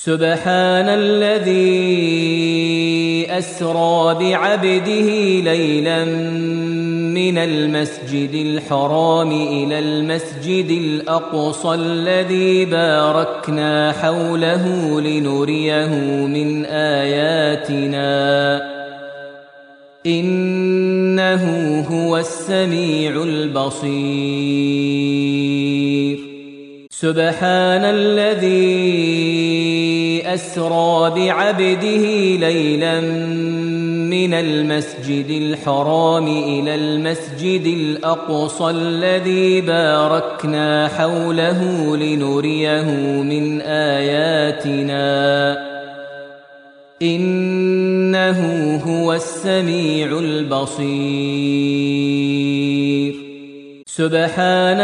سبحان الذي أسرى بعبده ليلا من المسجد الحرام إلى المسجد الأقصى الذي باركنا حوله لنريه من آياتنا إنه هو السميع البصير سبحان الذي أسرى بعبده ليلا من المسجد الحرام إلى المسجد الأقصى الذي باركنا حوله لنريه من آياتنا إنه هو السميع البصير سبحان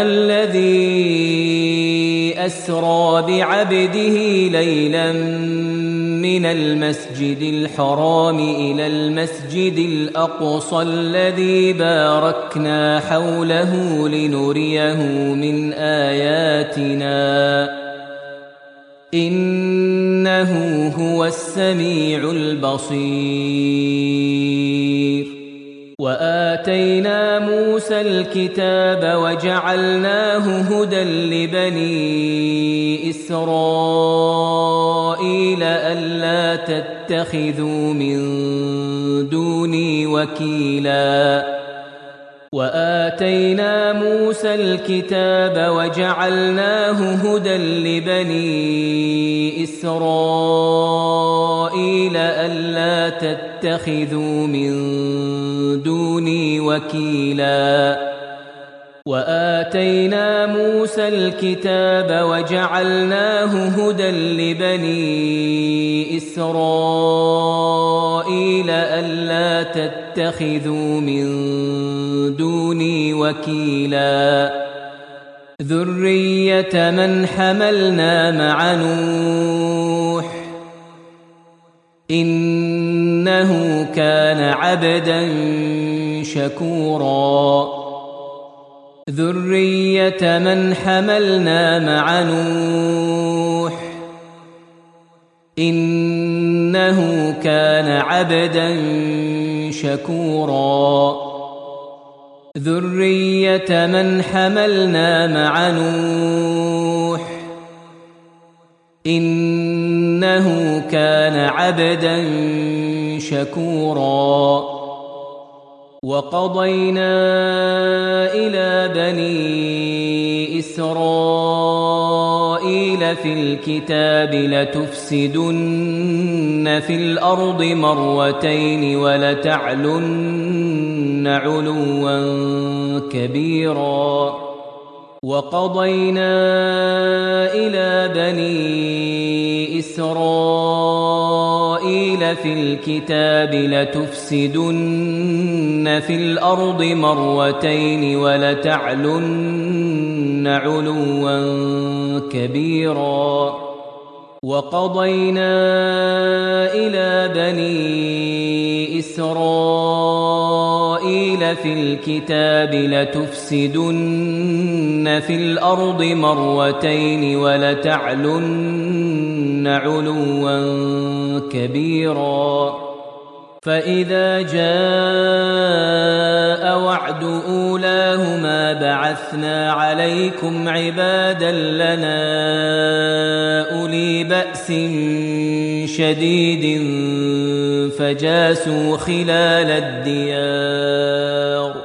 الذي أسرى بعبده ليلا من المسجد الحرام إلى المسجد الأقصى الذي باركنا حوله لنريه من آياتنا إنه هو السميع البصير وآتينا موسى الكتاب وجعلناه هدى لبني إسرائيل ألا تتخذوا من دوني وكيلا وآتينا موسى الكتاب وجعلناه هدى لبني إسرائيل ألا تتخذوا من دوني وكيلا وآتينا موسى الكتاب وجعلناه هدى لبني إسرائيل ألا تتخذوا من دوني وكيلا ذرية من حملنا مع نوح إنه كان عبدا شكورا ذرية من حملنا مع نوح إنه كان عبدا شكورا ذرية من حملنا مع نوح إنه كان عبدا شكورا وقضينا إلى بني إسرائيل في الكتاب لتفسدن في الأرض مرتين ولتعلن علوا كبيرا وقضينا إلى بني إسرائيل في الكتاب لتفسدن في الأرض مرتين ولتعلن علوا كبيرا وقضينا إلى بني إسرائيل في الكتاب لتفسدن في الأرض مرتين ولتعلن علوا كبيرا فإذا جاء وعد أولاهما بعثنا عليكم عبادا لنا أولي بأس شديد فجاسوا خلال الديار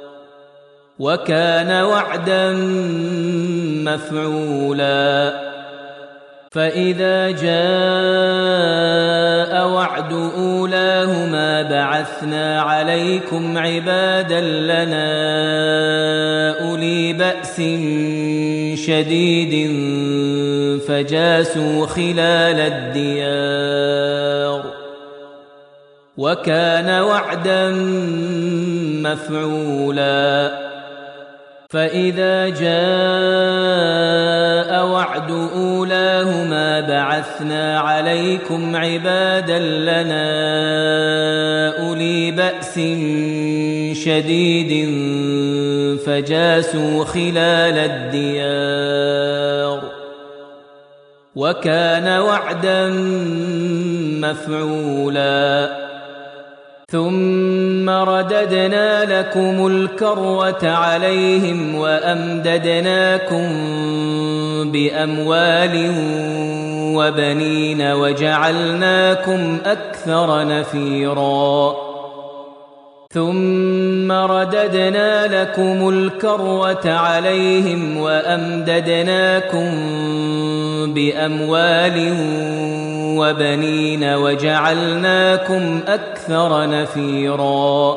وكان وعدا مفعولا فإذا جاء وعد أولاهما بعثنا عليكم عبادا لنا أولي بأس شديد فجاسوا خلال الديار وكان وعدا مفعولا فإذا جاء وعد أولاهما بعثنا عليكم عبادا لنا أولي بأس شديد فجاسوا خلال الديار وكان وعدا مفعولا ثم رددنا لكم الكرة عليهم وأمددناكم بأموال وبنين وجعلناكم أكثر نفيرا ثم رددنا لكم الكرة عليهم وأمددناكم بأموال وبنين وجعلناكم أكثر نفيرا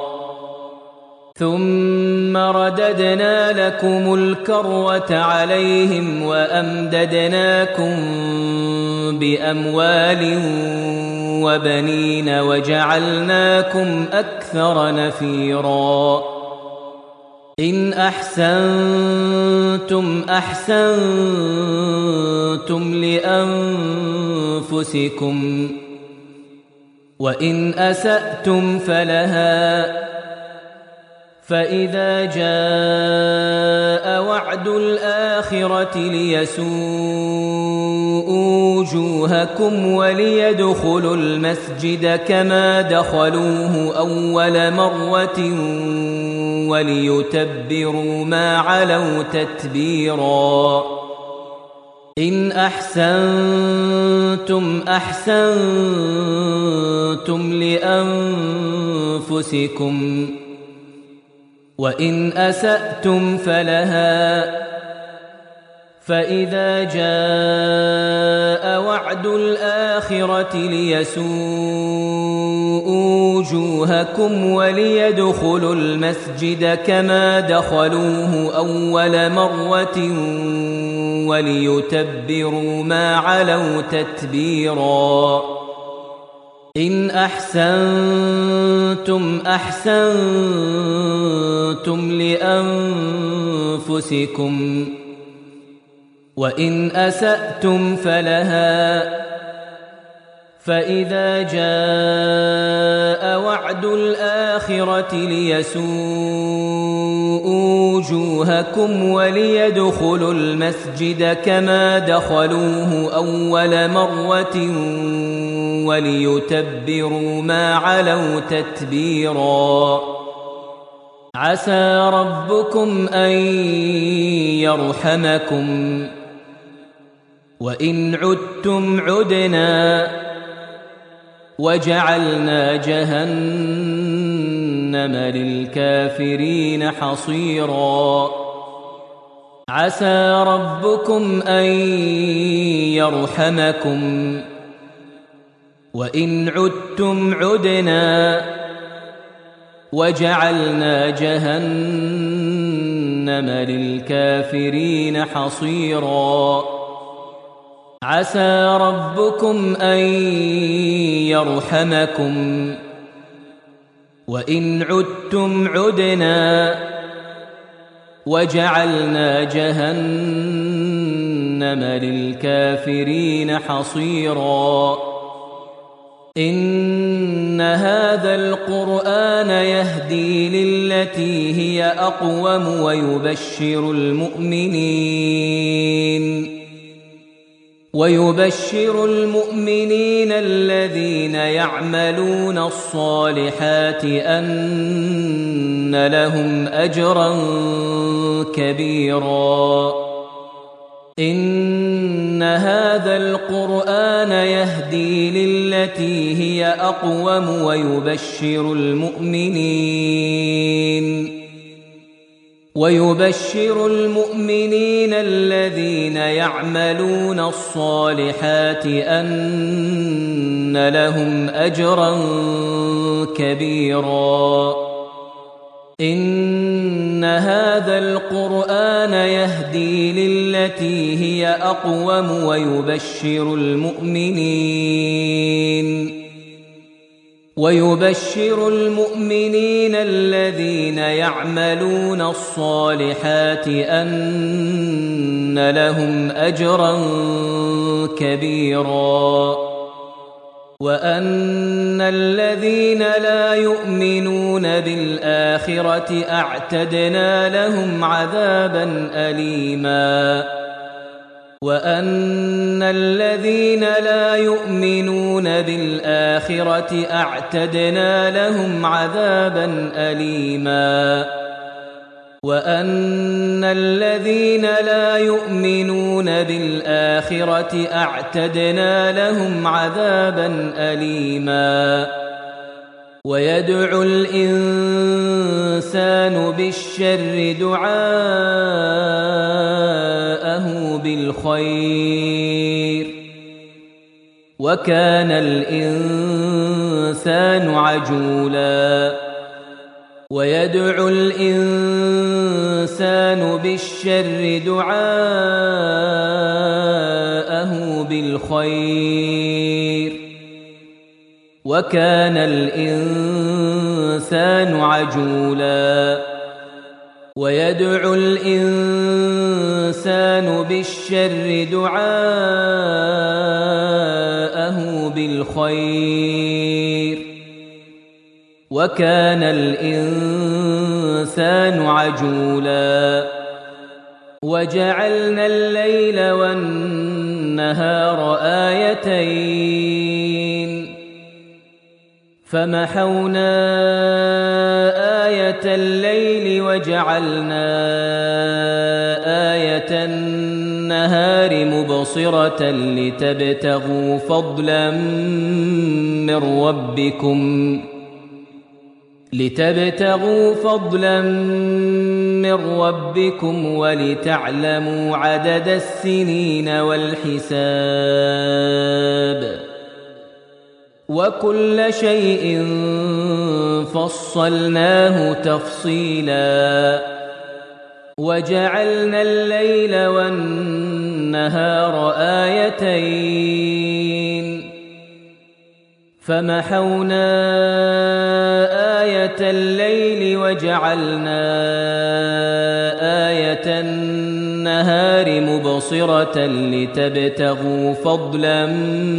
ثم رددنا لكم الكرة عليهم وأمددناكم بأموال وبنين وجعلناكم أكثر نفيرا إن أحسنتم أحسنتم لأنفسكم وإن أسأتم فلها فإذا جاء وعد الآخرة ليسوءوا وجوهكم وليدخلوا المسجد كما دخلوه أول مرة وليتبروا ما علوا تتبيرا إن أحسنتم أحسنتم لأنفسكم وإن أسأتم فلها فإذا جاء وعد الآخرة ليسوءوا وجوهكم وليدخلوا المسجد كما دخلوه أول مرة وليتبروا ما علوا تتبيرا إن أحسنتم أحسنتم لأنفسكم وإن أسأتم فلها فإذا جاء وعد الآخرة ليسوءوا وجوهكم وليدخلوا المسجد كما دخلوه أول مرة وليتبروا ما علوا تتبيرا عسى ربكم أن يرحمكم وإن عدتم عدنا وجعلنا جهنم للكافرين حصيرا عسى ربكم أن يرحمكم وإن عدتم عدنا وجعلنا جهنم للكافرين حصيرا عسى ربكم أن يرحمكم وإن عدتم عدنا وجعلنا جهنم للكافرين حصيرا إن هذا القرآن يهدي للتي هي أقوم ويبشر المؤمنين الذين يعملون الصالحات أن لهم أجرا كبيرا إن هذا القرآن يهدي للتي هي أقوم ويبشر المؤمنين الذين يعملون الصالحات أن لهم أجرا كبيرا إن هذا القرآن يهدي للتي هي أقوم ويبشر المؤمنين الذين يعملون الصالحات أن لهم أجرا كبيرا وأن الذين لا يؤمنون بالآخرة أعتدنا لهم عذابا أليما وأن الذين لا يؤمنون بالآخرة أعتدنا لهم عذابا أليما وأن الذين لا يؤمنون بالآخرة أعتدنا لهم عذابا أليما ويدعو الإنسان بالشر دعاءه بالخير وكان الإنسان عجولا ويدعو الإنسان بالشر دعاءه بالخير وكان الإنسان عجولا ويدعو الإنسان بالشر دعاءه بالخير وكان الإنسان عجولا وجعلنا الليل والنهار آيتين فمحونا آية الليل وجعلنا آية النهار مبصرة لتبتغوا فضلا من ربكم ولتعلموا عدد السنين والحساب وكل شيء فصلناه تفصيلا وجعلنا الليل والنهار آيتين فمحونا آية الليل وجعلنا آية النهار مبصرة لتبتغوا فضلا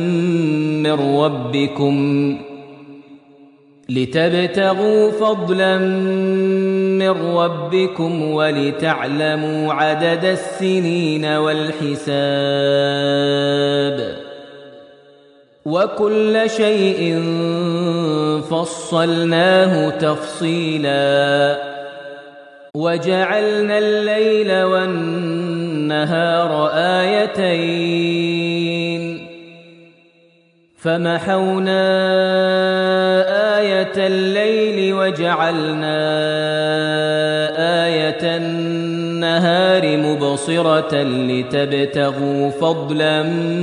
من ربكم ولتعلموا عدد السنين والحساب وكل شيء فصلناه تفصيلا وجعلنا الليل والنهار آيتين فمحونا آية الليل وجعلنا آية النهار مبصرة لتبتغوا فضلا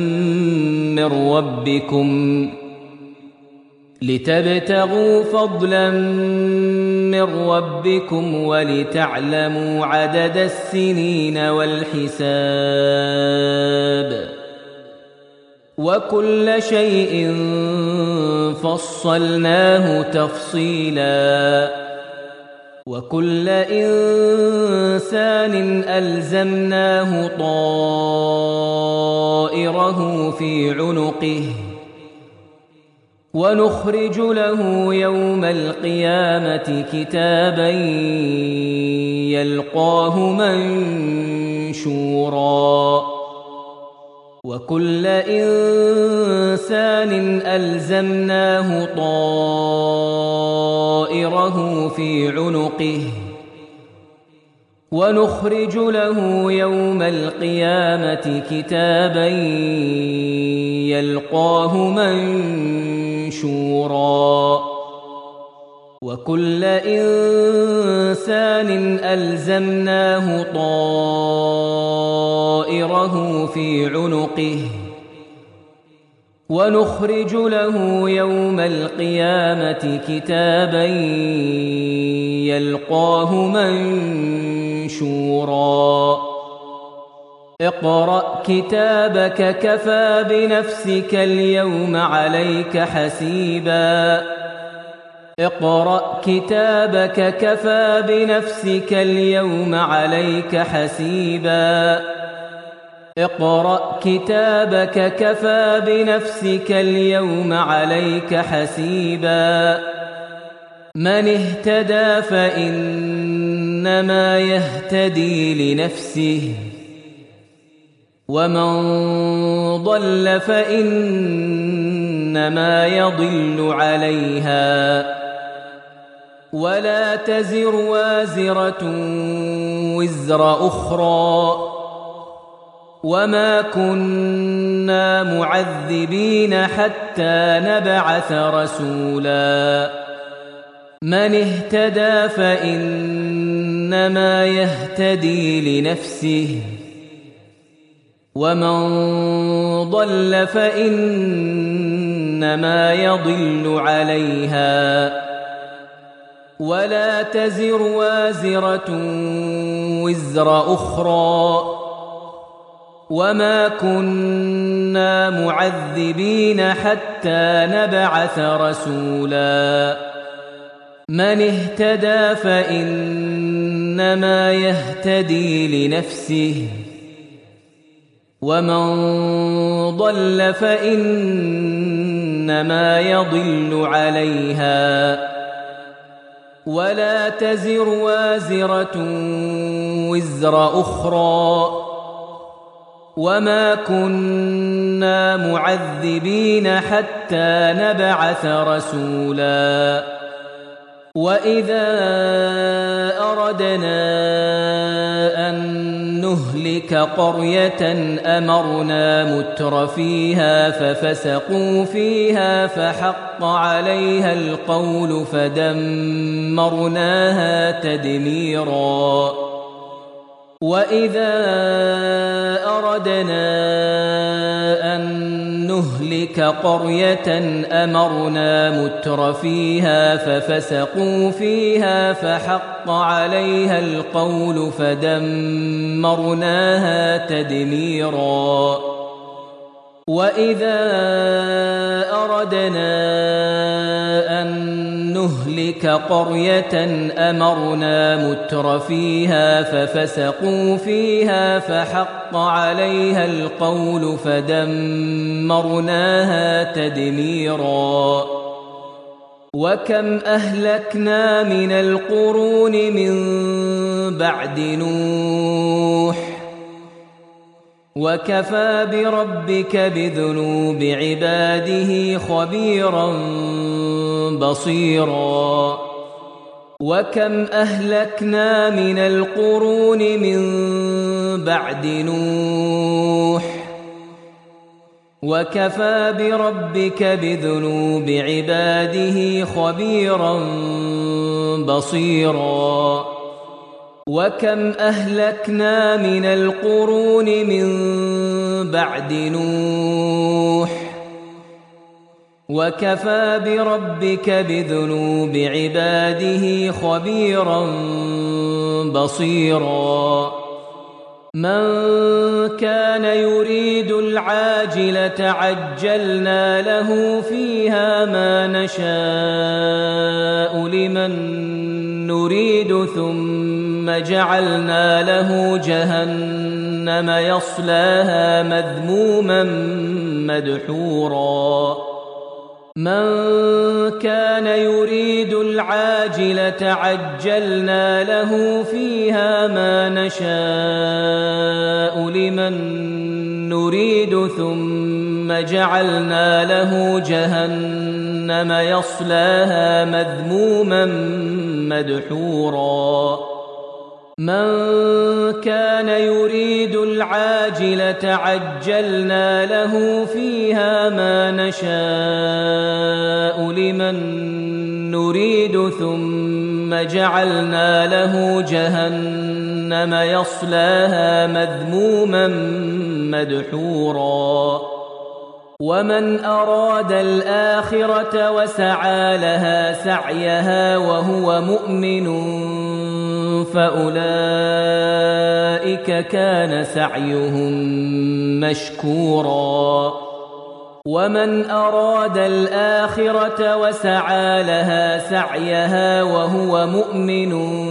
من ربكم ولتعلموا عدد السنين والحساب وكل شيء فصلناه تفصيلا وكل إنسان ألزمناه طائره في عنقه ونخرج له يوم القيامة كتابا يلقاه منشورا وكل إنسان ألزمناه طائره في عنقه ونخرج له يوم القيامة كتابا يلقاه منشورا وكل إنسان ألزمناه طائره في عنقه ونخرج له يوم القيامة كتابا يلقاه منشورا اقرأ كتابك كفى بنفسك اليوم عليك حسيبا اقرأ كتابك كفى بنفسك اليوم عليك حسيبا اقرأ كتابك كفى بنفسك اليوم عليك حسيبا من اهتدى فإنما يهتدي لنفسه ومن ضل فإنما يضل عليها ولا تزر وازرة وزر أخرى وما كنا معذبين حتى نبعث رسولا من اهتدى فإنما يهتدي لنفسه ومن ضل فإنما يضل عليها ولا تزر وازرة وزر أخرى وما كنا معذبين حتى نبعث رسولا من اهتدى فإنما يهتدي لنفسه ومن ضل فإنما يضل عليها ولا تزر وازرة وزر أخرى وما كنا معذبين حتى نبعث رسولا وإذا أردنا أن نهلك قرية أمرنا متر فيها ففسقوا فيها فحق عليها القول فدمرناها تدميرا وإذا أردنا أن نهلك قرية أمرنا متر فيها ففسقوا فيها فحق عليها القول فدمرناها تدميرا وإذا أردنا أن نهلك قرية أمرنا متر فيها ففسقوا فيها فحق عليها القول فدمرناها تدميرا وكم أهلكنا من القرون من بعد نوح وكفى بربك بذنوب عباده خبيرا بصيرا وكم أهلكنا من القرون من بعد نوح وكفى بربك بذنوب عباده خبيرا بصيرا وكم أهلكنا من القرون من بعد نوح وكفى بربك بذنوب عباده خبيرا بصيرا من كان يريد العاجلة عجلنا له فيها ما نشاء لمن نريد ثم جعلنا له جهنم يصلاها مذموما مدحورا من كان يريد العاجلة عجلنا له فيها ما نشاء لمن نريد ثم جعلنا له جهنم يصلاها مذموما مدحورا من كان يريد العاجلة عجلنا له فيها ما نشاء لمن نريد ثم جعلنا له جهنم يصلاها مذموما مدحورا ومن أراد الآخرة وسعى لها سعيها وهو مؤمن فأولئك كان سعيهم مشكورا ومن أراد الآخرة وسعى لها سعيها وهو مؤمن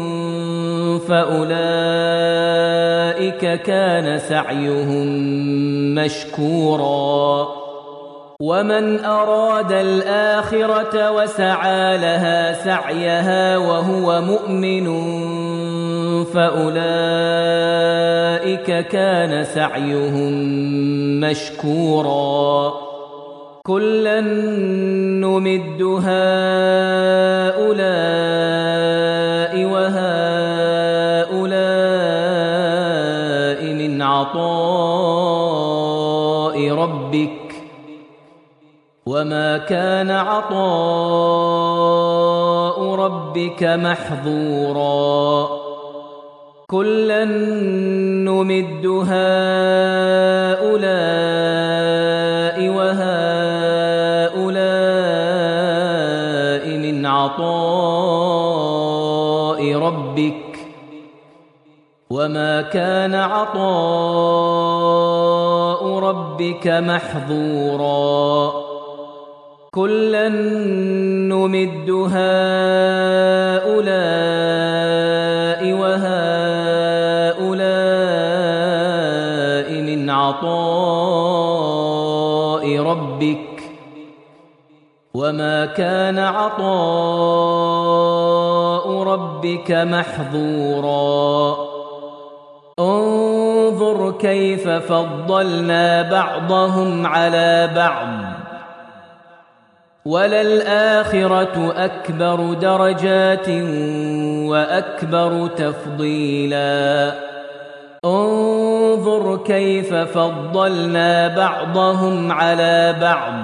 فأولئك كان سعيهم مشكورا ومن أراد الآخرة وسعى لها سعيها وهو مؤمن فأولئك كان سعيهم مشكورا كلا نمد هؤلاء وهؤلاء من عطاء ربك وما كان عطاء ربك محظورا كلا نمد هؤلاء وهؤلاء من عطاء ربك وما كان عطاء ربك محظورا كلا نمد هؤلاء وهؤلاء من عطاء ربك وما كان عطاء ربك محظورا انظر كيف فضلنا بعضهم على بعض وللآخرة أكبر درجات وأكبر تفضيلا انظر كيف فضلنا بعضهم على بعض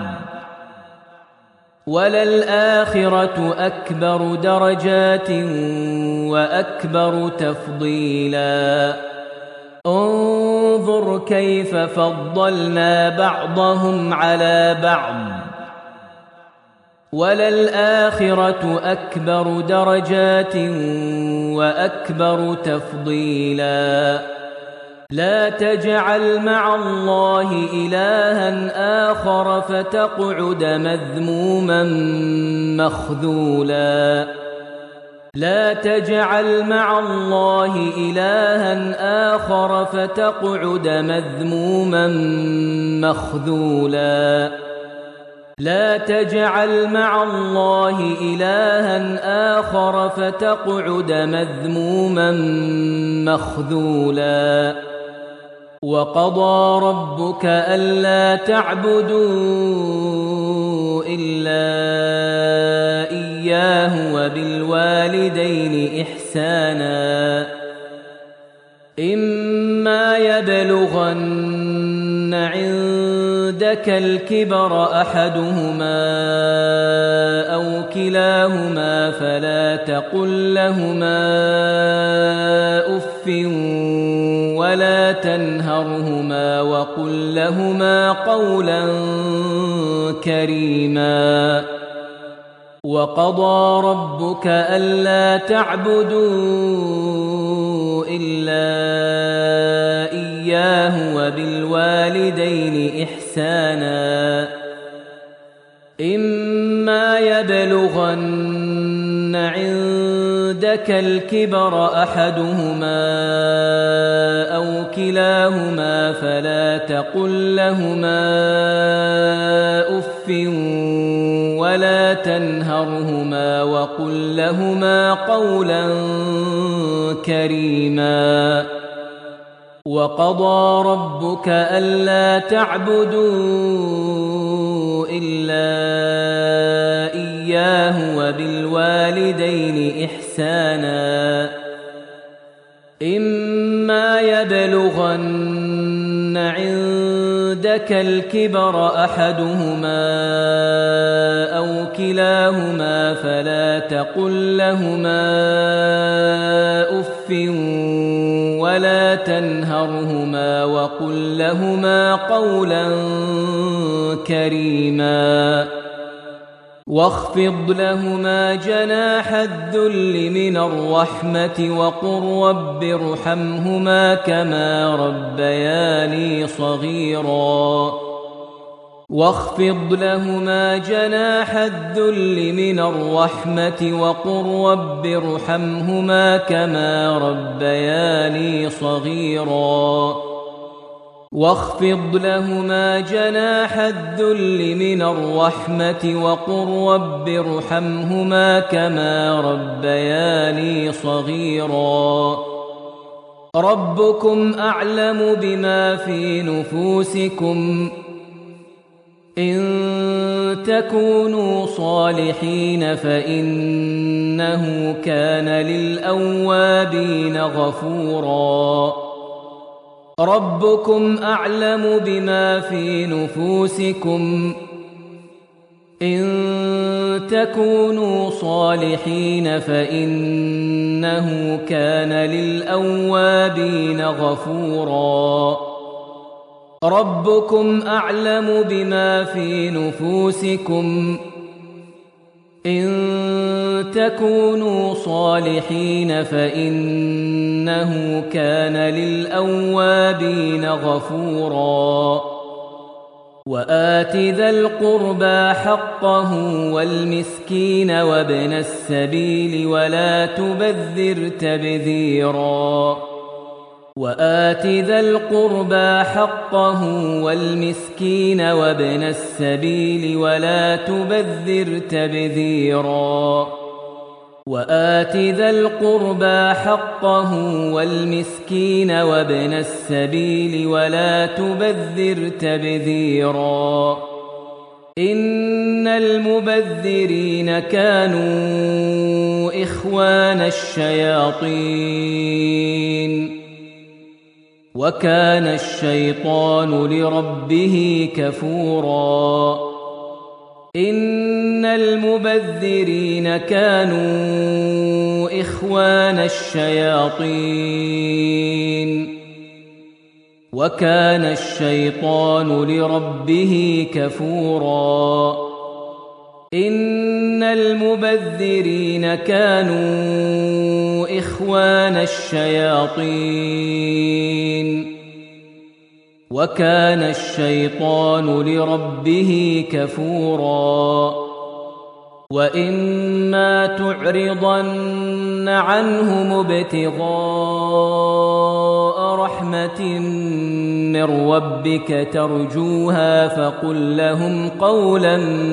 وللآخرة أكبر درجات وأكبر تفضيلا انظر كيف فضلنا بعضهم على بعض وللآخرة أكبر درجات وأكبر تفضيلا لا تجعل مع الله إلها آخر فتقعد مذموما مخذولا لا تجعل مع الله إلها آخر فتقعد مذموما مخذولا لا تجعل مع الله إلها آخر فتقعد مذموما مخذولا وقضى ربك ألا تعبدوا إلا إياه وبالوالدين إحسانا إما يبلغن عندك الكبر أحدهما أو كلاهما فلا تقل لهما أف ولا تنهرهما وقل لهما قولا كريما وقضى ربك ألا تعبدوا إلا إياه وبالوالدين إحسانا إما يبلغن عندك الكبر أحدهما أو كلاهما فلا تقل لهما أف ولا تنهرهما وقل لهما قولا كريما وقضى ربك ألا تعبدوا إلا إياه وبالوالدين إحسانا إما يبلغن عندك الكبر أحدهما أو كلاهما فلا تقل لهما أف ولا تنهرهما وقل لهما قولا كريما واخفض لهما جناح الذل من الرحمة وقل رب ارحمهما كما ربياني صغيرا واخفض لهما جناح الذل من الرحمة وقل رب ارحمهما كما ربياني صغيرا واخفض لهما جناح الذل من الرحمة وقل رب ارحمهما كما ربياني صغيرا ربكم أعلم بما في نفوسكم إن تكونوا صالحين فإنه كان للأوابين غفورا ربكم أعلم بما في نفوسكم إن تكونوا صالحين فإنه كان للأوابين غفورا ربكم أعلم بما في نفوسكم إن تكونوا صالحين فإنه كان للأوابين غفورا وآت ذا القربى حقه والمسكين وابن السبيل ولا تبذر تبذيرا وآت ذا القربى حقه والمسكين وابن السبيل ولا تبذر تبذيرا وآت ذا القربى حقه والمسكين وابن السبيل ولا تبذر تبذيرا إن المبذرين كانوا إخوان الشياطين وكان الشيطان لربه كفورا إن المبذرين كانوا إخوان الشياطين وكان الشيطان لربه كفورا إن المبذرين كانوا إخوان الشياطين وكان الشيطان لربه كفورا وإما تعرضن عنهم ابتغاء رحمة من ربك ترجوها فقل لهم قولا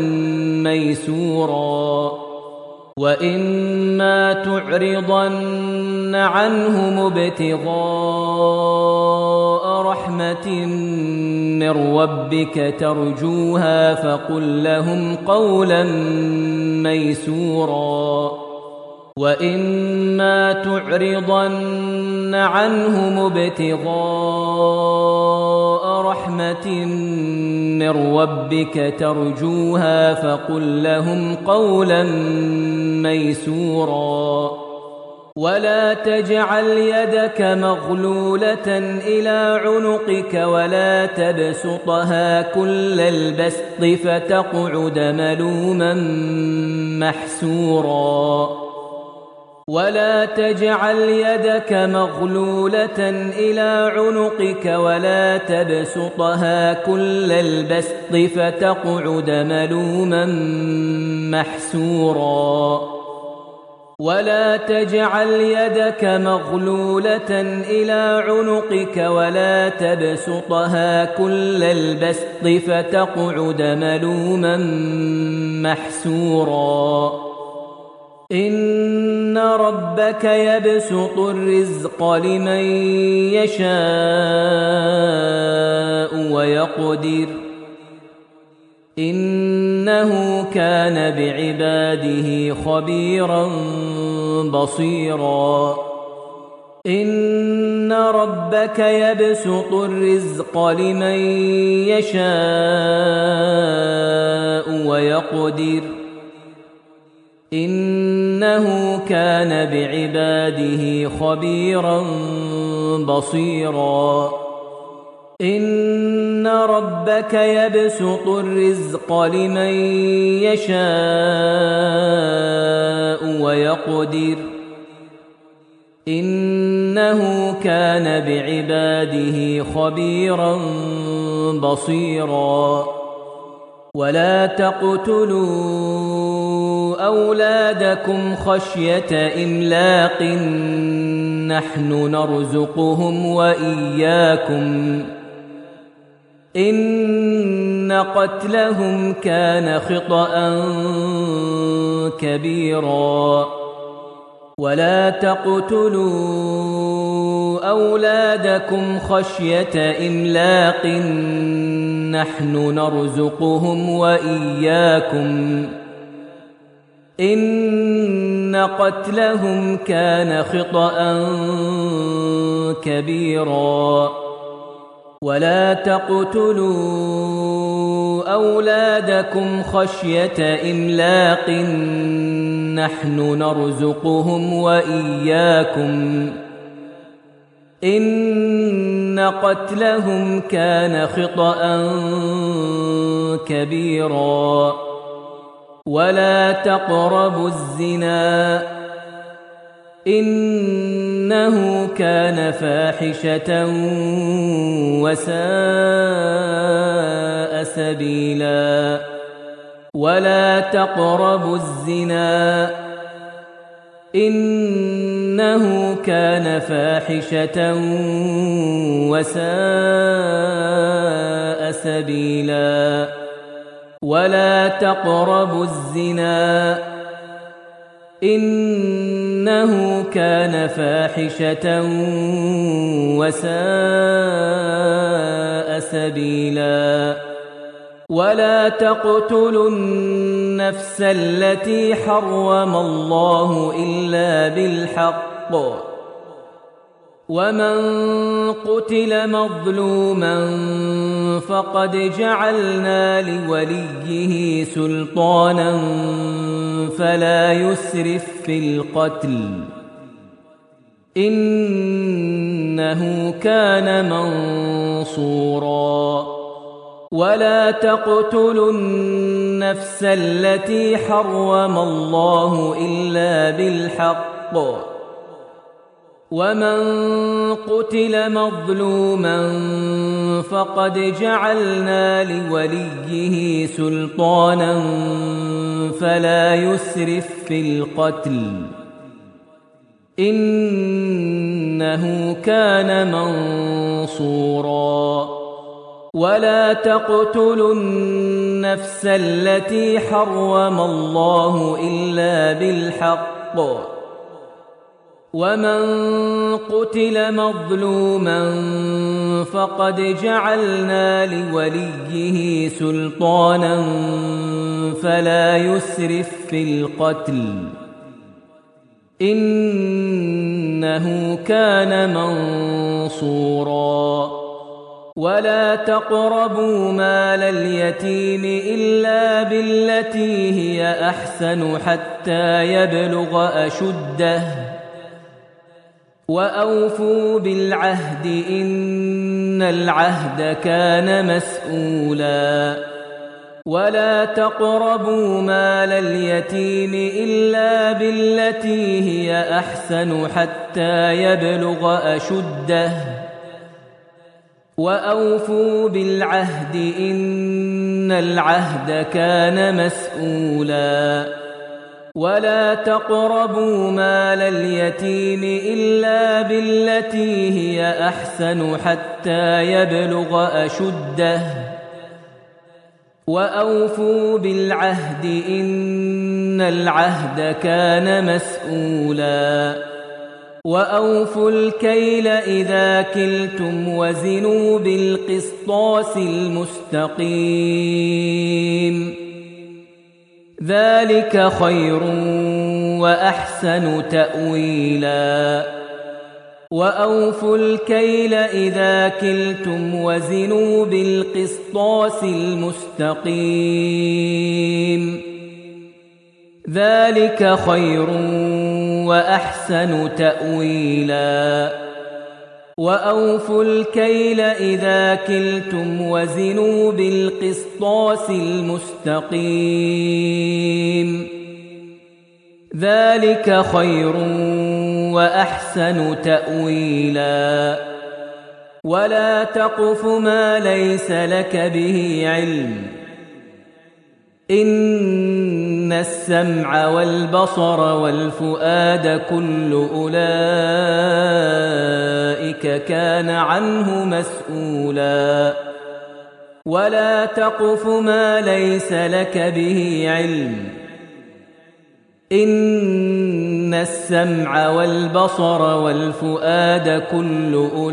ميسورا وإما تعرضن عنهم ابتغاء رحمة من ربك ترجوها فقل لهم قولا ميسورا وإما تعرضن عنهم ابتغاء رحمة من ربك ترجوها فقل لهم قولا ميسورا ولا تجعل يدك مغلولة إلى عنقك ولا تبسطها كل البسط فتقعد ملوما محسورا ولا تجعل يدك مغلولة إلى عنقك ولا تبسطها كل البسط فتقعد ملوما محسورا ولا تجعل يدك مغلولة إلى عنقك ولا تبسطها كل البسط فتقعد ملوما محسورا إن ربك يبسط الرزق لمن يشاء ويقدر إنه كان بعباده خبيرا بصيرا إن ربك يبسط الرزق لمن يشاء ويقدر إنه كان بعباده خبيرا بصيرا إن ربك يبسط الرزق لمن يشاء ويقدر إنه كان بعباده خبيرا بصيرا ولا تقتلوا أولادكم خشية إملاق نحن نرزقهم وإياكم إن قتلهم كان خطأ كبيرا ولا تقتلوا أولادكم خشية إملاق نحن نرزقهم وإياكم إن قتلهم كان خطأ كبيرا ولا تقتلوا أولادكم خشية إملاق نحن نرزقهم وإياكم إن قتلهم كان خطأ كبيرا ولا تقربوا الزنا إنه كان فاحشة وساء سبيلا ولا تقربوا الزنا إنه كان فاحشة وساء سبيلا ولا تقربوا الزنا إنه كان فاحشة وساء سبيلا ولا تقتلوا النفس التي حرم الله إلا بالحق ومن قتل مظلوما فقد جعلنا لوليه سلطانا فلا يسرف في القتل إنه كان منصورا ولا تقتلوا النفس التي حرم الله إلا بالحق ومن قتل مظلوما فقد جعلنا لوليه سلطانا فلا يسرف في القتل إنه كان منصورا ولا تقتلوا النفس التي حرم الله إلا بالحق ومن قتل مظلوما فقد جعلنا لوليه سلطانا فلا يسرف في القتل إنه كان منصورا ولا تقربوا مال اليتيم إلا بالتي هي أحسن حتى يبلغ أشده وأوفوا بالعهد إن العهد كان مسؤولا ولا تقربوا مال اليتيم إلا بالتي هي أحسن حتى يبلغ أشده وأوفوا بالعهد إن العهد كان مسؤولا ولا تقربوا مال اليتيم إلا بالتي هي أحسن حتى يبلغ أشده وأوفوا بالعهد إن العهد كان مسؤولا وأوفوا الكيل إذا كلتم وزنوا بالقسطاس المستقيم ذلك خير وأحسن تأويلا وأوفوا الكيل إذا كلتم وزنوا بالقسطاس المستقيم ذلك خير وأحسن تأويلا وأوفوا الكيل إذا كلتم وزنوا بالقسطاس المستقيم ذلك خير وأحسن تأويلا ولا تقف ما ليس لك به علم إن السمع والبصر والفؤاد كل أولئك كان عنه مسؤولا ولا تقف ما ليس لك به علم إن السمع والبصر والفؤاد كل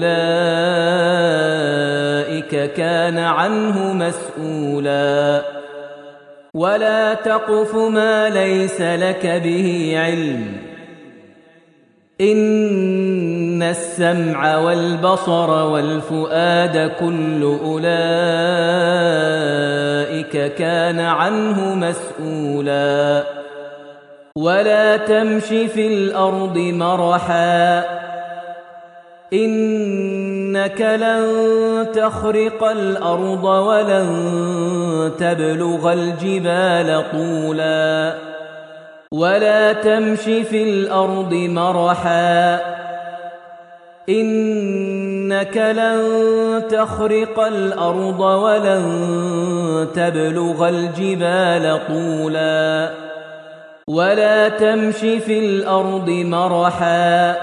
أولئك كان عنه مسؤولا ولا تقف ما ليس لك به علم إن السمع والبصر والفؤاد كل أولئك كان عنه مسؤولا ولا تمش في الأرض مرحا إنك لن تخرق الأرض ولن تبلغ الجبال طولا ولا تمش في الأرض مرحا إنك لن تخرق الأرض ولن تبلغ الجبال طولا ولا تمش في الأرض مرحا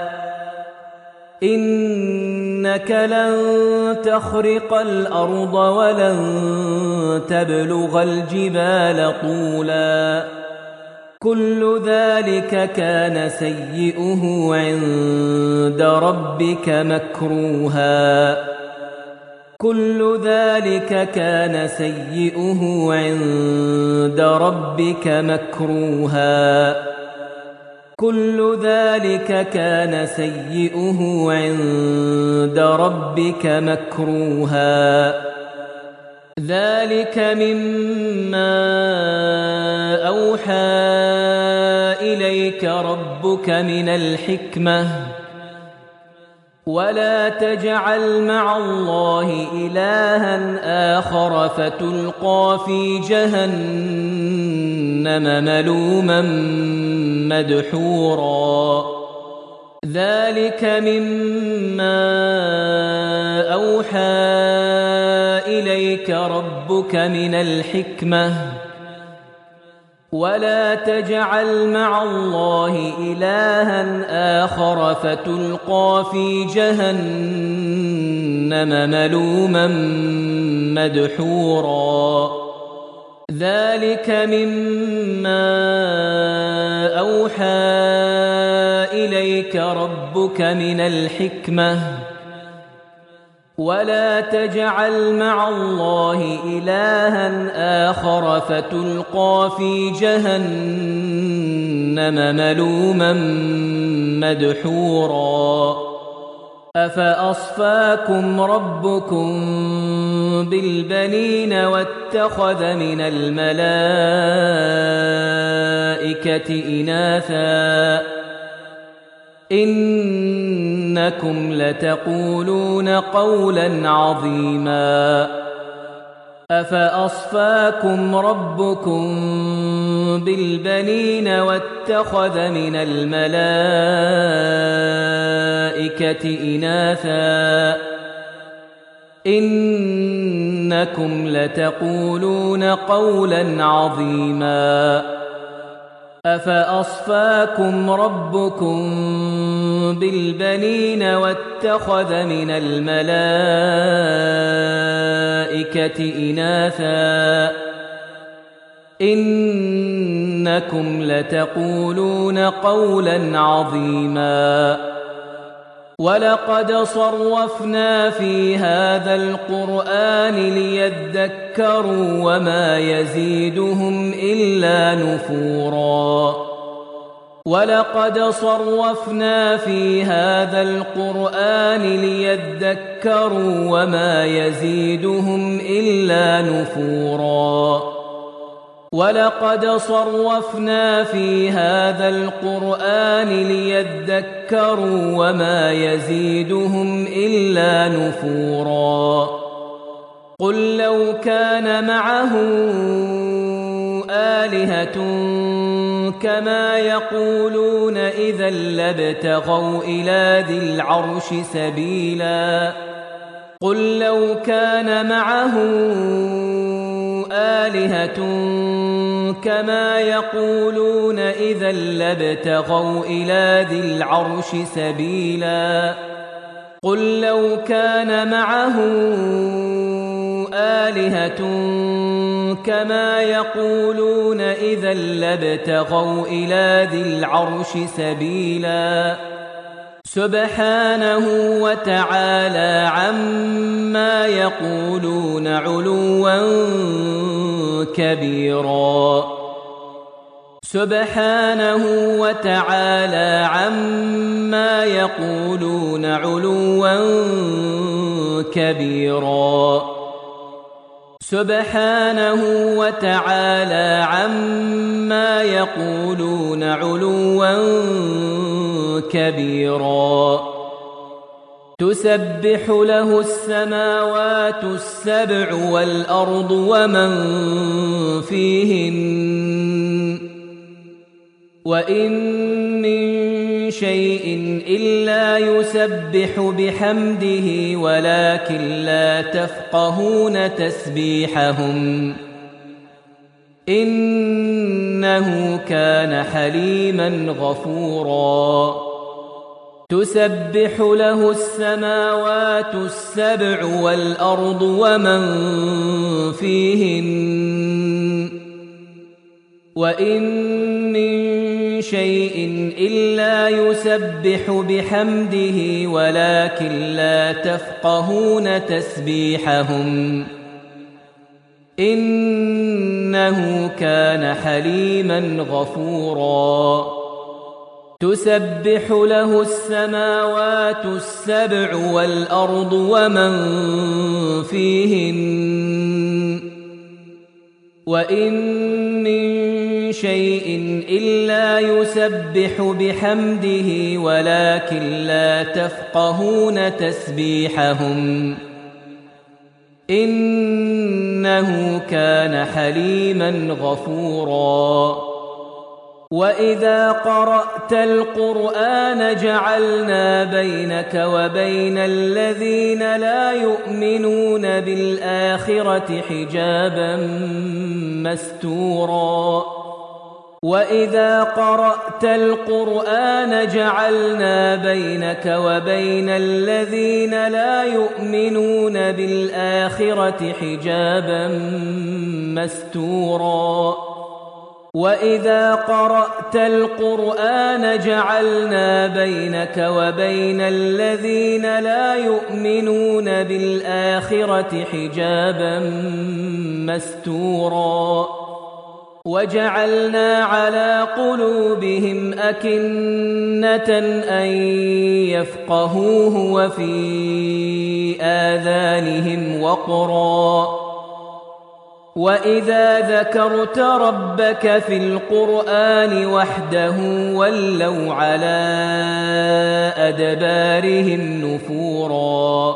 إنك لن تخرق الأرض ولن تبلغ الجبال طولا كل ذلك كان سيئه عند ربك مكروها كل ذلك كان سيئه عند ربك مكروها كل ذلك كان سيئه عند ربك مكروها ذلك مما أوحى إليك ربك من الحكمة ولا تجعل مع الله إلها آخر فتلقى في جهنم ملوما مدحورا ذلك مما أوحى إليك ربك من الحكمة ولا تجعل مع الله إلها آخر فتلقى في جهنم ملوما مدحورا ذلك مما أوحى إليك ربك من الحكمة ولا تجعل مع الله إلها آخر فتلقى في جهنم ملوما مدحورا أفأصفاكم ربكم بالبنين واتخذ من الملائكة إناثا إنكم لتقولون قولا عظيما أفأصفاكم ربكم بالبنين واتخذ من الملائكة إناثا إنكم لتقولون قولا عظيما أفأصفاكم ربكم بالبنين واتخذ من الملائكة إناثا إنكم لتقولون قولا عظيما ولقد صرفنا في هذا القرآن ليذكروا وما يزيدهم إلا نفورا ولقد صرفنا في هذا القرآن ليذكروا وما يزيدهم إلا نفورا ولقد صرفنا في هذا القرآن ليذكروا وما يزيدهم إلا نفورا قل لو كان معه آلهة كما يقولون إذا لابتغوا إلى ذي العرش سبيلا قل لو كان معه آلهة كما يقولون إذا لابتغوا إلى ذي العرش سبيلا قل لو كان معه آلهة كما يقولون إذا لابتغوا إلى ذي العرش سبيلا سبحانه وتعالى عما يقولون علوا كبيرا سبحانه وتعالى عما يقولون علوا كبيرا سبحانه وتعالى عما يقولون علوا كبيرا تسبح له السماوات السبع والأرض ومن فيهن وإن من شيء إلا يسبح بحمده ولكن لا تفقهون تسبيحهم إنه كان حليما غفورا تسبح له السماوات السبع والأرض ومن فيهن وإن من شيء إلا يسبح بحمده ولكن لا تفقهون تسبيحهم إنه كان حليما غفورا تسبح له السماوات السبع والأرض ومن فيهن وإن من شيء إلا يسبح بحمده ولكن لا تفقهون تسبيحهم إنه كان حليما غفورا وإذا قرأت القرآن جعلنا بينك وبين الذين لا يؤمنون بالآخرة حجابا مستورا وإذا قرأت القرآن جعلنا بينك وبين الذين لا يؤمنون بالآخرة حجابا مستورا وإذا قرأت القرآن جعلنا بينك وبين الذين لا يؤمنون بالآخرة حجابا مستورا وجعلنا على قلوبهم أكنة أن يفقهوه وفي آذانهم وقرا وإذا ذكرت ربك في القرآن وحده ولوا على أدبارهم نفورا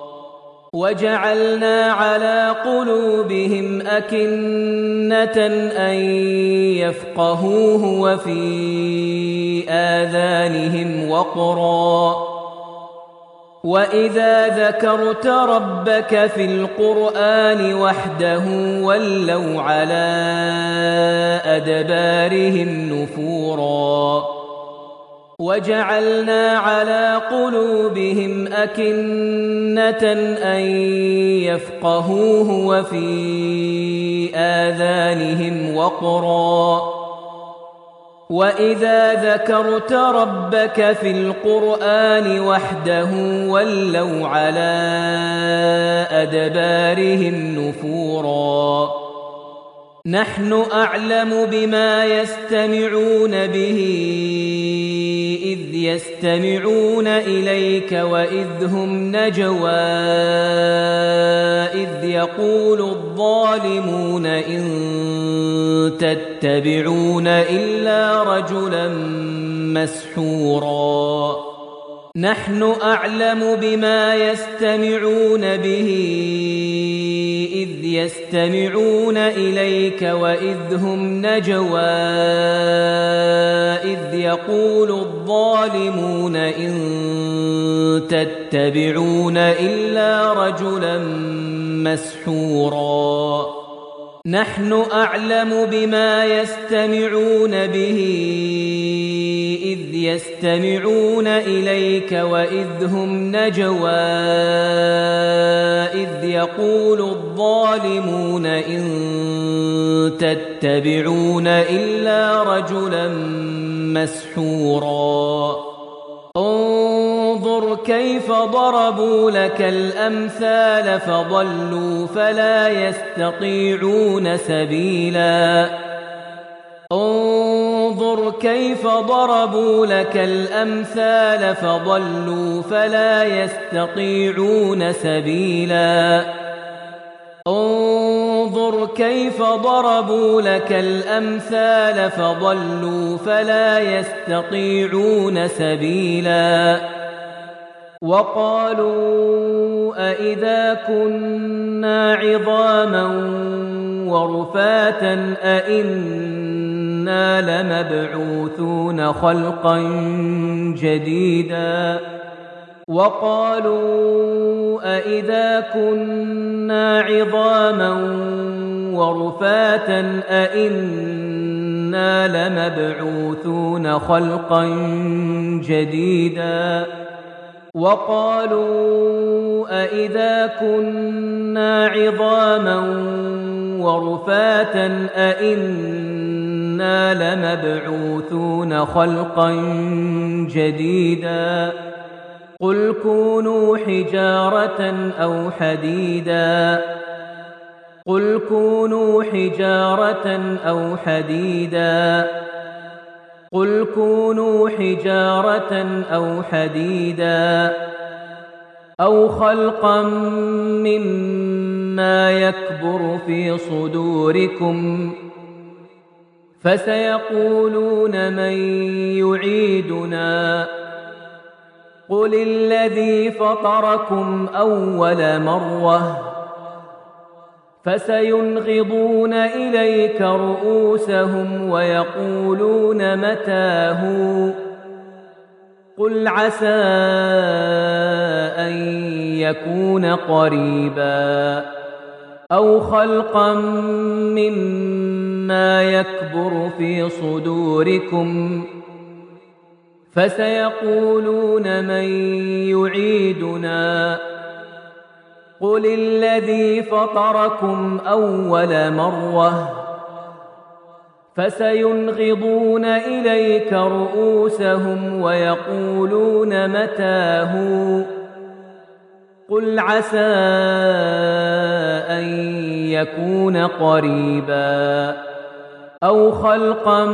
وجعلنا على قلوبهم أكنة أن يفقهوه وفي آذانهم وقرا وإذا ذكرت ربك في القرآن وحده ولوا على أدبارهم نفورا وجعلنا على قلوبهم أكنة أن يفقهوه وفي آذانهم وقرا وإذا ذكرت ربك في القرآن وحده ولوا على أدبارهم نفورا نحن أعلم بما يستمعون به إذ يستمعون إليك وإذ هم نجوى إذ يقول الظالمون إن تتبعون إلا رجلا مسحورا نحن أعلم بما يستمعون به إذ يستمعون إليك وإذ هم نجوى إذ يقول الظالمون إن تتبعون إلا رجلا مسحورا نحن أعلم بما يستمعون به إذ يستمعون إليك وإذ هم نجوى إذ يقول الظالمون إن تتبعون إلا رجلا مسحورا انظر كيف ضربوا لك الأمثال فضلوا فلا يستطيعون سبيلا انظر كيف ضربوا لك الأمثال فضلوا فلا يستطيعون سبيلا انظر كيف ضربوا لك الأمثال فضلوا فلا يستطيعون سبيلا وقالوا أإذا كنا عظاما ورفاتا أإنا لمبعوثون خلقا جديدا وقالوا أإذا كنا عظاما ورفاتا أإنا لمبعوثون خلقا جديدا وقالوا أإذا كنا عظاما ورفاتا أإنا لمبعوثون خلقا جديدا قل كونوا حجارة أو حديدا قل كونوا حجارة أو حديدا قل كونوا حجارة أو حديدا أو خلقا مما يكبر في صدوركم فسيقولون من يعيدنا قل الذي فطركم أول مرة فسينغضون إليك رؤوسهم ويقولون متى هو قل عسى أن يكون قريبا أو خلقا مما يكبر في صدوركم فسيقولون من يعيدنا قل الذي فطركم أول مرة فسينغضون إليك رؤوسهم ويقولون متى هو قل عسى أن يكون قريبا أو خلقا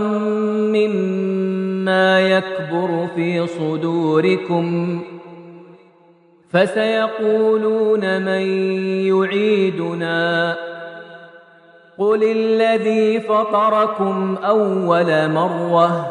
مما يكبر في صدوركم فسيقولون من يعيدنا قل الذي فطركم أول مرة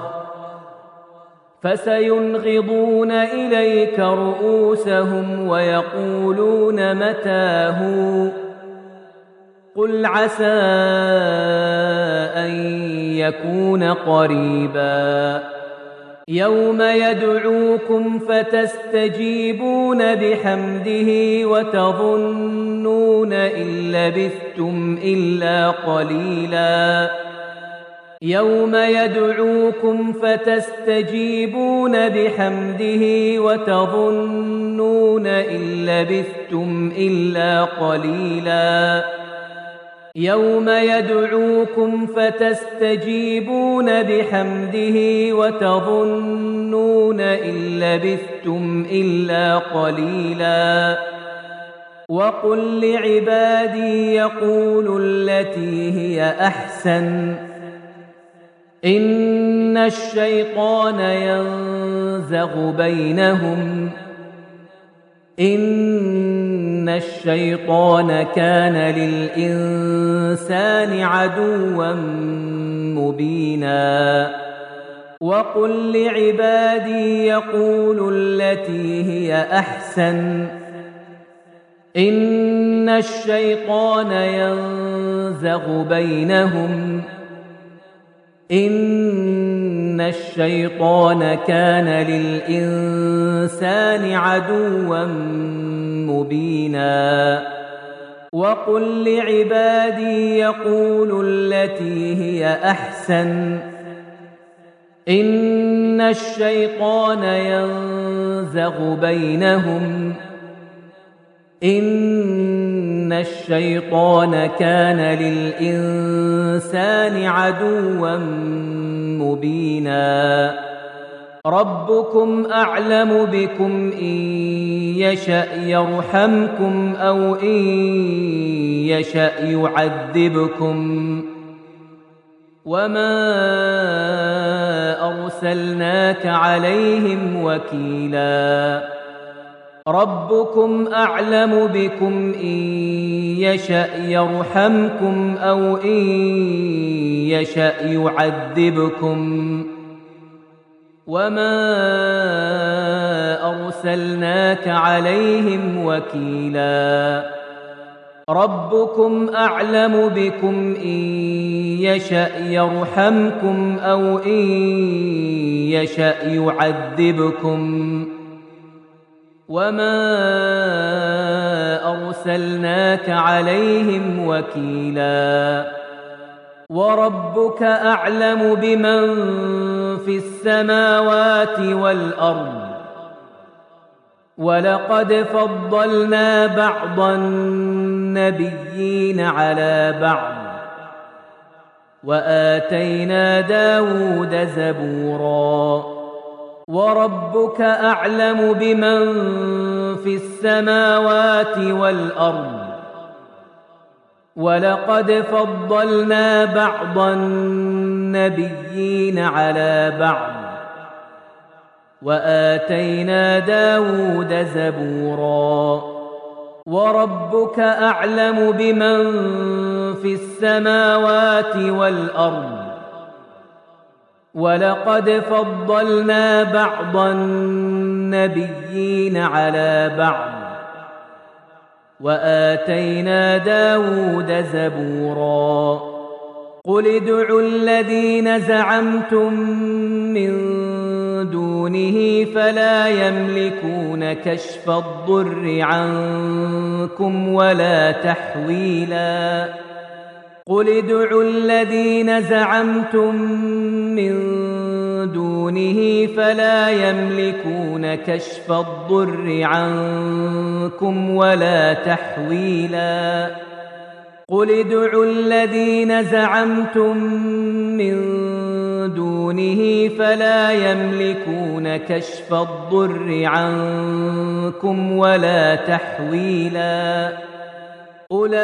فسينغضون إليك رؤوسهم ويقولون متى هو قل عسى أن يكون قريبا يوم يدعوكم فتستجيبون بحمده وتظنون إن لبثتم إلا قليلا يوم يدعوكم فتستجيبون بحمده وتظنون إن لبثتم إلا قليلا يوم يدعوكم فتستجيبون بحمده وتظنون إن لبثتم إلا قليلا وقل لعبادي يقولوا التي هي أحسن إن الشيطان ينزغ بينهم إن الشيطان كان للإنسان عدوا مبينا وقل لعبادي يقولوا التي هي أحسن إن الشيطان ينزغ بينهم إن الشيطان كان للإنسان عدوا مبينا وقل لعبادي يقولوا التي هي أحسن إن الشيطان ينزغ بينهم إن الشيطان كان للإنسان عدوا مبينا ربكم أعلم بكم إن يشأ يرحمكم أو إن يشأ يعذبكم وما أرسلناك عليهم وكيلا ربكم أعلم بكم إن يشأ يرحمكم أو إن يشأ يعذبكم وما أرسلناك عليهم وكيلا ربكم أعلم بكم إن يشأ يرحمكم أو إن يشأ يعذبكم وما أرسلناك عليهم وكيلا وربك أعلم بمن في السماوات والأرض ولقد فضلنا بعض النبيين على بعض وآتينا داود زبورا وربك أعلم بمن في السماوات والأرض ولقد فضلنا بعض النبيين على بعض وآتينا داود زبورا وربك أعلم بمن في السماوات والأرض ولقد فضلنا بعض النبيين على بعض وآتينا داود زبورا قل ادعوا الذين زعمتم من دونه فلا يملكون كشف الضر عنكم ولا تحويلا قل ادعوا الذين زعمتم من دونه فلا يملكون كشف الضر عنكم ولا تحويلا قل ادعوا الذين زعمتم من دونه فلا يملكون كشف الضر عنكم ولا تحويلا أولئك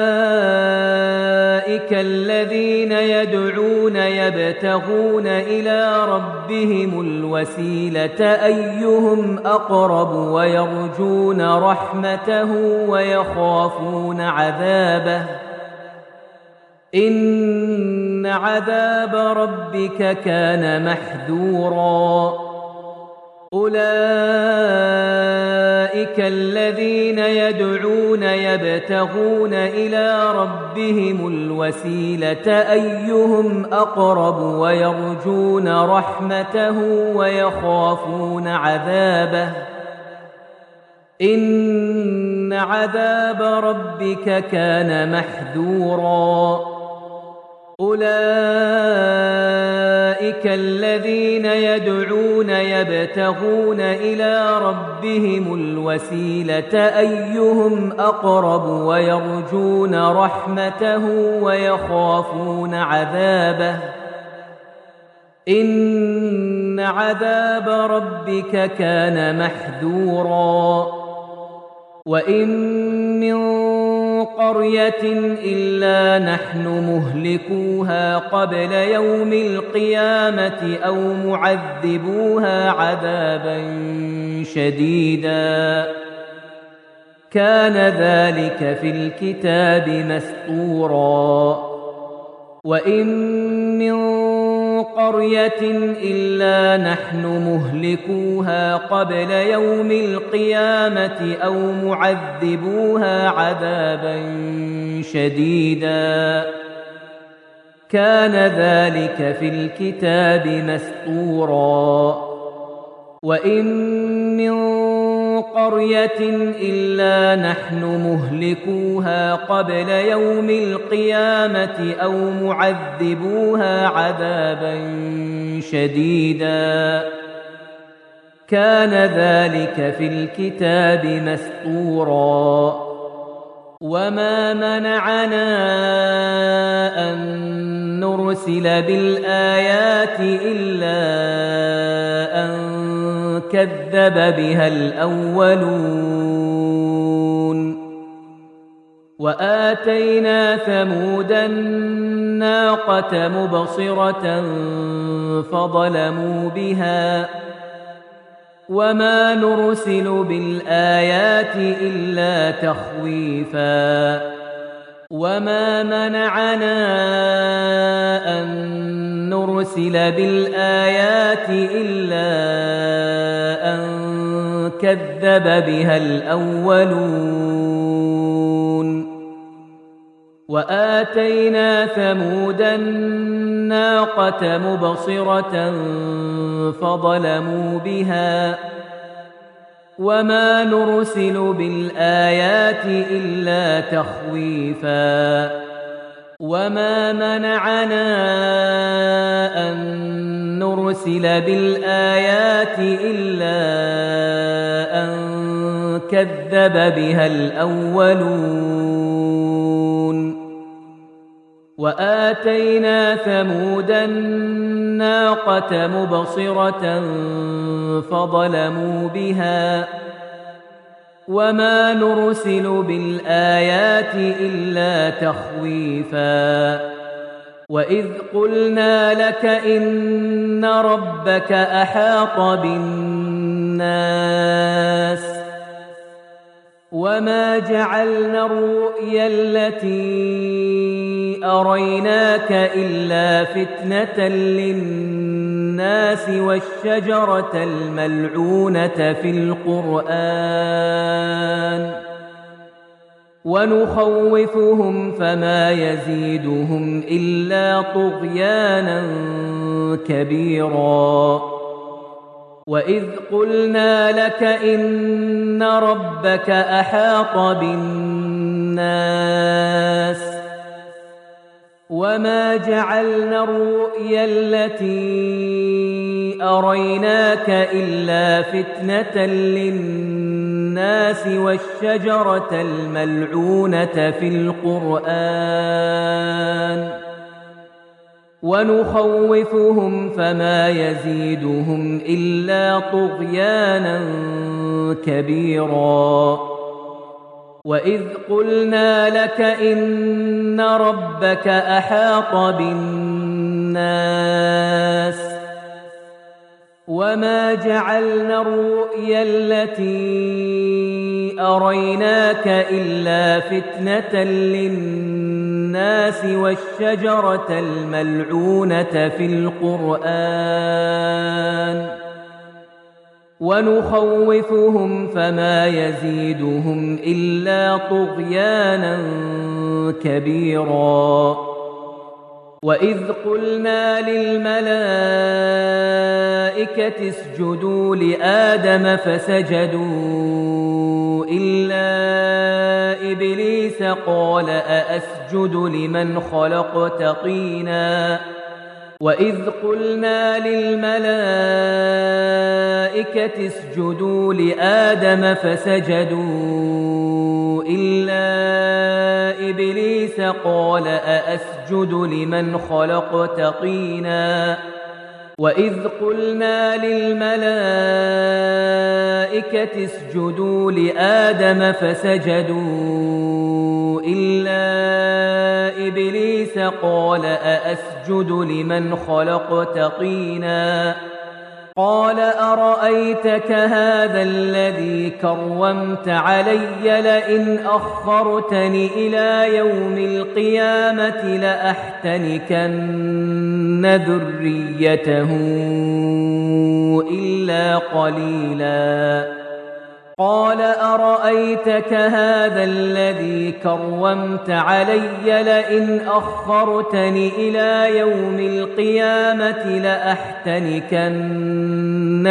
الذين يدعون يبتغون إلى ربهم الوسيلة أيهم أقرب ويرجون رحمته ويخافون عذابه إن عذاب ربك كان محذورا أولئك الذين يدعون يبتغون إلى ربهم الوسيلة أيهم أقرب ويرجون رحمته ويخافون عذابه إن عذاب ربك كان محذورا أولئك الذين يدعون يبتغون إلى ربهم الوسيلة أيهم أقرب ويرجون رحمته ويخافون عذابه إن عذاب ربك كان محذورا وإن من قرية إلا نحن مهلكوها قبل يوم القيامة أو معذبوها عذابا شديدا كان ذلك في الكتاب مسطورا وإن من قرية إلا نحن مهلكوها قبل يوم القيامة أو معذبوها عذابا شديدا كان ذلك في الكتاب مسطورا وإن من قرية إلا نحن مهلكوها قبل يوم القيامة أو معذبوها عذابا شديدا كان ذلك في الكتاب مسطورا وما منعنا أن نرسل بالآيات إلا أن كذب بها الأولون وآتينا ثمود الناقة مبصرة فظلموا بها وما نرسل بالآيات إلا تخويفا وما منعنا أن نرسل بالآيات إلا أن كذب بها الأولون وآتينا ثمود الناقة مبصرة فظلموا بها وما نرسل بالآيات إلا تخويفا وما منعنا أن نرسل بالآيات إلا أن كذب بها الأولون وآتينا ثمود الناقة مبصرة فظلموا بها وما نرسل بالآيات إلا تخويفا وإذ قلنا لك إن ربك أحاط بالناس وما جعلنا الرؤيا التي أريناك إلا فتنة للناس والشجرة الملعونة في القرآن ونخوفهم فما يزيدهم إلا طغيانا كبيرا وإذ قلنا لك إن ربك أحاط بالناس وما جعلنا الرؤيا التي أريناك إلا فتنة للناس والشجرة الملعونة في القرآن ونخوفهم فما يزيدهم إلا طغيانا كبيرا وإذ قلنا لك إن ربك أحاط بالناس وما جعلنا الرؤيا التي أريناك إلا فتنة للناس والشجرة الملعونة في القرآن ونخوفهم فما يزيدهم إلا طغيانا كبيرا وإذ قلنا للملائكة اسجدوا لآدم فسجدوا إلا إبليس قال أأسجد لمن خلقت طينا وإذ قلنا للملائكة اسجدوا لآدم فسجدوا إلا إبليس قال أأسجد لمن خلقت طينا وإذ قلنا للملائكة اسجدوا لآدم فسجدوا إلا إبليس قال أأسجد لمن خلقت طينا قال أرأيتك هذا الذي كرمت علي لئن أخرتني إلى يوم القيامة لأحتنكن ذريته إلا قليلا قال أرأيتك هذا الذي كرمت علي لئن أخرتني إلى يوم القيامة لأحتنكن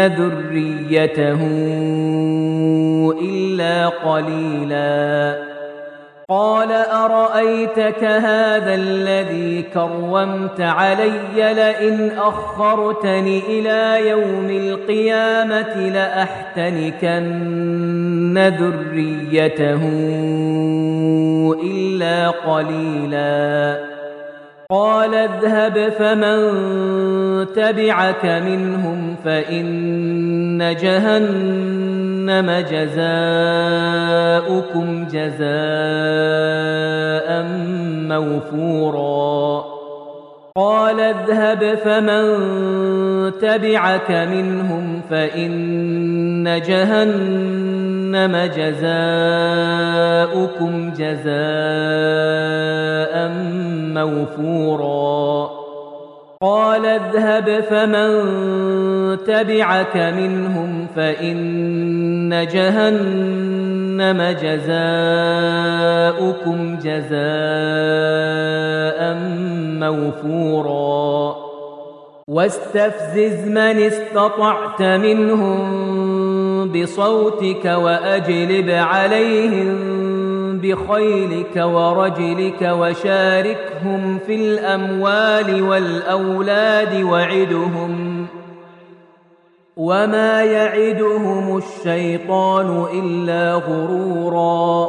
ذريته إلا قليلا قال أرأيتك هذا الذي كرمت علي لئن أخرتني إلى يوم القيامة لأحتنكن ذريته إلا قليلا قال اذهب فمن تبعك منهم فإن جهنم جزاؤكم جزاء موفورا قال اذهب فمن تبعك منهم فإن جهنم جزاؤكم جزاء موفورا قال اذهب فمن تبعك منهم فإن جهنم جزاؤكم جزاء موفورا واستفزز من استطعت منهم بصوتك وأجلب عليهم بخيلك ورجلك وشاركهم في الأموال والأولاد وعدهم وما يعدهم الشيطان إلا غرورا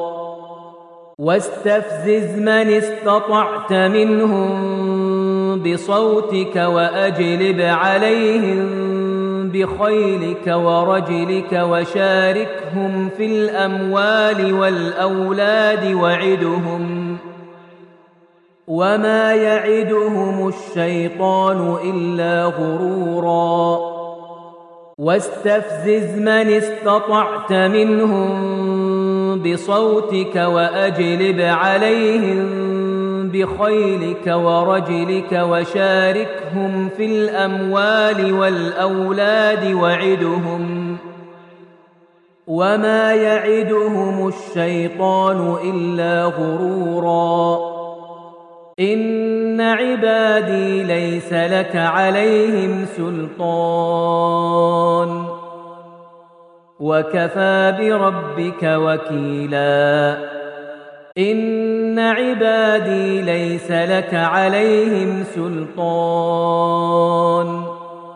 واستفزز من استطعت منهم بصوتك وأجلب عليهم بخيلك ورجلك وشاركهم في الأموال والأولاد وعدهم وما يعدهم الشيطان إلا غرورا واستفزز من استطعت منهم بصوتك وأجلب عليهم بخيلك ورجلك وشاركهم في الأموال والأولاد وعدهم وما يعدهم الشيطان إلا غرورا إن عبادي ليس لك عليهم سلطان وكفى بربك وكيلا إن عبادي ليس لك عليهم سلطان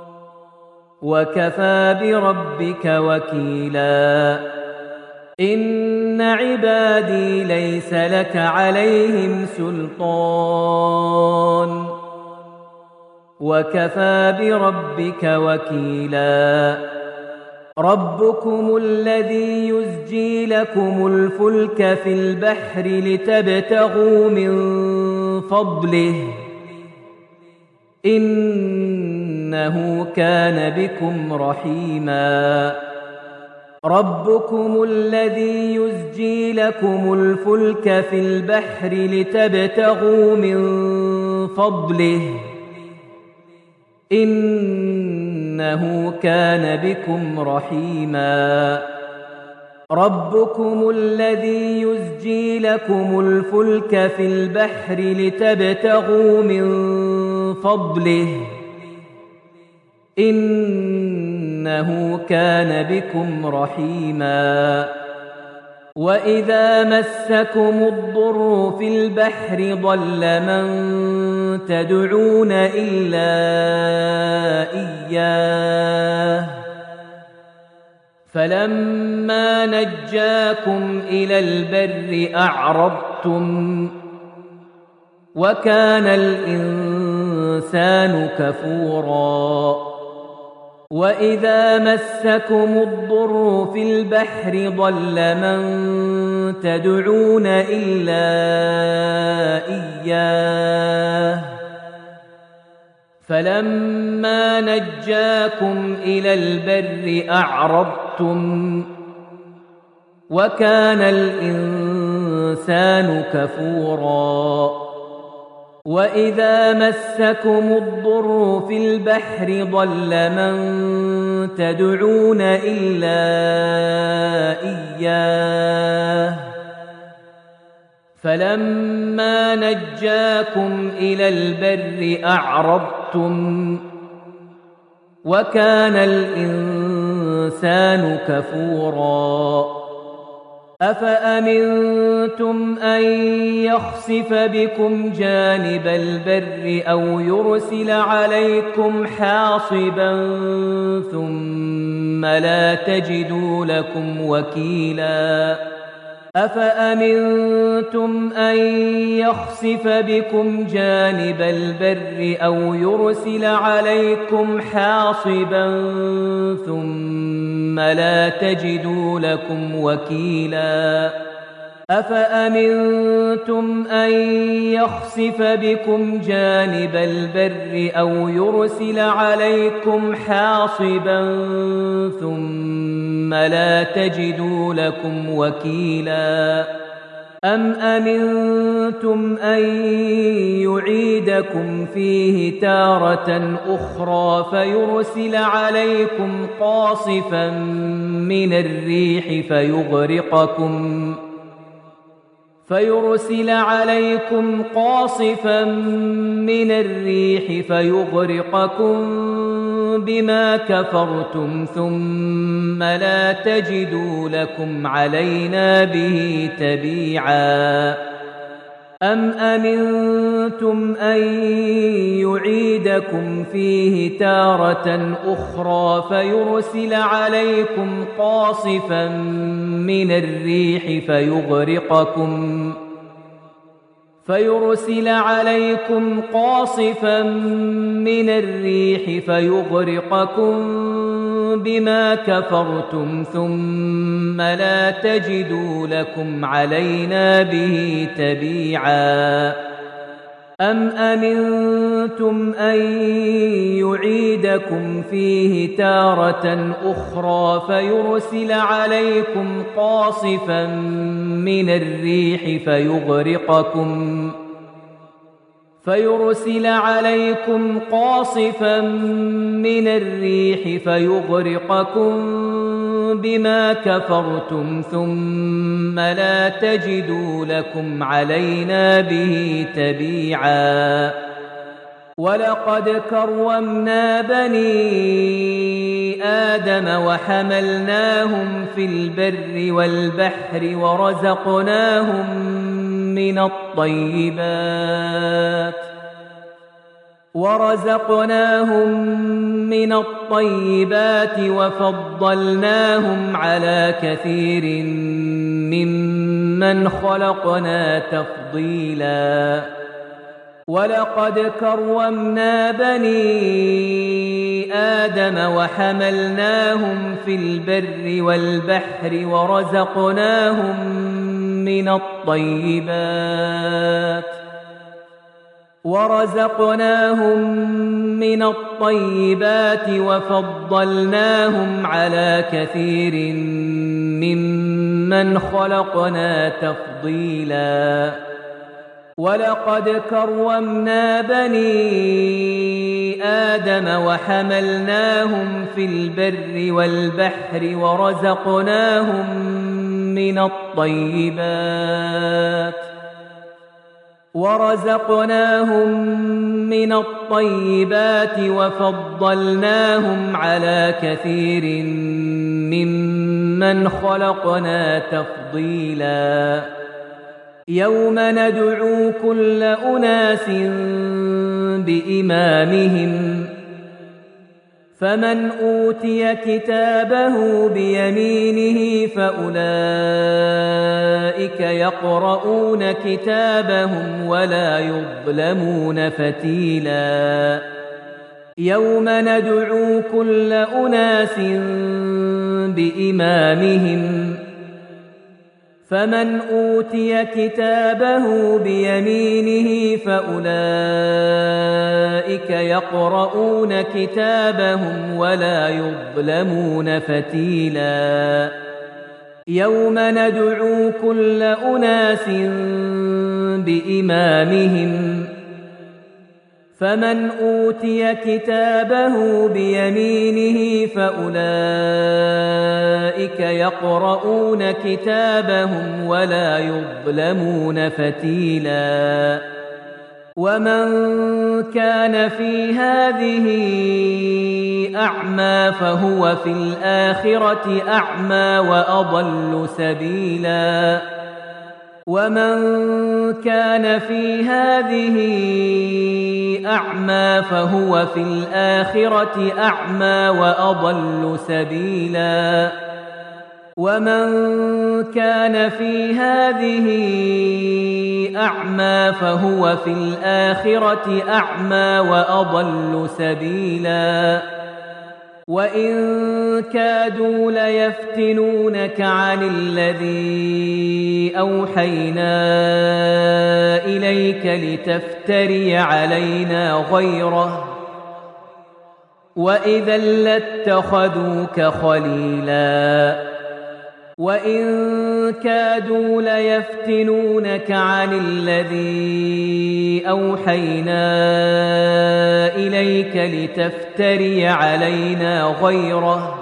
وكفى بربك وكيلا إن عبادي ليس لك عليهم سلطان وكفى بربك وكيلا ربكم الذي يزجي لكم الفلك في البحر لتبتغوا من فضله إنه كان بكم رحيما ربكم الذي يزجي لكم الفلك في البحر لتبتغوا من فضله إنه كان بكم رحيما ربكم الذي يزجي لكم الفلك في البحر لتبتغوا من فضله إنه كان بكم رحيما وإذا مسكم الضر في البحر ضل من تدعون إلا إياه فلما نجاكم إلى البر أعرضتم وكان الإنسان كفورا وإذا مسكم الضر في البحر ضل من تدعون إلا إياه فلما نجاكم إلى البر أعرضتم وكان الإنسان كفورا وإذا مسكم الضر في البحر ضل من تدعون إلا إياه فلما نجاكم إلى البر أعرضتم وكان الإنسان كفورا أفأمنتم أن يخسف بكم جانب البر أو يرسل عليكم حاصبا ثم لا تجدوا لكم وكيلا أفأمنتم أن يخسف بكم جانب البر أو يرسل عليكم حاصبا ثم لا تجدوا لكم وكيلا أفأمنتم أن يخسف بكم جانب البر أو يرسل عليكم حاصبا ثم لا تجدوا لكم وكيلا أم أمنتم أن يعيدكم فيه تارة أخرى فيرسل عليكم قاصفا من الريح فيغرقكم بما كفرتم ثم لا تجدوا لكم علينا به تبيعا أم أمنتم أن يعيدكم فيه تارة أخرى فيرسل عليكم قاصفا من الريح فيغرقكم بما كفرتم ثم لا تجدوا لكم علينا به تبيعا أم أمنتم أن يعيدكم فيه تارة أخرى فيرسل عليكم قاصفا من الريح فيغرقكم بما كفرتم ثم لا تجدوا لكم علينا به تبيعا ولقد كرمنا بني آدم وحملناهم في البر والبحر ورزقناهم من الطيبات وفضلناهم على كثير ممن خلقنا تفضيلا ولقد كرمنا بني آدم وحملناهم في البر والبحر ورزقناهم من الطيبات وفضلناهم على كثير ممن خلقنا تفضيلا ولقد كرمنا بني آدم وحملناهم في البر والبحر ورزقناهم من الطيبات وفضلناهم على كثير ممن خلقنا تفضيلا يوم ندعو كل أناس بإمامهم فمن أوتي كتابه بيمينه فأولئك يقرؤون كتابهم ولا يظلمون فتيلا يوم ندعو كل أناس بإمامهم فمن أوتي كتابه بيمينه فأولئك يقرؤون كتابهم ولا يظلمون فتيلا يوم ندعو كل أناس بإمامهم فمن أوتي كتابه بيمينه فأولئك يقرؤون كتابهم ولا يظلمون فتيلا ومن كان في هذه أعمى فهو في الآخرة أعمى وأضل سبيلا ومن كان في هذه أعمى فهو في الآخرة أعمى وأضل سبيلا ومن كان في هذه أعمى فهو في الآخرة أعمى وأضل سبيلا وإن كادوا ليفتنونك عن الذي أوحينا إليك لتفتري علينا غيره وإذا لاتخذوك خليلا وإن كادوا ليفتنونك عن الذي أوحينا إليك لتفتري علينا غيره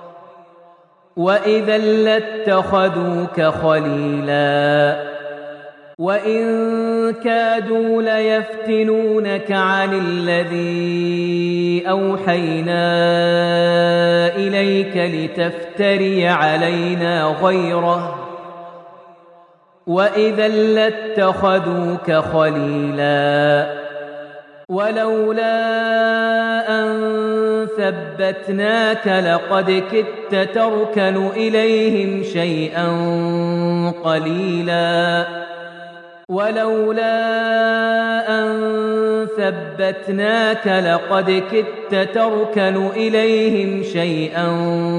وإذا لاتخذوك خليلا وإن كادوا ليفتنونك عن الذي أوحينا إليك لتفتري علينا غيره وإذا لاتخذوك خليلا ولولا أن ثبتناك لقد كدت تركن إليهم شيئا قليلا ولولا أن ثبتناك لقد كدت تركن إليهم شيئا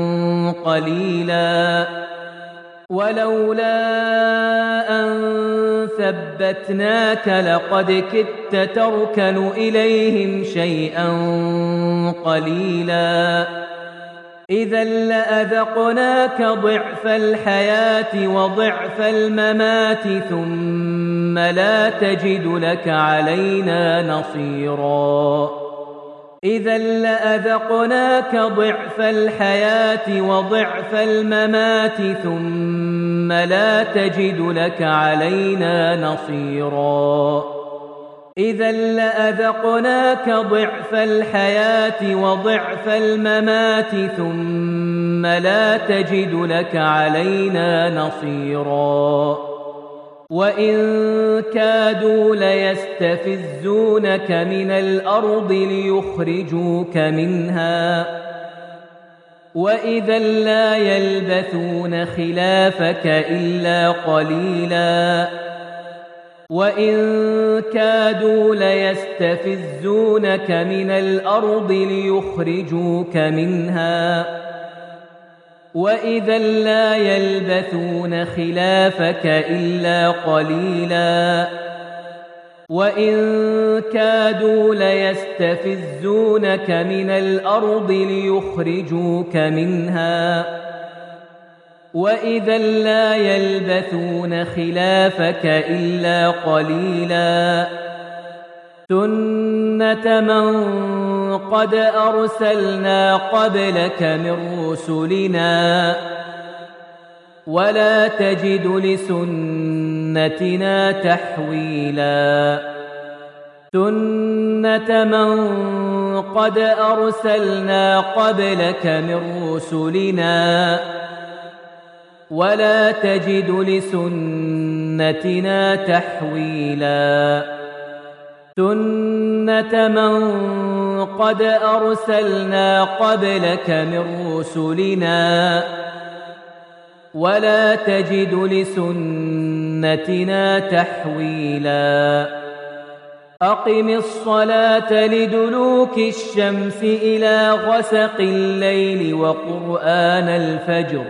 قليلا ولولا أن ثبتناك لقد كدت تركن إليهم شيئا قليلا إذا لأذقناك ضعف الحياة وضعف الممات ثم لا تجد لك علينا نصيرا إذا لأذقناك ضعف الحياة وضعف الممات ثم لا تجد لك علينا نصيرا إذا لأذقناك ضعف الحياة وضعف الممات ثم لا تجد لك علينا نصيرا وإن كادوا ليستفزونك من الأرض ليخرجوك منها وإذا لا يلبثون خلافك إلا قليلا وإن كادوا ليستفزونك من الأرض ليخرجوك منها وإذا لا يلبثون خلافك إلا قليلا وإن كادوا ليستفزونك من الأرض ليخرجوك منها وإذا لا يلبثون خلافك إلا قليلا سنة من قد أرسلنا قبلك من رسلنا ولا تجد لسنتنا تحويلا سنة من قد أرسلنا قبلك من رسلنا ولا تجد لسنتنا تحويلا سنة من قد أرسلنا قبلك من رسلنا ولا تجد لسنتنا تحويلا أقم الصلاة لدلوك الشمس إلى غسق الليل وقرآن الفجر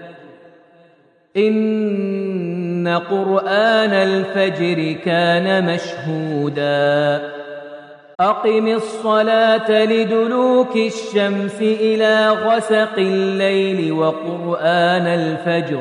إن قرآن الفجر كان مشهودا أقم الصلاة لدلوك الشمس إلى غسق الليل وقرآن الفجر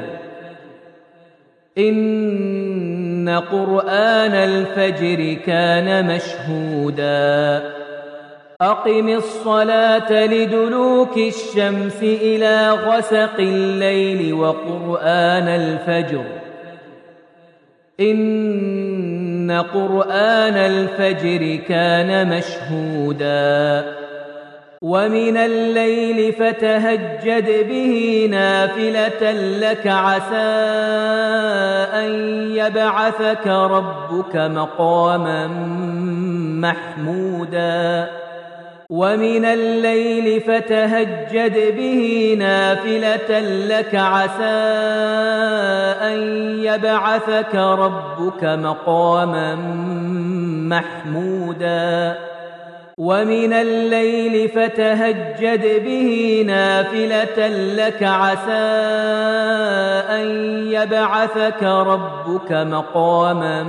إن قرآن الفجر كان مشهودا أقم الصلاة لدلوك الشمس إلى غسق الليل وقرآن الفجر إن قرآن الفجر كان مشهودا ومن الليل فتهجد به نافلة لك عسى أن يبعثك ربك مقاما محمودا ومن الليل فتهجد به نافلة لك عسى أن يبعثك ربك مقاما محمودا ومن الليل فتهجد به نافلة لك عسى أن يبعثك ربك مقاما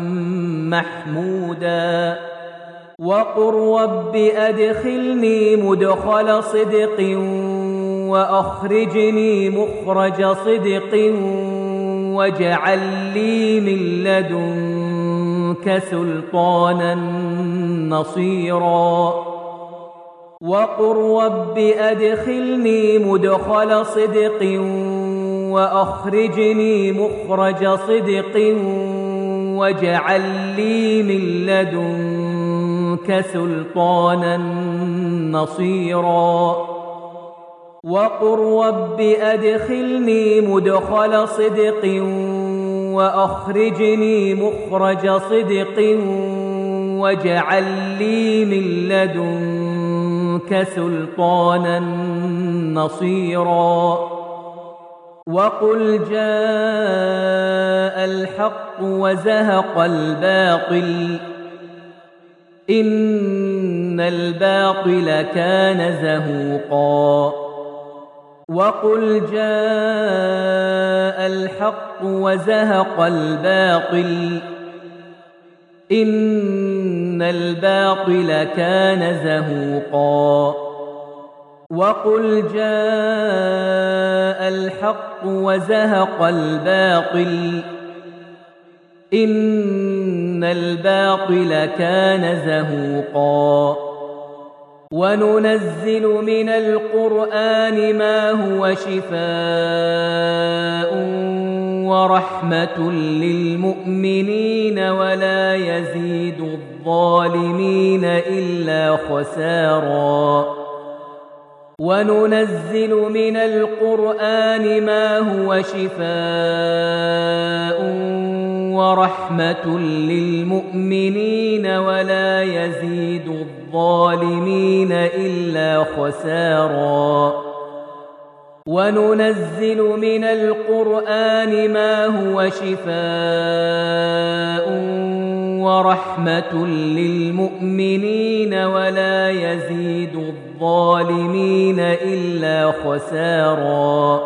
محمودا وقل رب أدخلني مدخل صدق وأخرجني مخرج صدق واجعل لي من لدنك سلطانا نصيرا وقل رب أدخلني مدخل صدق وأخرجني مخرج صدق واجعل لي من لدنك سلطانا نصيرا وقل رب أدخلني مدخل صدق وأخرجني مخرج صدق واجعل لي من لدنك سلطانا نصيرا وقل جاء الحق وزهق الباطل إن الباطل كان زهوقا وقل جاء الحق وزهق الباطل إن الباطل كان زهوقا وقل جاء الحق وزهق الباطل إن الباطل كان زهوقا وننزل من القرآن ما هو شفاء ورحمة للمؤمنين ولا يزيد الظالمين إلا خسارا وننزل من القرآن ما هو شفاء ورحمة للمؤمنين ولا يزيد الظالمين إلا خسارا وننزل من القرآن ما هو شفاء ورحمة للمؤمنين ولا يزيد الظالمين إلا خسارا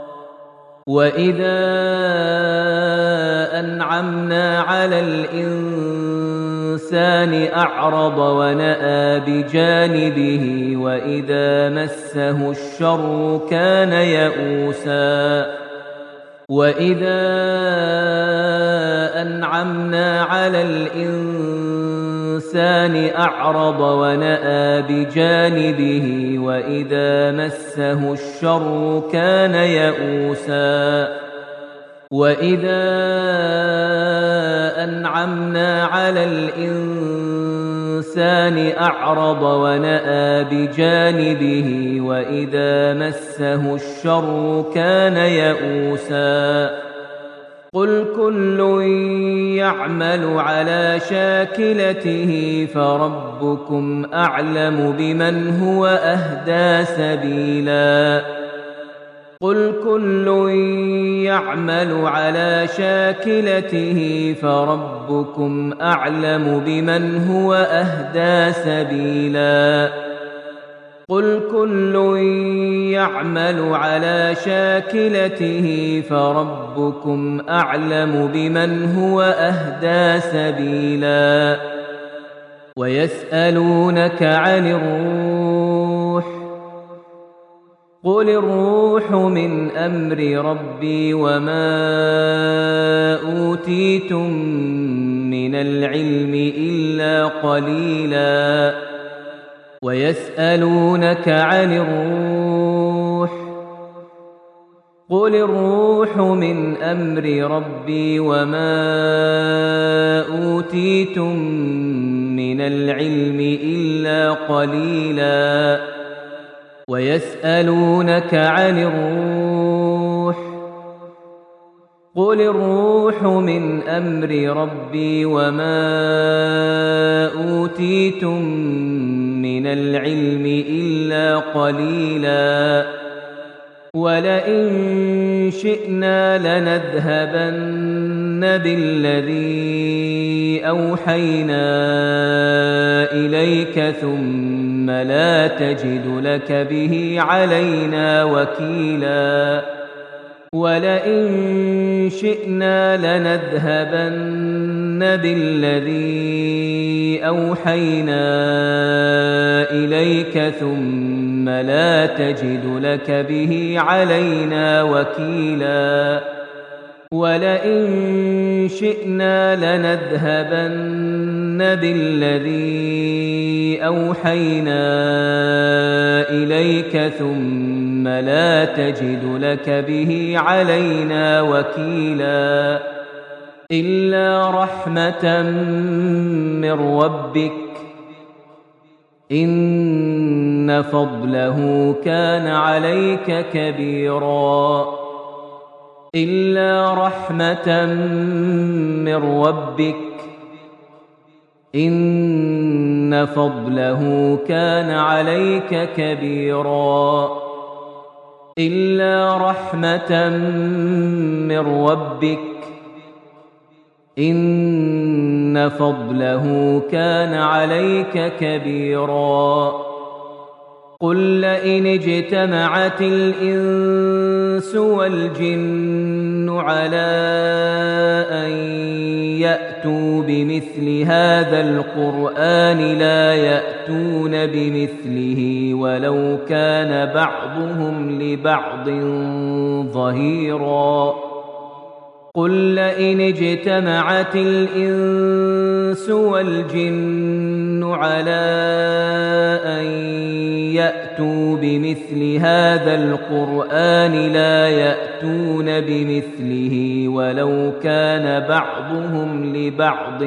وإذا أنعمنا على الإنسان أعرض ونأى بجانبه وإذا مسه الشر كان يئوسا وإذا أنعمنا على الإنسان أعرض ونأى بجانبه وإذا مسه الشر كان يئوسا وإذا أنعمنا على الإنسان أعرض ونأى بجانبه وإذا مسه الشر كان يئوسا قل كل يعمل على شاكلته فربكم أعلم بمن هو أهدى سبيلا قل كل يعمل على شاكلته فربكم أعلم بمن هو أهدى سبيلا قل كل يعمل على شاكلته فربكم أعلم بمن هو أهدى سبيلا ويسألونك عن الروح قل الروح من أمر ربي وما أوتيتم من العلم إلا قليلا ويسألونك عن الروح قل الروح من أمر ربي وما أوتيتم من العلم إلا قليلا ويسألونك عن الروح قل الروح من أمر ربي وما أوتيتم من العلم إلا قليلا ولئن شئنا لنذهبن بالذي أوحينا إليك ثم لا تجد لك به علينا وكيلا ولئن شئنا لنذهبن بالذي أوحينا إليك ثم لا تجد لك به علينا وكيلا ولئن شئنا لنذهبن بالذي أوحينا إليك ثم لا تجد لك به علينا وكيلا إلا رحمة من ربك إن فضله كان عليك كبيرا إلا رحمة من ربك إن فضله كان عليك كبيرا إلا رحمة من ربك إن فضله كان عليك كبيرا قل لئن اجتمعت الإنس والجن على أن يأتوا بمثل هذا القرآن لا يأتون بمثله ولو كان بعضهم لبعض ظهيرا قل لئن اجتمعت الإنس والجن على أن يأتوا بمثل هذا القرآن لا يأتون بمثله ولو كان بعضهم لبعض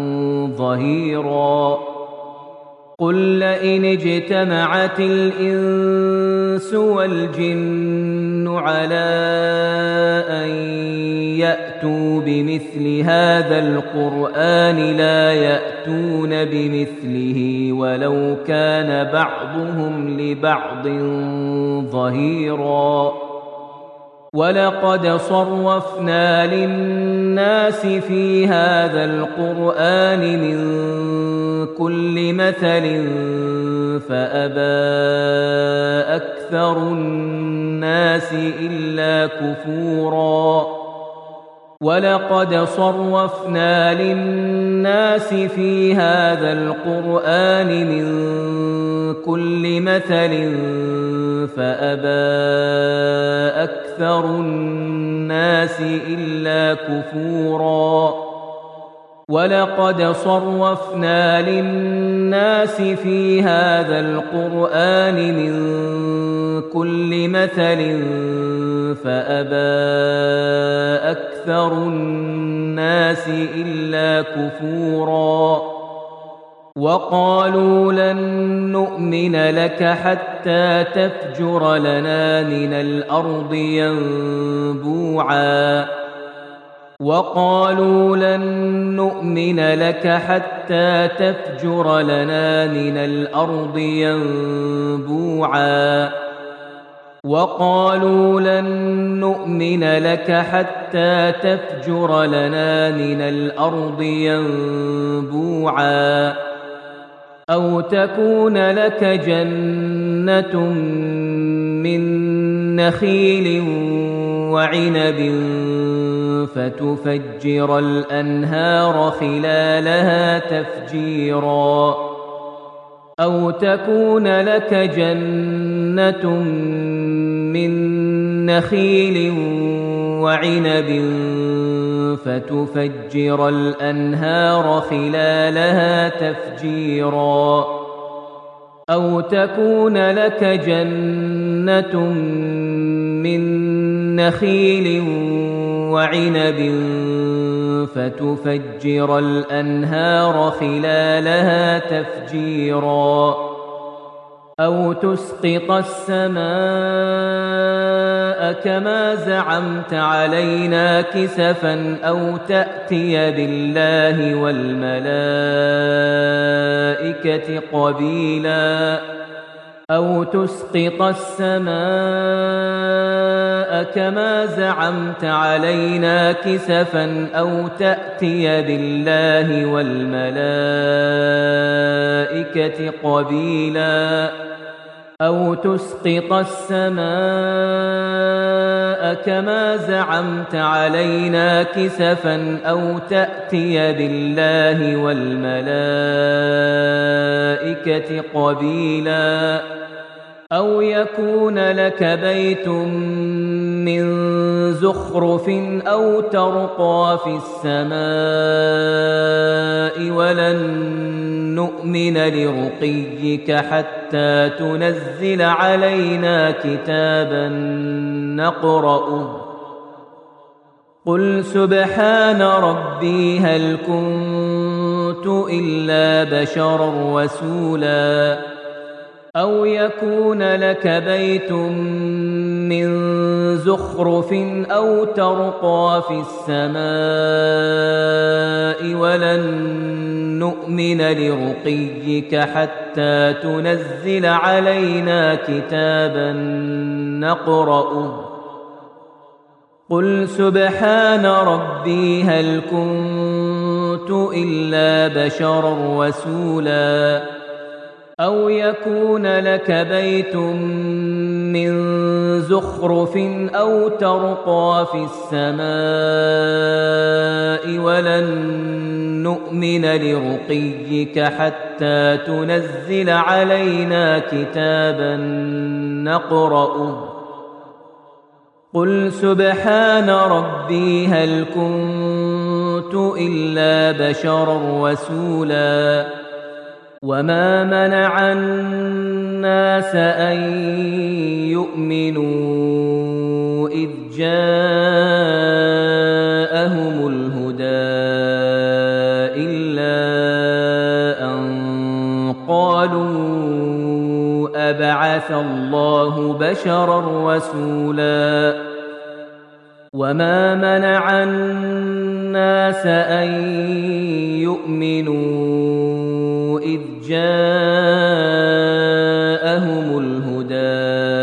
ظهيرا قل لئن اجتمعت الإنس والجن على أن يأتوا بمثل هذا القرآن لا يأتون بمثله ولو كان بعضهم لبعض ظهيرا ولقد صرفنا للناس في هذا القرآن من كل مثل فأبى أكثر الناس إلا كفورا ولقد صرفنا للناس في هذا القرآن من كل مثل فأبى أكثر الناس إلا كفورا ولقد صرفنا للناس في هذا القرآن من كل مثل فأبى أكثر الناس إلا كفورا وقالوا لن نؤمن لك حتى تفجر لنا من الأرض ينبوعا وقالوا لن نؤمن لك حتى تفجر لنا من الأرض ينبوعا وقالوا لن نؤمن لك حتى تفجر لنا من الأرض ينبوعا أو تكون لك جنة من نخيل وعنب فتفجر الأنهار خلالها تفجيرا أو تكون لك جنة من نخيل وعنب فتفجر الأنهار خلالها تفجيرا أو تكون لك جنة من نخيل وعنب فتفجر الأنهار خلالها تفجيرا أو تسقط السماء كما زعمت علينا كسفا أو تأتي بالله والملائكة قبيلا أو تسقط السماء كما زعمت علينا كسفا أو تأتي بالله والملائكة قبيلا أو تسقط السماء كما زعمت علينا كسفا أو تأتي بالله والملائكة قبيلا أو يكون لك بيت من زخرف أو ترقى في السماء ولن نؤمن لرقيك حتى تنزل علينا كتابا نقرأه قل سبحان ربي هل كنت إلا بشرا رسولا أو يكون لك بيت من زخرف أو ترقى في السماء ولن نؤمن لرقيك حتى تنزل علينا كتابا نقرأه قل سبحان ربي هل كنت إلا بشرا رسولا أو يكون لك بيت من زخرف أو ترقى في السماء ولن نؤمن لرقيك حتى تنزل علينا كتابا نقرأه قل سبحان ربي هل كنت إلا بشرا رسولا وما منع الناس أن يؤمنوا إذ جاءهم الهدى إلا أن قالوا أبعث الله بشرا رسولا وما منع الناس أن يؤمنوا إذ جاءهم الهدى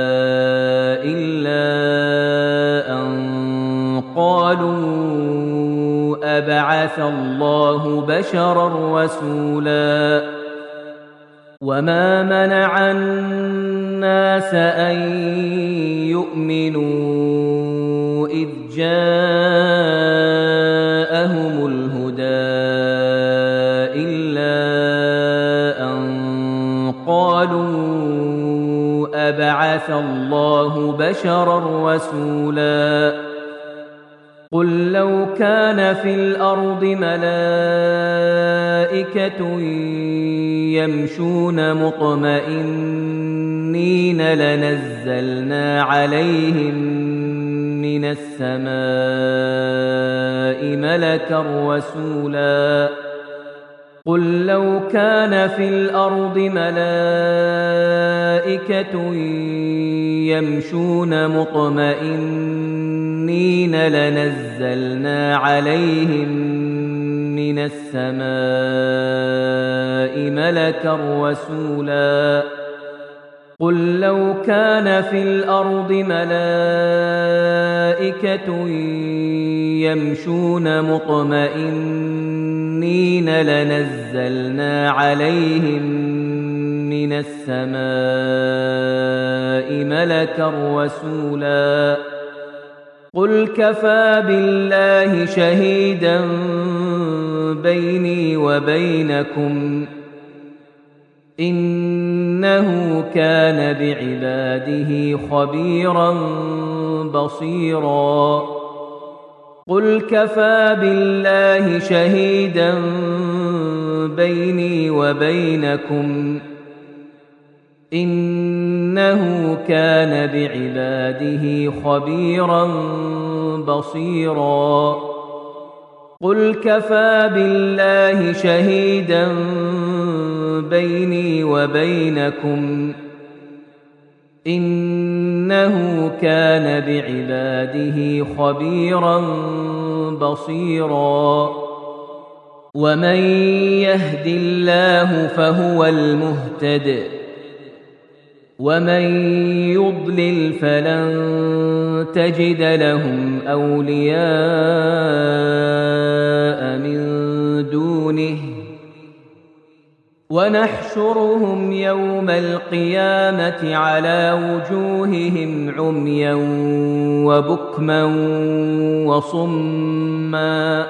إلا أن قالوا أبعث الله بشرا رسولا وما منع الناس أن يؤمنوا إذ جاءهم الهدى إلا أن قالوا أبعث الله بشرا رسولا قل لو كان في الأرض ملائكة يمشون مطمئنين لنزلنا عليهم من السماء ملكا رسولا قل لو كان في الأرض ملائكة يمشون مطمئنين لنزلنا عليهم من السماء ملكا رسولا قل لو كان في الأرض ملائكة يمشون مطمئنين لنزلنا عليهم من السماء ملكا رسولا قل كفى بالله شهيدا بيني وبينكم إنه كان بعباده خبيرا بصيرا قل كفى بالله شهيدا بيني وبينكم إنه إنه كان بعباده خبيرا بصيرا قل كفى بالله شهيدا بيني وبينكم إنه كان بعباده خبيرا بصيرا ومن يهد الله فهو المهتد ومن يضلل فلن تجد لهم أولياء من دونه ونحشرهم يوم القيامة على وجوههم عميا وبكما وصما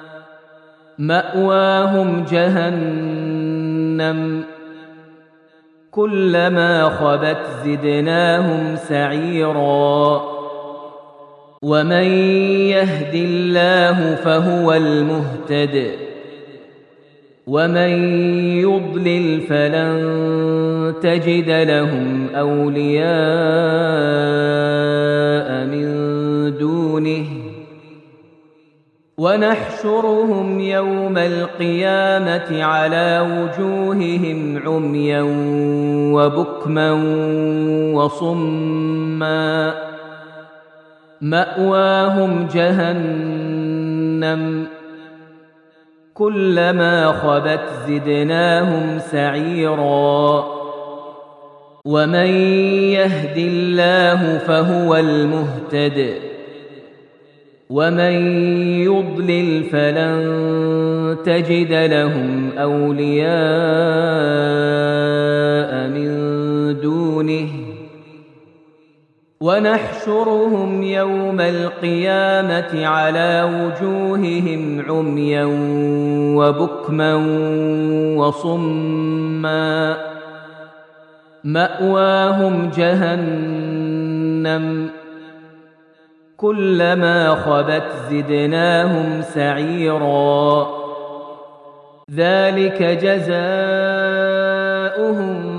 مأواهم جهنم كلما خبت زدناهم سعيرا ومن يهد الله فهو المهتد ومن يضلل فلن تجد لهم أولياء من دونه ونحشرهم يوم القيامة على وجوههم عميا وبكما وصما مأواهم جهنم كلما خبت زدناهم سعيرا ومن يهد الله فهو المهتد ومن يضلل فلن تجد لهم أولياء من دونه ونحشرهم يوم القيامة على وجوههم عميا وبكما وصما مأواهم جهنم كلما خبت زدناهم سعيرا ذلك جزاؤهم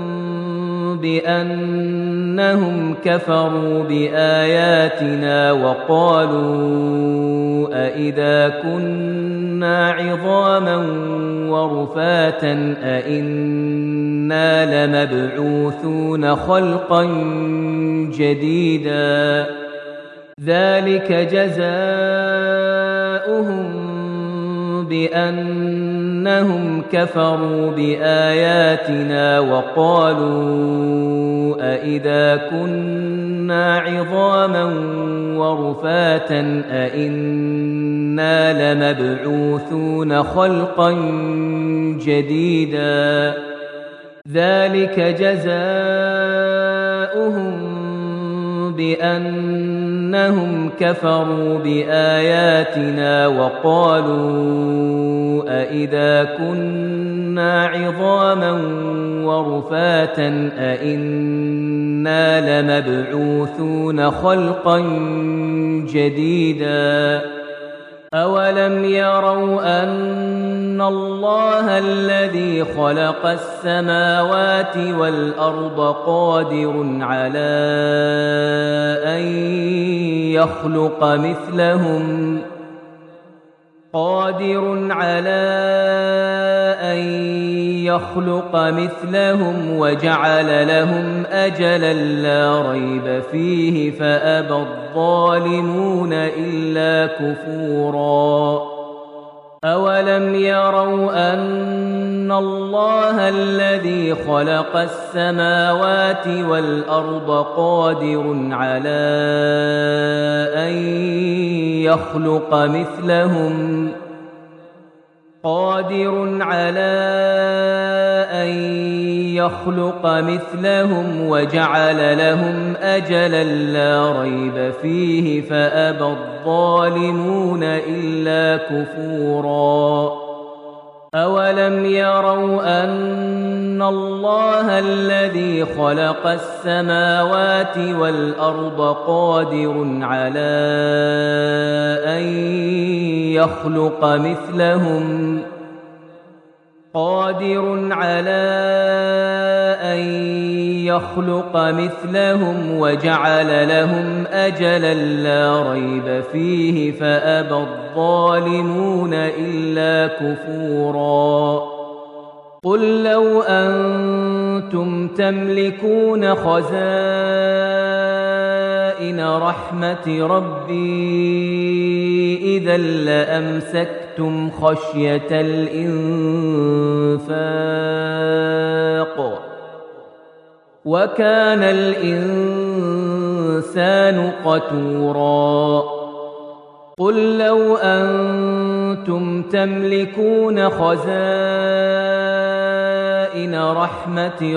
بأنهم كفروا بآياتنا وقالوا أئذا كنا عظاما ورفاتا أئنا لمبعوثون خلقا جديدا ذلك جزاؤهم بأنهم كفروا بآياتنا وقالوا أئذا كنا عظاما ورفاتا أئنا لمبعوثون خلقا جديدا ذلك جزاؤهم بأنهم كفروا بآياتنا وقالوا أئذا كنا عظاما ورفاتا أئنا لمبعوثون خلقا جديدا أولم يروا أن الله الذي خلق السماوات والأرض قادر على أن يخلق مثلهم وجعل لهم أجلا لا ريب فيه فأبى الظالمون إلا كفورا أولم يروا أن الله الذي خلق السماوات والأرض قادر على أن يخلق مثلهم وجعل لهم أجلا لا ريب فيه فأبى الظالمون إلا كفورا أولم يروا أن الله الذي خلق السماوات والأرض قادر على أن يخلق مثلهم وجعل لهم أجلا لا ريب فيه فأبى الظالمون إلا كفورا قل لو أنتم تملكون خزائن رحمة ربي إذا لأمسكتم خشية الإنفاق وكان الإنسان قتورا قل لو أنتم تملكون خزائن رحمة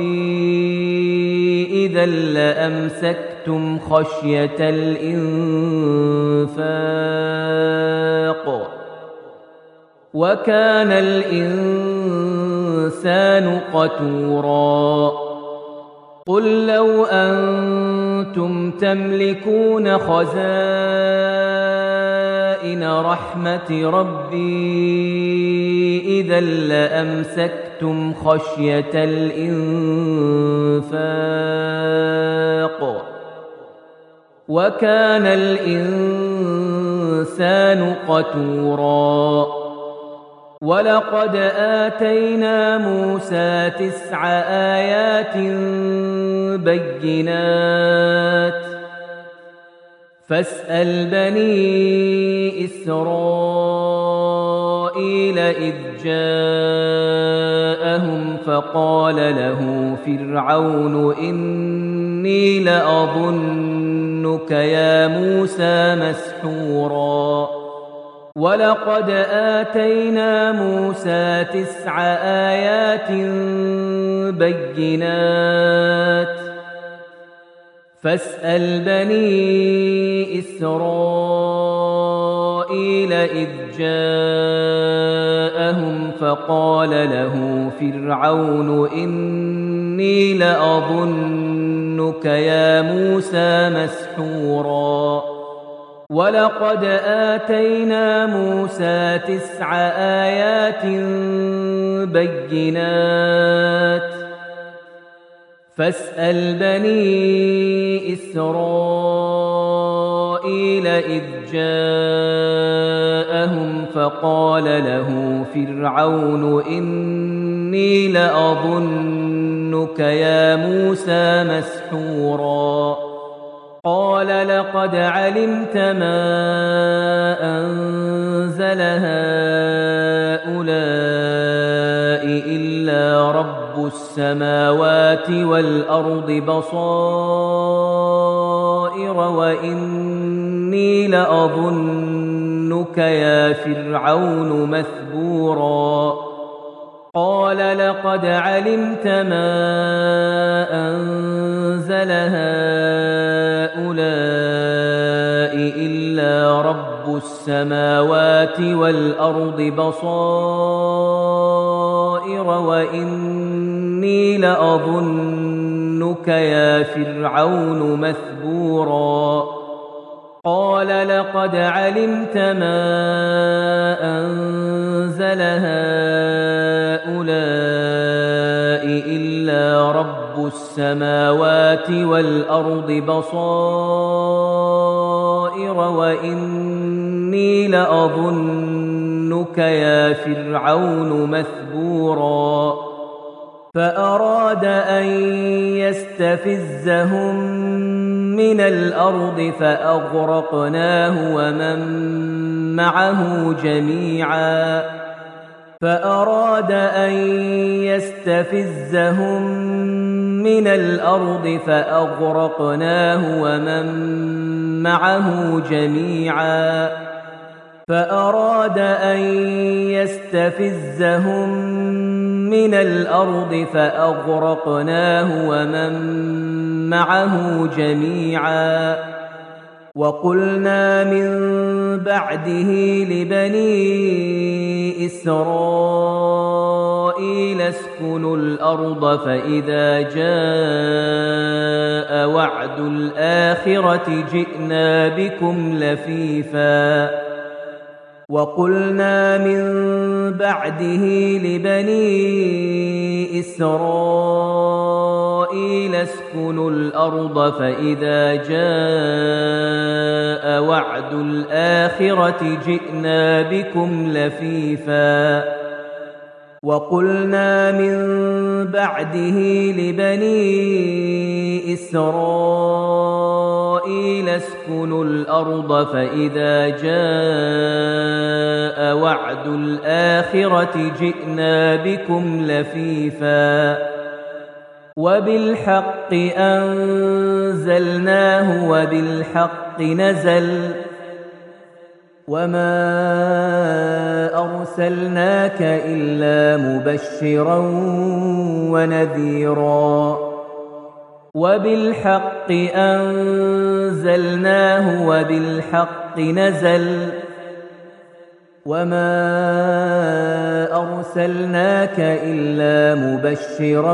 ربي إذا لأمسكتم خشية الإنفاق وكان الإنسان قتورا قل لو أنتم تملكون خزائن رحمة ربي إذا لأمسكتم خشية الإنفاق وكان الإنسان قتورا ولقد آتينا موسى 9 آيات بينات فاسأل بني إسرائيل إذ جاءهم فقال له فرعون إني لأظنك يا موسى مسحورا ولقد آتينا موسى 9 آيات بينات فاسأل بني إسرائيل إذ جاءهم فقال له فرعون إني لأظنك يا موسى مسحورا ولقد آتينا موسى 9 آيات بينات فاسأل بني إسرائيل إذ جاءهم فقال له فرعون إني لأظنك يا موسى مسحورا قال لقد علمت ما أنزل هؤلاء إلا رب السماوات والأرض بصائر وإني لأظنك يا فرعون مثبورا قال لقد علمت ما أنزل هؤلاء إلا رب السماوات والأرض بصائر وإني لأظنك يا فرعون مثبورا قال لقد علمت ما أنزل هؤلاء إلا رب السماوات والأرض بصائر وإني لأظنك يا فرعون مثبورا فأراد أن يستفزهم من الأرض فأغرقناه ومن معه جميعا فأراد أن يستفزهم من الأرض فأغرقناه ومن معه جميعا فأراد أن يستفزهم من الأرض فأغرقناه ومن معه جميعا وقلنا من بعده لبني إسرائيل اسكنوا الأرض فإذا جاء وعد الآخرة جئنا بكم لفيفا وقلنا من بعده لبني إسرائيل اسكنوا الأرض فإذا جاء وعد الآخرة جئنا بكم لفيفا وقلنا من بعده لبني إسرائيل اسكنوا الأرض فإذا جاء وعد الآخرة جئنا بكم لفيفا وبالحق أنزلناه وبالحق نزل وما أرسلناك إلا مبشرا ونذيرا وبالحق أنزلناه وبالحق نزل وما أرسلناك إلا مبشرا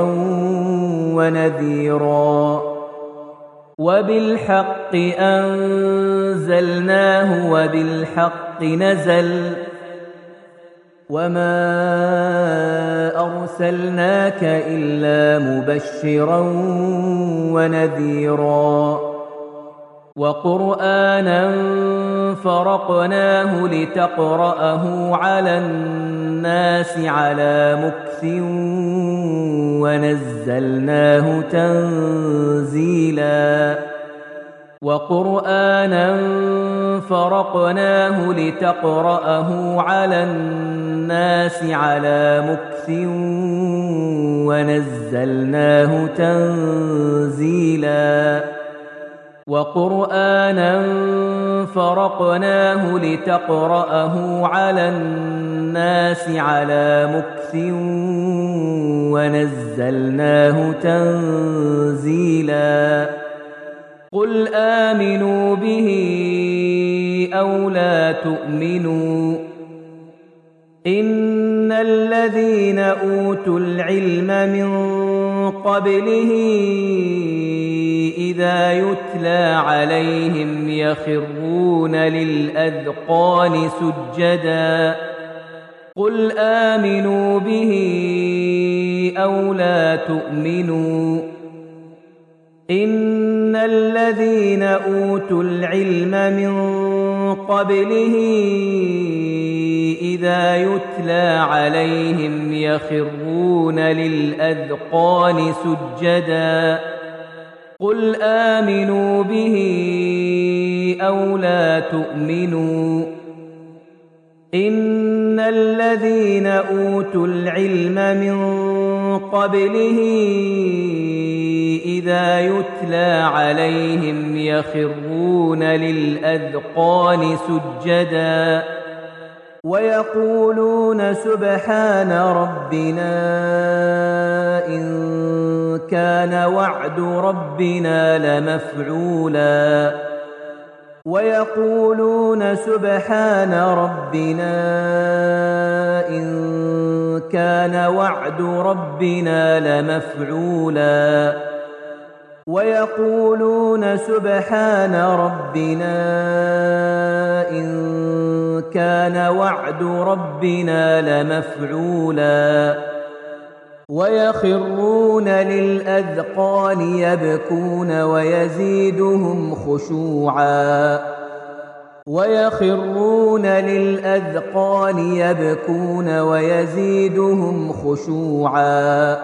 ونذيرا وبالحق أنزلناه وبالحق نزل وما أرسلناك إلا مبشرا ونذيرا وقرآنا فرقناه لتقرأه على الناس على مكث ونزلناه تنزيلا وقرآنا فرقناه لتقرأه على الناس على مكث ونزلناه تنزيلا وقرآنا فرقناه لتقرأه على الناس على مكث ونزلناه تنزيلا قل آمنوا به أو لا تؤمنوا إن الذين أوتوا العلم من قبله إذا يتلى عليهم يخرون للأذقان سجدا قل آمنوا به أو لا تؤمنوا إن الذين أوتوا العلم من قبله إذا يتلى عليهم يخرون للأذقان سجدا قل آمنوا به أو لا تؤمنوا إن الذين أوتوا العلم من قبله إذا يتلى عليهم يخرون للأذقان سجدا ويقولون سبحان ربنا إن كان وعد ربنا لمفعولا ويقولون سبحان ربنا إن كان وعد ربنا لمفعولا ويقولون سبحان ربنا إن كان وعد ربنا لمفعولا ويخرون للأذقان يبكون ويزيدهم خشوعا ويخرون للأذقان يبكون ويزيدهم خشوعا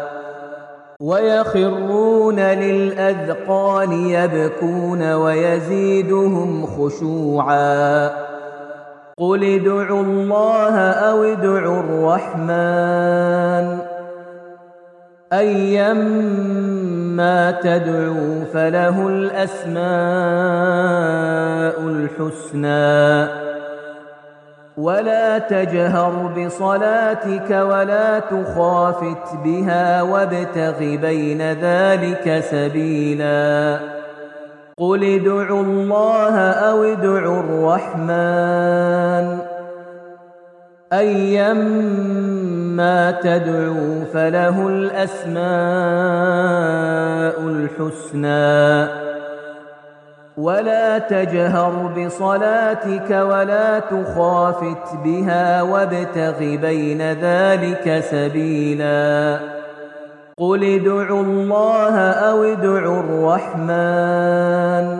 ويخرون للأذقان يبكون ويزيدهم خشوعا قل ادعوا الله أو ادعوا الرحمن أيما تدعوا فله الأسماء الحسنى ولا تجهر بصلاتك ولا تخافت بها وابتغ بين ذلك سبيلا قل ادعوا الله أو ادعوا الرحمن أيما تدعوا فله الأسماء الحسنى ولا تجهر بصلاتك ولا تخافت بها وابتغ بين ذلك سبيلا قل ادعوا الله أو ادعوا الرحمن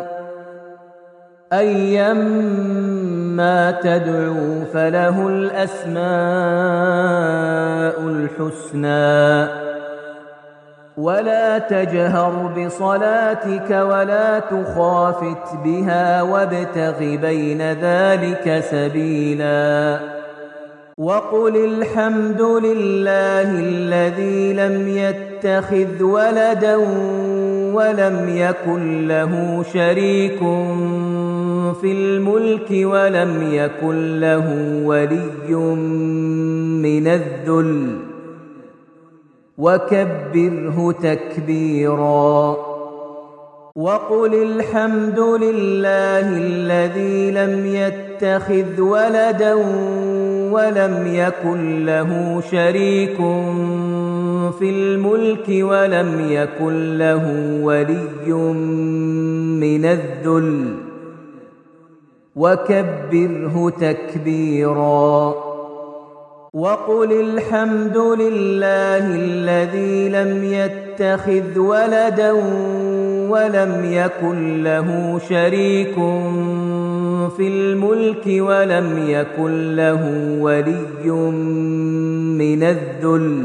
أيما تدعوا فله الأسماء الحسنى ولا تجهر بصلاتك ولا تخافت بها وابتغ بين ذلك سبيلا وقل الحمد لله الذي لم يتخذ ولدا ولم يكن له شريك في الملك ولم يكن له ولي من الذل وكبره تكبيرا وقل الحمد لله الذي لم يتخذ ولدا ولم يكن له شريك في الملك ولم يكن له ولي من الذل وكبره تكبيرا وقل الحمد لله الذي لم يتخذ ولدا ولم يكن له شريك في الملك ولم يكن له ولي من الذل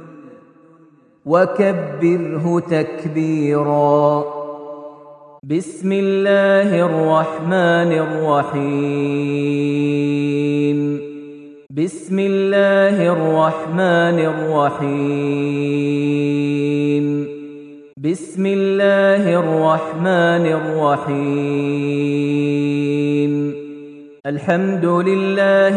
وكبره تكبيرا بسم الله الرحمن الرحيم بسم الله الرحمن الرحيم بسم الله الرحمن الرحيم الحمد لله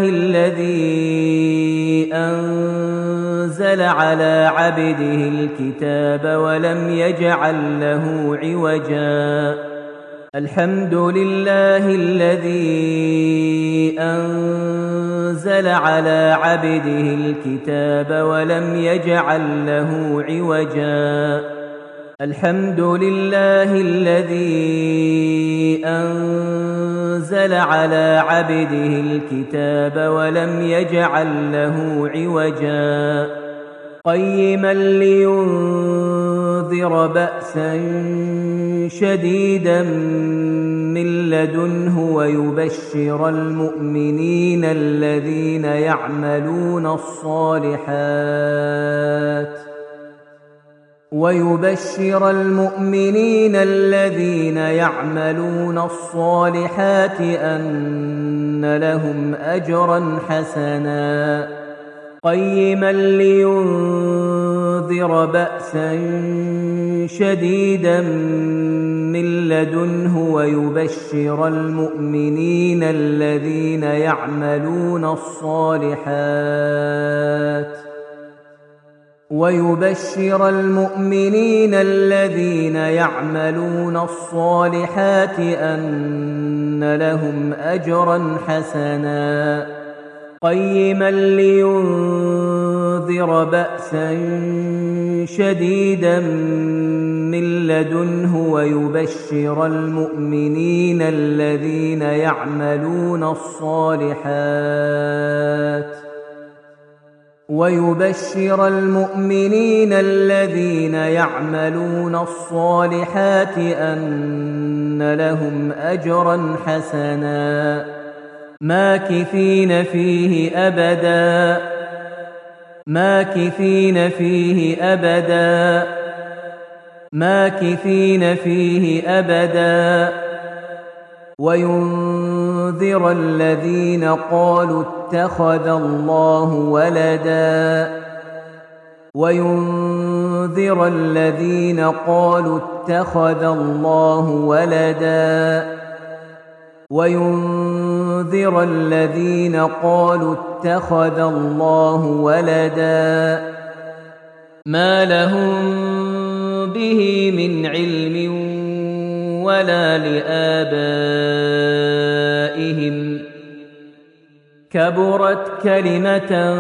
الذي أنزل على عبده الكتاب ولم يجعل له عوجا الحمد لله الذي أنزل على عبده الكتاب ولم يجعل له عوجا الحمد لله الذي أنزل على عبده الكتاب ولم يجعل له عوجا قيما لينذر بأسا شديدا من لدنه ويبشر المؤمنين الذين يعملون الصالحات أن لهم أجرا حسنا قيما لينذر بأسا شديدا من لدنه ويبشر المؤمنين الذين يعملون الصالحات أن لهم أجرا حسنا قيما لينذر بأسا شديدا من لدنه ويبشر المؤمنين الذين يعملون الصالحات أن لهم أجرا حسنا ماكثين فيه أبدا وينذر الذين قالوا اتخذ الله ولدا ما لهم به من علم ولا لآبائهم كبرت كلمة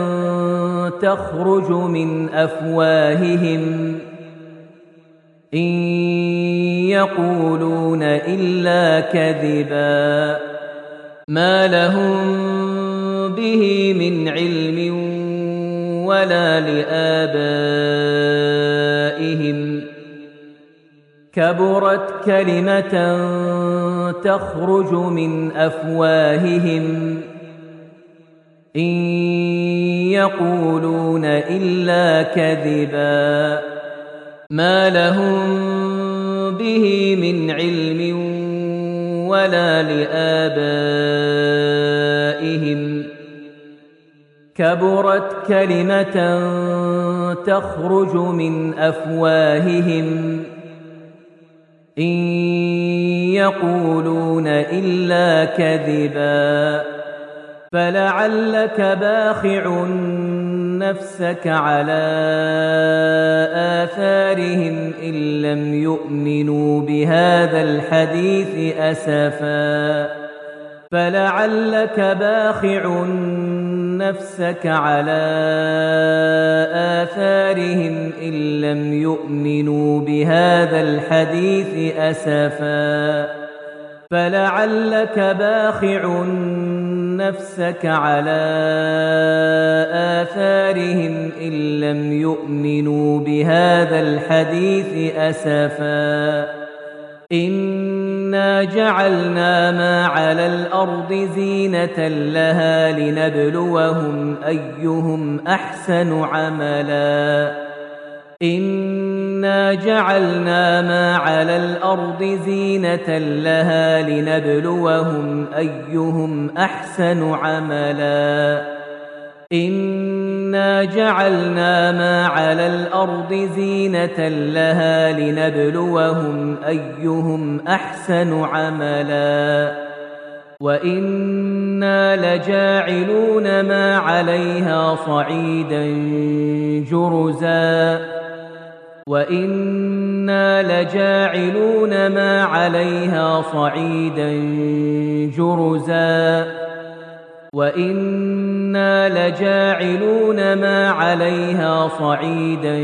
تخرج من أفواههم إن يقولون إلا كذبا ما لهم به من علم ولا لآبائهم كبرت كلمة تخرج من أفواههم إن يقولون إلا كذبا ما لهم به من علم ولا لآبائهم كبرت كلمة تخرج من أفواههم إن يقولون إلا كذبا فلعلك باخع نفسك على آثارهم إن لم يؤمنوا بهذا الحديث أسفا فلعلك باخع نفسك على آثارهم إن لم يؤمنوا بهذا الحديث أسفا فلعلك باخع نفسك على آثارهم إن لم يؤمنوا بهذا الحديث أسفا إنا جعلنا ما على الأرض زينة لها لنبلوهم أيهم أحسن عملا إنا جعلنا ما على الأرض زينة لها لنبلوهم أيهم أحسن عملا إنا جعلنا ما على الأرض زينة لها لنبلوهم أيهم أحسن عملا وإنا لجاعلون ما عليها صعيدا جرزا وإنا لجاعلون ما عليها صعيدا جرزا وإنا لجاعلون ما عليها صعيدا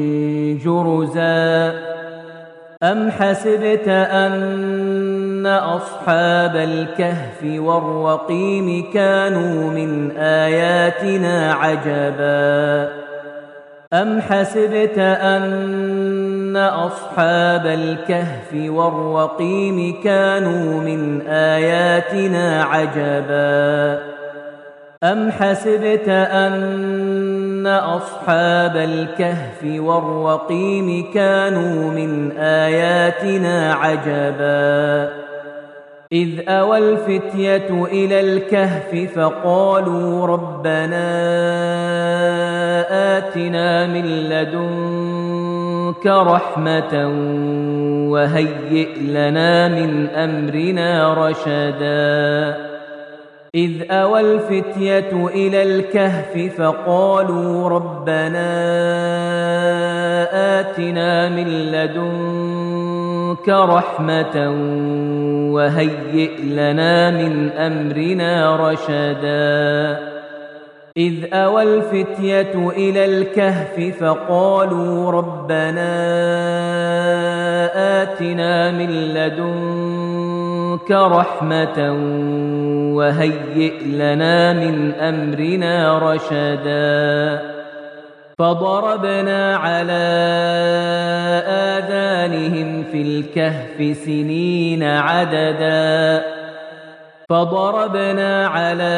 جرزا أم حسبت أن أصحاب الكهف والرقيم كانوا من آياتنا عجبا أم حسبت أن أصحاب الكهف والرقيم كانوا من آياتنا عجبا أم حسبت أن أصحاب الكهف والرقيم كانوا من آياتنا عجبا إذ أوى الفتية إلى الكهف فقالوا ربنا آتنا من لدنك رحمة وهيئ لنا من أمرنا رشدا إذ أوى الفتية إلى الكهف فقالوا ربنا آتنا من لدنك رحمة وهيئ لنا من أمرنا رشدا إذ أوى الفتية إلى الكهف فقالوا ربنا آتنا من لدنك رحمة وهيئ لنا من أمرنا رشدا فضربنا على آذانهم في الكهف سنين عددا فضربنا على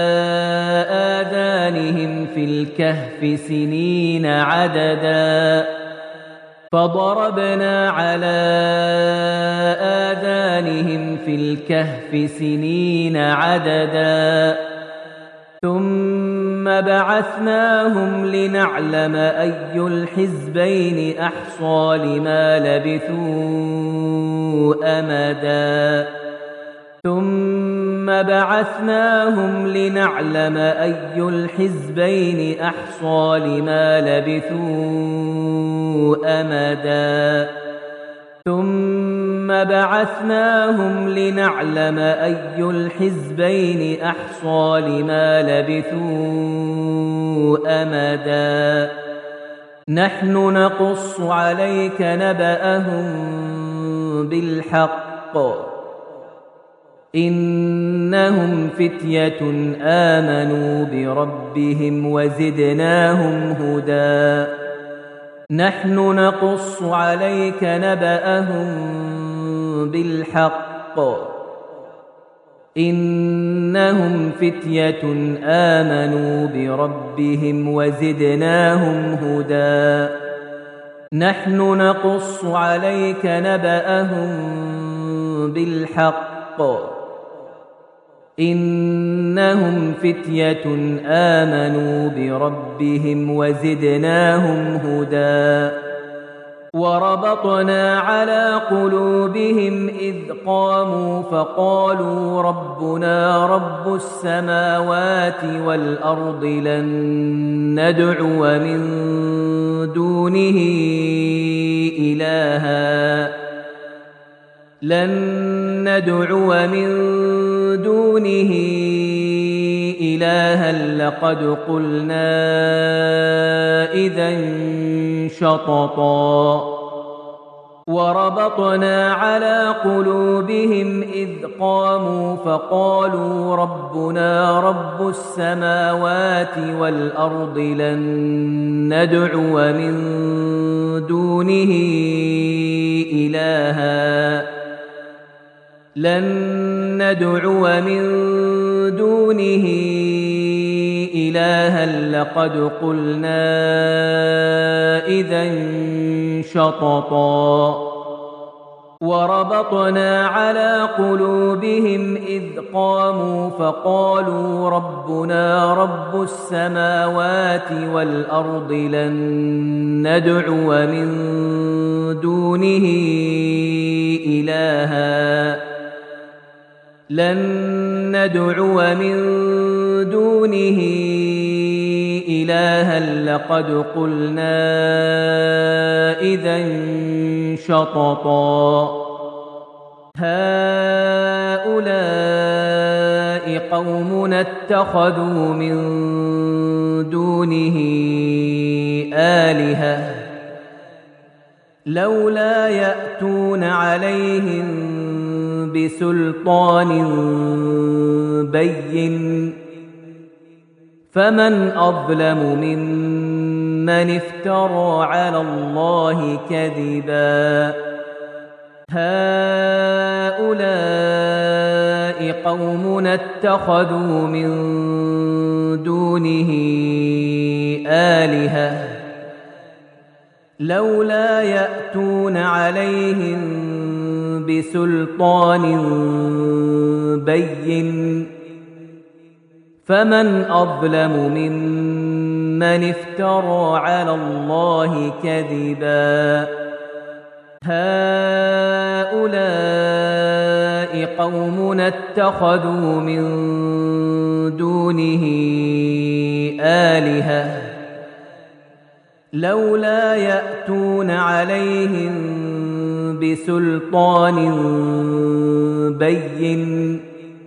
آذانهم في الكهف سنين عددا فضربنا على آذانهم في الكهف سنين عددا ثم بعثناهم لنعلم أي الحزبين أحصى لما لبثوا أمدا ثم بعثناهم لنعلم أي الحزبين أحصى لما لبثوا أمدا ثم بعثناهم لنعلم أي الحزبين أحصى لما لبثوا أمدا نحن نقص عليك نبأهم بالحق إنهم فتية آمنوا بربهم وزدناهم هدى نحن نقص عليك نبأهم بالحق إنهم فتية آمنوا بربهم وزدناهم هدى نحن نقص عليك نبأهم بالحق إنهم فتية آمنوا بربهم وزدناهم هدى وربطنا على قلوبهم إذ قاموا فقالوا ربنا رب السماوات والأرض لن ندعو من دونه إلها لقد قلنا إذا شططا وربطنا على قلوبهم إذ قاموا فقالوا ربنا رب السماوات والأرض لن ندعو من دونه إلها لقد قلنا إذا شططا وربطنا على قلوبهم إذ قاموا فقالوا ربنا رب السماوات والأرض لن ندعو من دونه إلها لقد قلنا إذا شططا هؤلاء قومنا اتخذوا من دونه آلهة لولا يأتون عليهم بسلطان بين فمن أظلم ممن افترى على الله كذبا هؤلاء قومنا اتخذوا من دونه آلهة لولا يأتون عليهم بسلطان بين فمن أظلم ممن افترى على الله كذبا هؤلاء قومنا اتخذوا من دونه آلهة لولا يأتون عليهم بسلطان بين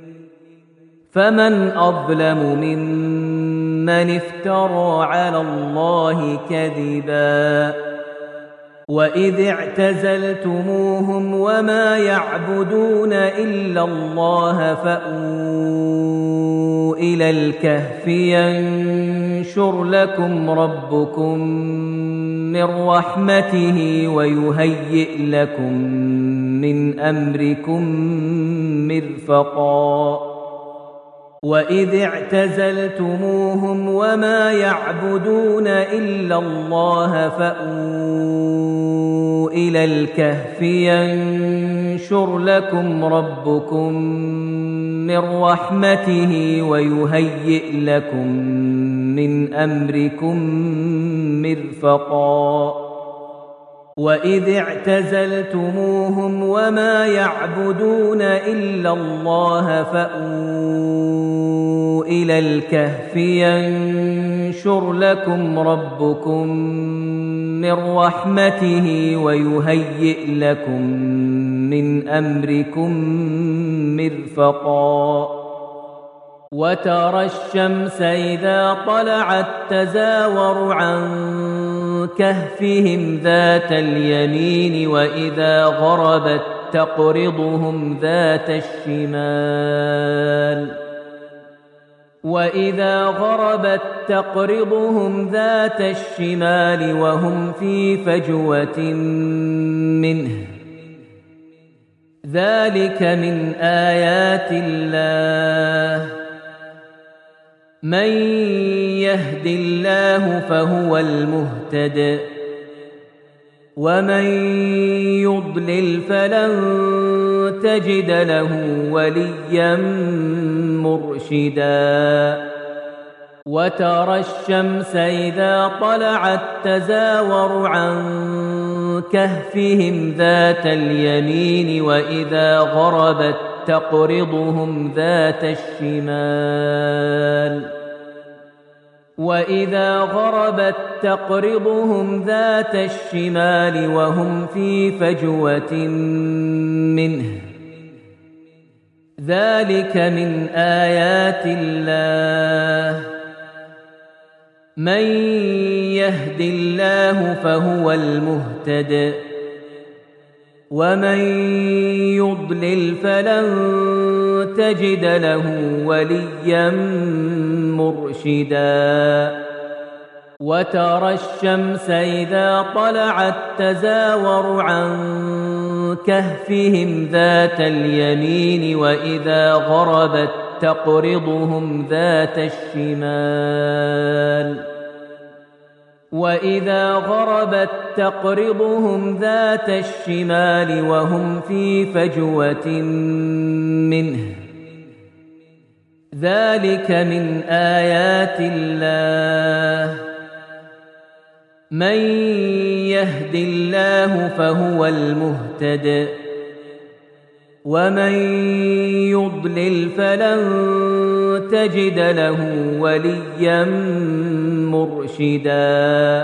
فمن أظلم ممن افترى على الله كذبا وإذ اعتزلتموهم وما يعبدون إلا الله فأووا إلى الكهف ينشر لكم ربكم من رحمته ويهيئ لكم من أمركم مرفقا وإذ اعتزلتموهم وما يعبدون إلا الله فأووا إلى الكهف ينشر لكم ربكم من رحمته ويهيئ لكم من أمركم مرفقا وإذ اعتزلتموهم وما يعبدون إلا الله فأووا إلى الكهف ينشر لكم ربكم من رحمته ويهيئ لكم من أمركم مرفقا وترى الشمس إذا طلعت تزاور عن كهفهم ذات اليمين وإذا غربت تقرضهم ذات الشمال وإذا غربت تقرضهم ذات الشمال وهم في فجوة منه ذلك من آيات الله من يهد الله فهو المهتد ومن يضلل فلن تجد له وليا مرشدا وترى الشمس إذا طلعت تزاور عن كهفهم ذات اليمين وإذا غربت تقرضهم ذات الشمال وإذا غربت تقرضهم ذات الشمال وهم في فجوة منه ذلك من آيات الله من يهد الله فهو المهتد ومن يضلل فلن تجد له وليا مرشدا وترى الشمس إذا طلعت تزاور عن كهفهم ذات اليمين وإذا غربت تقرضهم ذات الشمال وإذا غربت تقرضهم ذات الشمال وهم في فجوة منه ذلك من آيات الله من يهد الله فهو المهتد ومن يضلل فلن تجد له وليا مرشدا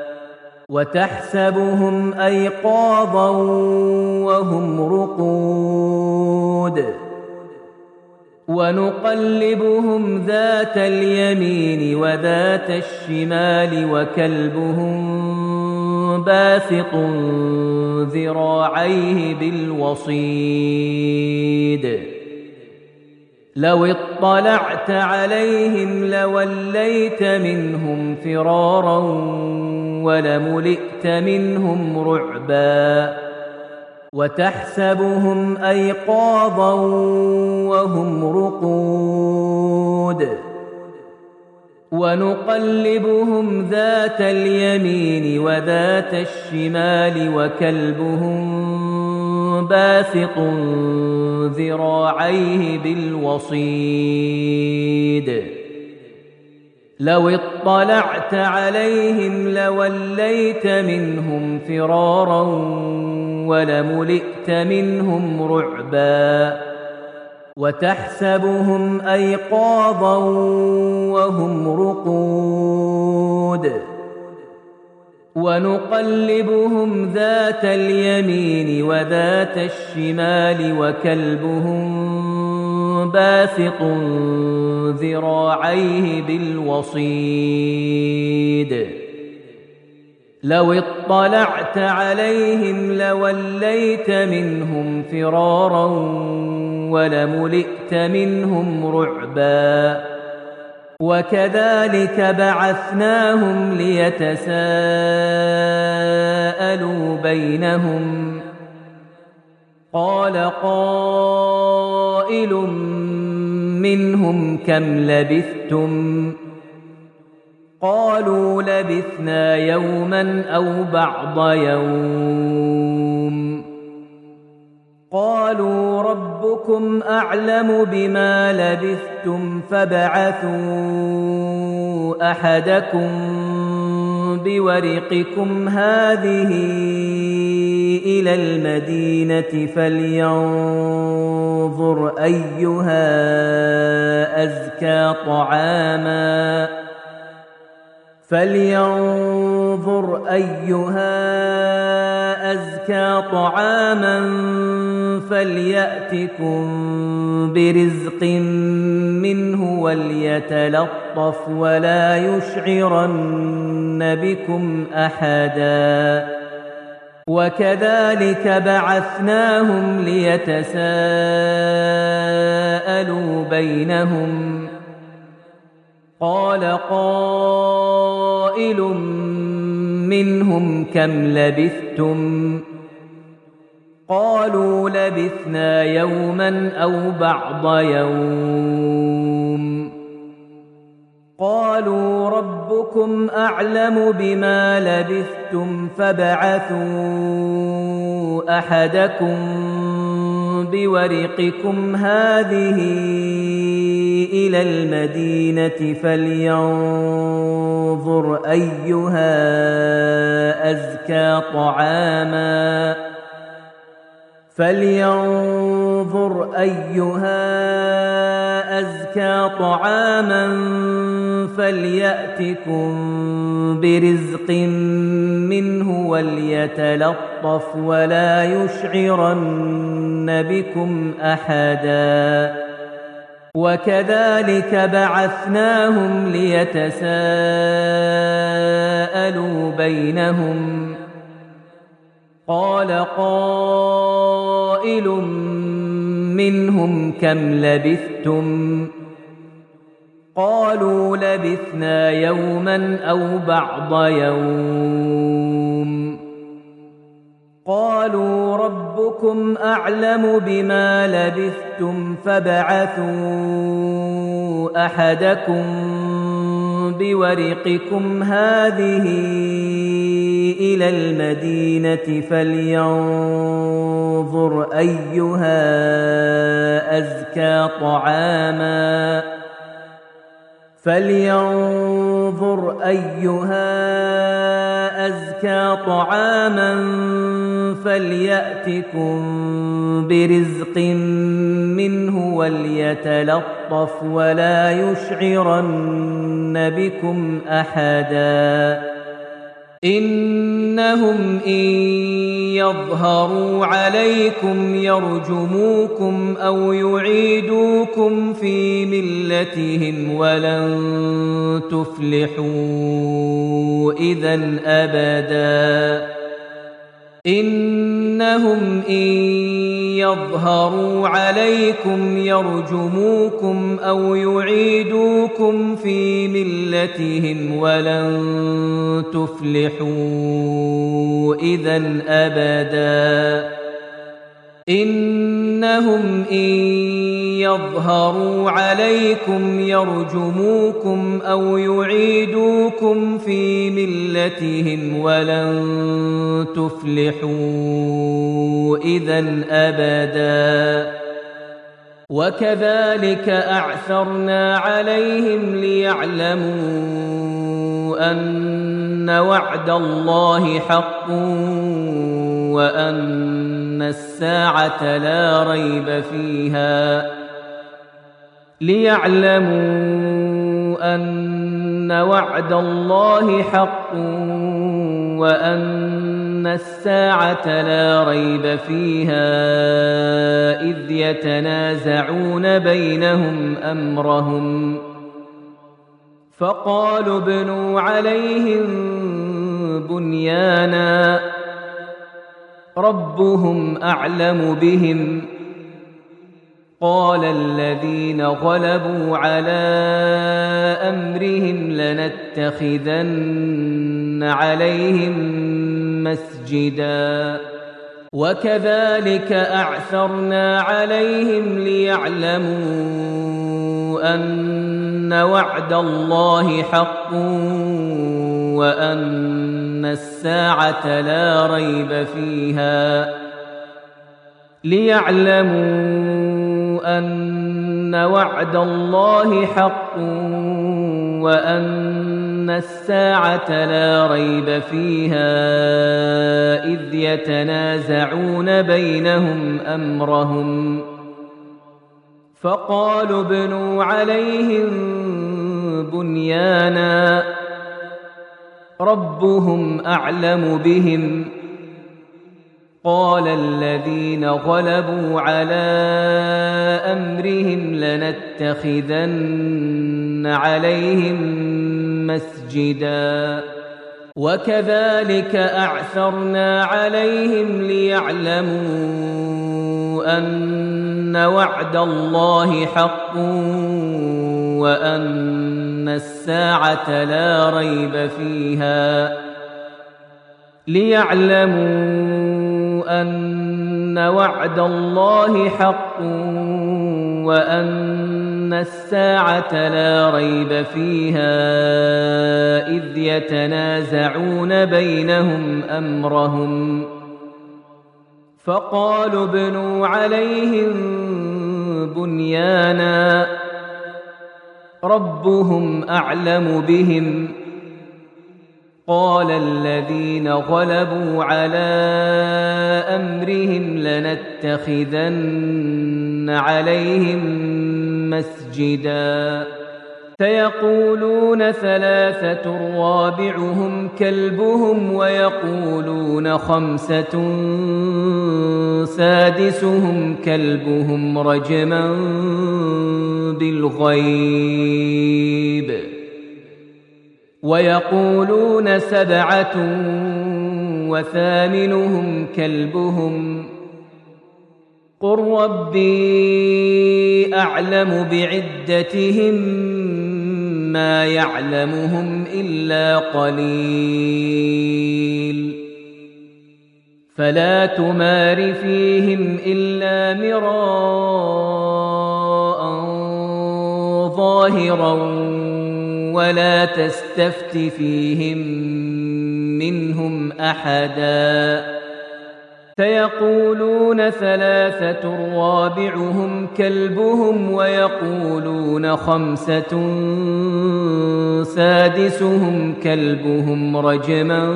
وتحسبهم أيقاظا وهم رقود ونقلبهم ذات اليمين وذات الشمال وكلبهم باسط ذراعيه بالوصيد لو اطلعت عليهم لوليت منهم فرارا ولملئت منهم رعبا وتحسبهم أيقاظا وهم رقود ونقلبهم ذات اليمين وذات الشمال وكلبهم باسط ذراعيه بالوصيد لو اطلعت عليهم لوليت منهم فرارا ولملئت منهم رعبا وتحسبهم أيقاظا وهم رقود ونقلبهم ذات اليمين وذات الشمال وكلبهم باسط ذراعيه بالوصيد لو اطلعت عليهم لوليت منهم فرارا ولملئت منهم رعبا وكذلك بعثناهم ليتساءلوا بينهم قال قائل منهم كم لبثتم قالوا لبثنا يوما أو بعض يوم قالوا ربكم أعلم بما لبثتم فابعثوا أحدكم بورقكم هذه إلى المدينة فلينظر أيها أزكى طعاما فليأتكم برزق منه وليتلطف ولا يشعرن بكم أحدا وكذلك بعثناهم ليتساءلوا بينهم قال قائل منهم كم لبثتم قالوا لبثنا يوما أو بعض يوم قالوا ربكم أعلم بما لبثتم فابعثوا أحدكم بورقكم هذه إلى المدينة فلينظر أيها أزكى طعاما فليأتكم برزق منه وليتلطف ولا يشعرن بكم أحدا وكذلك بعثناهم ليتساءلوا بينهم قال قائل منهم كم لبثتم قالوا لبثنا يوما أو بعض يوم قالوا ربكم أعلم بما لبثتم فابعثوا أحدكم بورقكم هذه إلى المدينة فلينظر أيها أزكى طعاما فليأتكم برزق منه وليتلطف ولا يشعرن بكم أحدا إنهم إن يظهروا عليكم يرجموكم أو يعيدوكم في ملتهم ولن تفلحوا إذن أبدا إنهم إن يظهروا عليكم يرجموكم أو يعيدوكم في ملتهم ولن تفلحوا إذن أبدا إنهم إن يظهروا عليكم يرجموكم أو يعيدوكم في ملتهم ولن تفلحوا إذن أبدا وكذلك أعثرنا عليهم ليعلموا أن وعد الله حق وأن الساعة لا ريب فيها أن وعد الله حق وأن الساعة لا ريب فيها إذ يتنازعون بينهم أمرهم فقالوا ابنوا عليهم بنيانا ربهم أعلم بهم قال الذين غلبوا على أمرهم لنتخذن عليهم مسجدا وكذلك أعثرنا عليهم ليعلموا أن وعد الله حق وأن الساعة لا ريب فيها أن وعد الله حق وأن الساعة لا ريب فيها إذ يتنازعون بينهم أمرهم فقالوا ابنوا عليهم بنيانا ربهم أعلم بهم قال الذين غلبوا على أمرهم لنتخذن عليهم مسجدا وكذلك أعثرنا عليهم ليعلموا أن وعد الله حق وأن الساعة لا ريب فيها أن وعد الله حق وأن الساعة لا ريب فيها إذ يتنازعون بينهم أمرهم فقالوا ابنوا عليهم بنيانا ربهم أعلم بهم قال الذين غلبوا على أمرهم لنتخذن عليهم مسجدا سيقولون ثلاثة رابعهم كلبهم ويقولون خمسة سادسهم كلبهم رجما بالغيب ويقولون سبعة وثامنهم كلبهم قل ربي أعلم بعدتهم ما يعلمهم إلا قليل فلا تمار فيهم إلا مراء ظاهرا ولا تستفت فيهم منهم أحدا سيقولون ثلاثة رابعهم كلبهم ويقولون خمسة سادسهم كلبهم رجما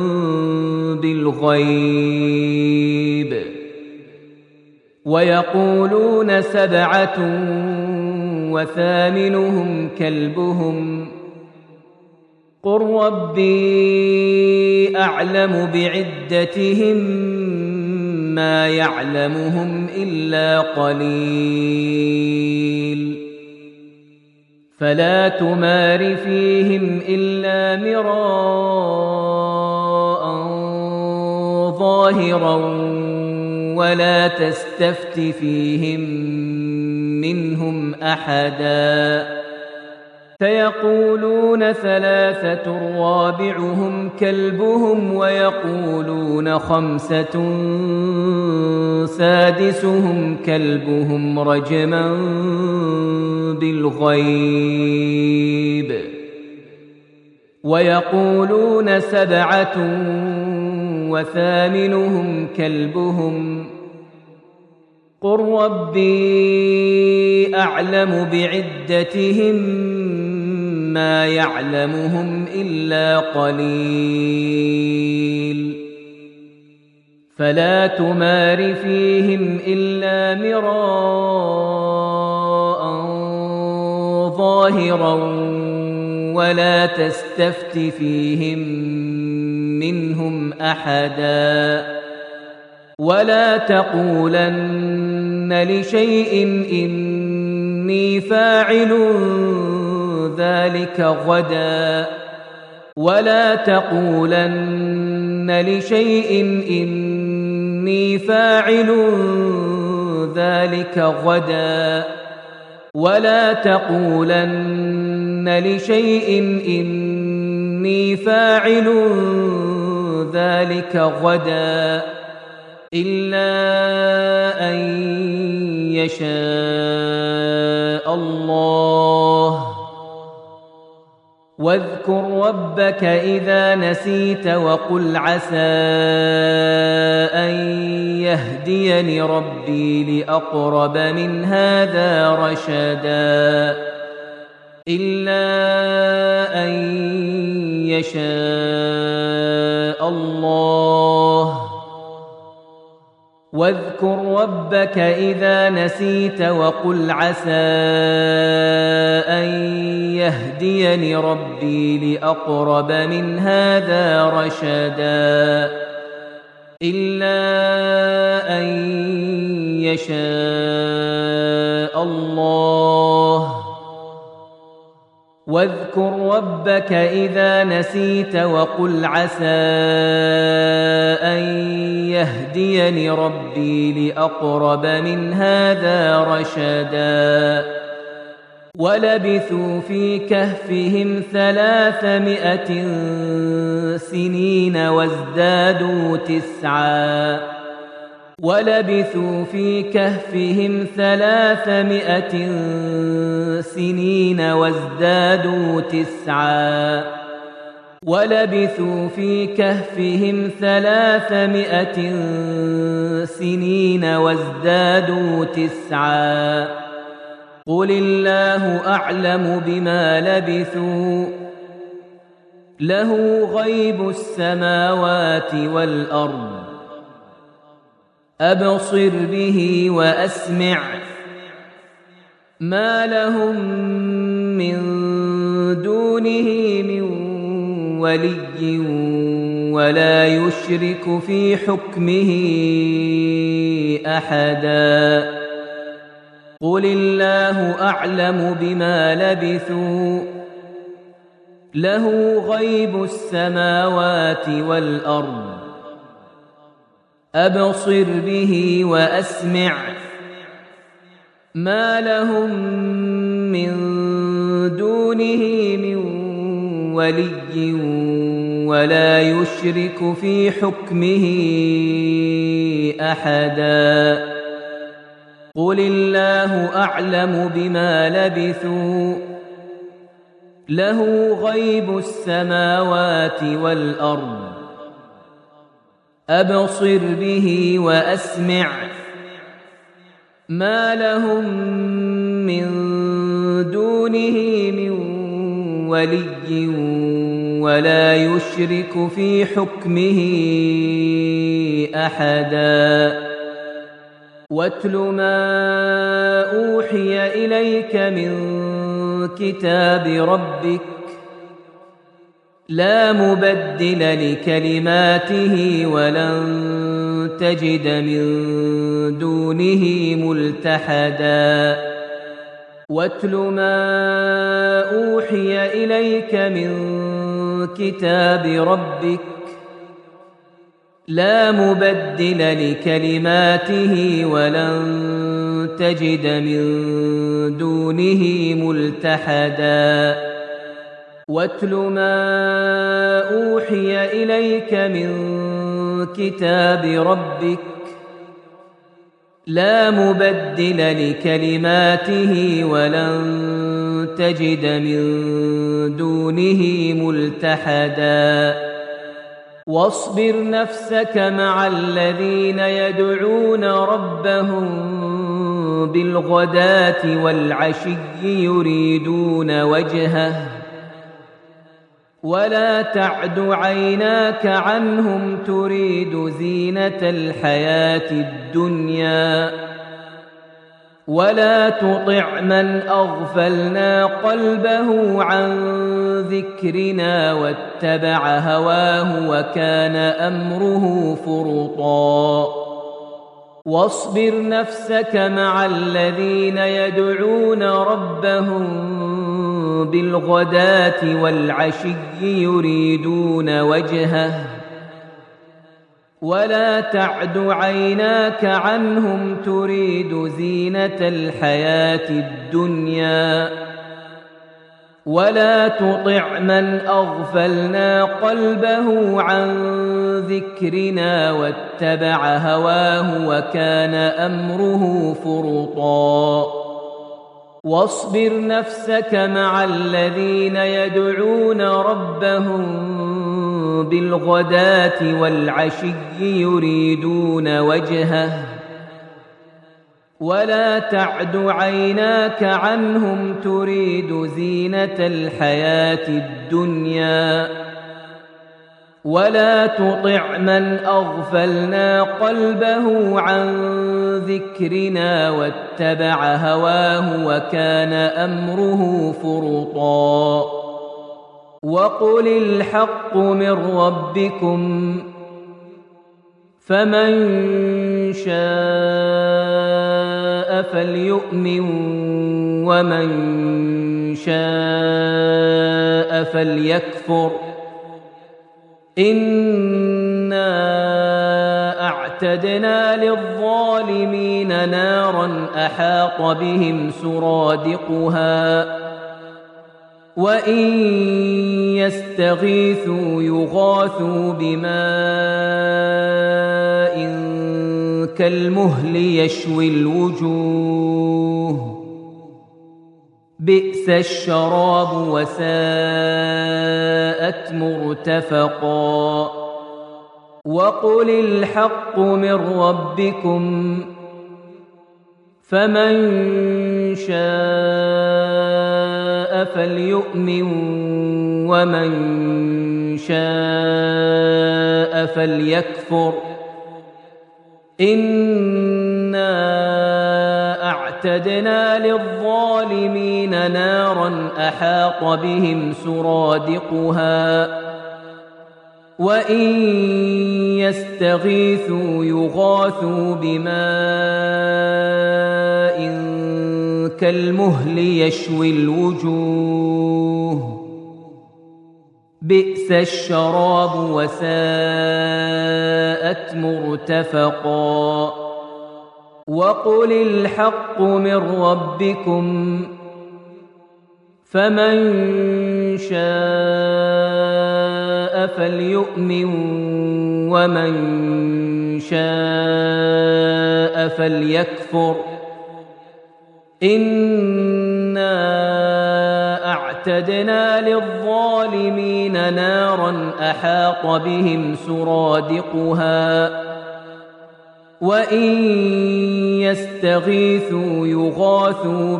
بالغيب ويقولون سبعة وثامنهم كلبهم قل ربي أعلم بعدتهم ما يعلمهم إلا قليل فلا تمار فيهم إلا مراء ظاهرا ولا تستفت فيهم منهم أحدا سيقولون ثلاثة رابعهم كلبهم ويقولون خمسة سادسهم كلبهم رجما بالغيب ويقولون سبعة وثامنهم كلبهم قل ربي أعلم بعدتهم ما يعلمهم إلا قليل فلا تمار فيهم إلا مراء ظاهرا ولا تستفت فيهم منهم أحدا ولا تقولن لشيء إني فاعل ذلك غدا ولا تقولن لشيء إني فاعل ذلك غدا ولا تقولن لشيء إني فاعل ذلك غدا إلا أن يشاء الله واذكر ربك إذا نسيت وقل عسى أن يهديني ربي لأقرب من هذا رشدا إلا أن يشاء الله واذكر ربك إذا نسيت وقل عسى أن يهديني ربي لأقرب من هذا رشدا إلا أن يشاء الله واذكر ربك إذا نسيت وقل عسى أن يهديني ربي لأقرب من هذا رشدا ولبثوا في كهفهم 300 سنين وازدادوا 9 ولبثوا في كهفهم 300 سنين وازدادوا 9 ولبثوا في كهفهم 300 سنين وازدادوا 9 قل الله أعلم بما لبثوا له غيب السماوات والأرض أبصر به وأسمع ما لهم من دونه من ولي ولا يشرك في حكمه أحدا قل الله أعلم بما لبثوا له غيب السماوات والأرض أبصر به وأسمع ما لهم من دونه من ولي ولا يشرك في حكمه أحدا قل الله أعلم بما لبثوا له غيب السماوات والأرض أبصر به وأسمع ما لهم من دونه من ولي ولا يشرك في حكمه أحدا واتل ما أوحي إليك من كتاب ربك لا مبدل لكلماته ولن تجد من دونه ملتحدا واتل ما أوحي إليك من كتاب ربك لا مبدل لكلماته ولن تجد من دونه ملتحدا واتل ما أوحي إليك من كتاب ربك لا مبدل لكلماته ولن تجد من دونه ملتحدا واصبر نفسك مع الذين يدعون ربهم بالغداة والعشي يريدون وجهه ولا تعد عيناك عنهم تريد زينة الحياة الدنيا ولا تطع من أغفلنا قلبه عن ذكرنا واتبع هواه وكان أمره فرطا واصبر نفسك مع الذين يدعون ربهم بالغداة والعشي يريدون وجهه ولا تعد عيناك عنهم تريد زينة الحياة الدنيا ولا تطع من أغفلنا قلبه عن ذكرنا واتبع هواه وكان أمره فرطا واصبر نفسك مع الذين يدعون ربهم بالغداة والعشي يريدون وجهه ولا تعد عيناك عنهم تريد زينة الحياة الدنيا ولا تطع من أغفلنا قلبه عن ذكرنا واتبع هواه وكان أمره فرطا وقل الحق من ربكم فمن شاء فليؤمن ومن شاء فليكفر إنا أعتدنا للظالمين نارا أحاط بهم سرادقها وإن يستغيثوا يغاثوا بماء كالمهل يشوي الوجوه بئس الشراب وساءت مرتفقا وقل الحق من ربكم فمن شاء فليؤمن ومن شاء فليكفر إنا أعتدنا للظالمين نارا أحاط بهم سرادقها وإن يستغيثوا يغاثوا بماء كالمهل يشوي الوجوه بئس الشراب وساءت مرتفقا وقل الحق من ربكم فمن شاء فليؤمن ومن شاء فليكفر إنا أعتدنا للظالمين نارا أحاط بهم سرادقها وإن يستغيثوا يغاثوا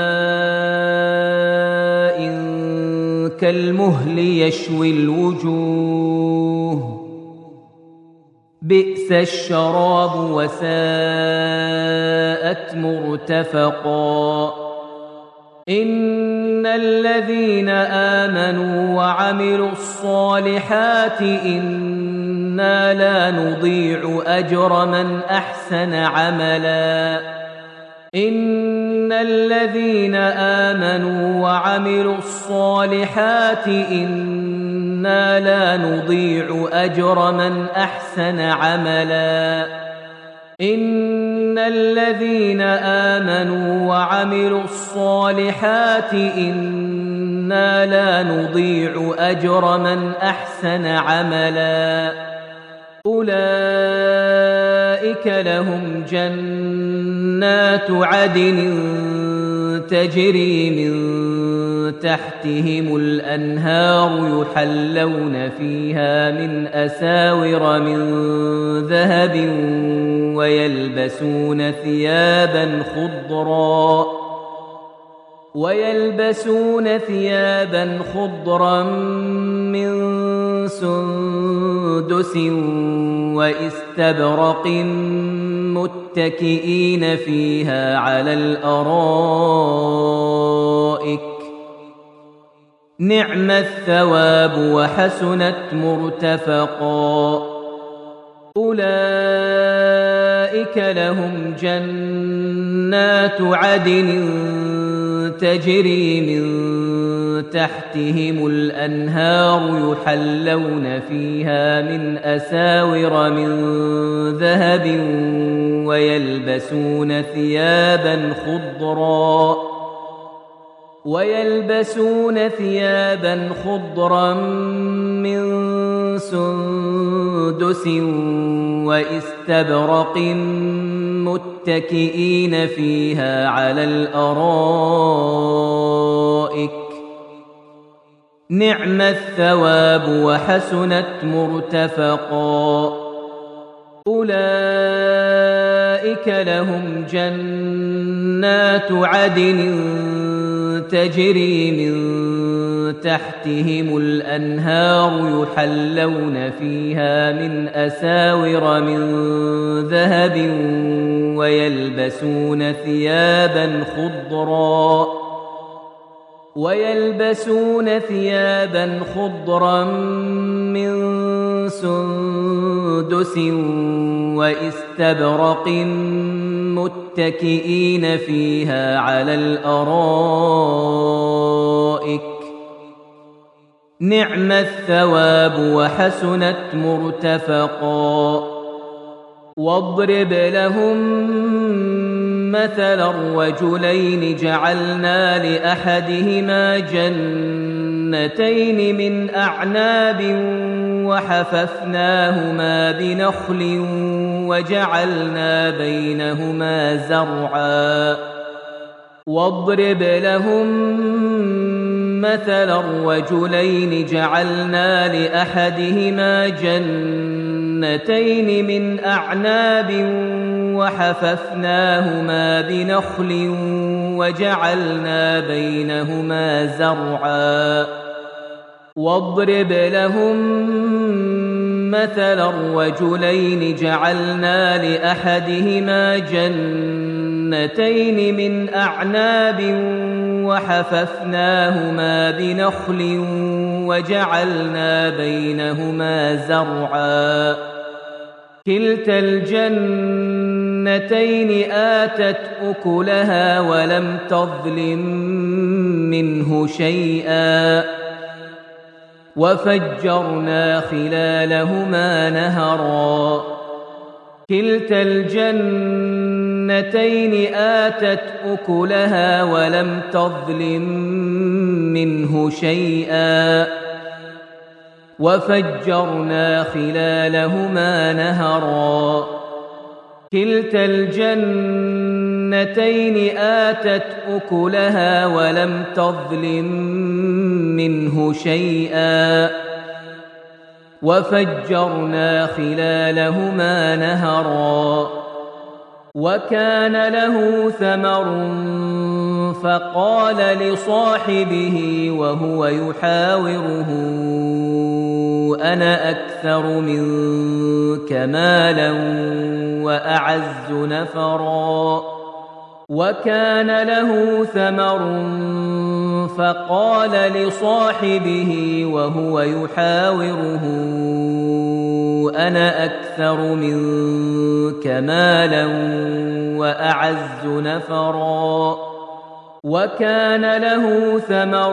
بماء كالمهل يشوي الوجوه بئس الشراب وساءت مرتفقا إن الذين آمنوا وعملوا الصالحات إنا لا نضيع أجر من أحسن عملا إن الذين آمنوا وعملوا الصالحات إنا لا نضيع أجر من أحسن عملا إن الذين آمنوا وعملوا الصالحات إنا لا نضيع أجر من أحسن عملا أولئك لهم جنات عدن تجري من تحتهم الأنهار يحلون فيها من أساور من ذهب ويلبسون ثيابا خضرا من سندس واستبرق متكئين فيها على الأرائك نعم الثواب وحسنت مرتفقا أولئك لهم جنات عدن تجري من تحتهم الأنهار يحلون فيها من أساور من ذهب ويلبسون ثيابا خضرا من سندس واستبرق متكئين فيها على الأرائك نعم الثواب وحسنت مرتفقا أولئك لهم جنات عدن تجري من تحتهم الأنهار يحلون فيها من أساور من ذهب ويلبسون ثيابا خضرا من سندس واستبرق متكئين فيها على الأرائك نعم الثواب وحسنت مرتفقا واضرب لهم مثلا رجلين جعلنا لأحدهما جنتين من أعناب وحففناهما بنخل وجعلنا بينهما زرعا واضرب لهم مثلا رجلين جعلنا لأحدهما جنتين من أعناب وحففناهما بنخل وجعلنا بينهما زرعا واضرب لهم مثلا رجلين جعلنا لأحدهما جنتين من أعناب وحففناهما بنخل وجعلنا بينهما زرعا كلتا الجنتين آتت أكلها ولم تظلم منه شيئا وفجرنا خلالهما نهرا كلتا الجنتين آتت أكلها ولم تظلم منه شيئا وفجرنا خلالهما نهرا كلتا الجنتين آتت أكلها ولم تظلم منه شيئا وفجرنا خلالهما نهرا وكان له ثمر فقال لصاحبه وهو يحاوره أنا أكثر منك مالا وأعز نفرا وكان له ثمر فقال لصاحبه وهو يحاوره أنا أكثر منك مالا وأعز نفرا وكان له ثمر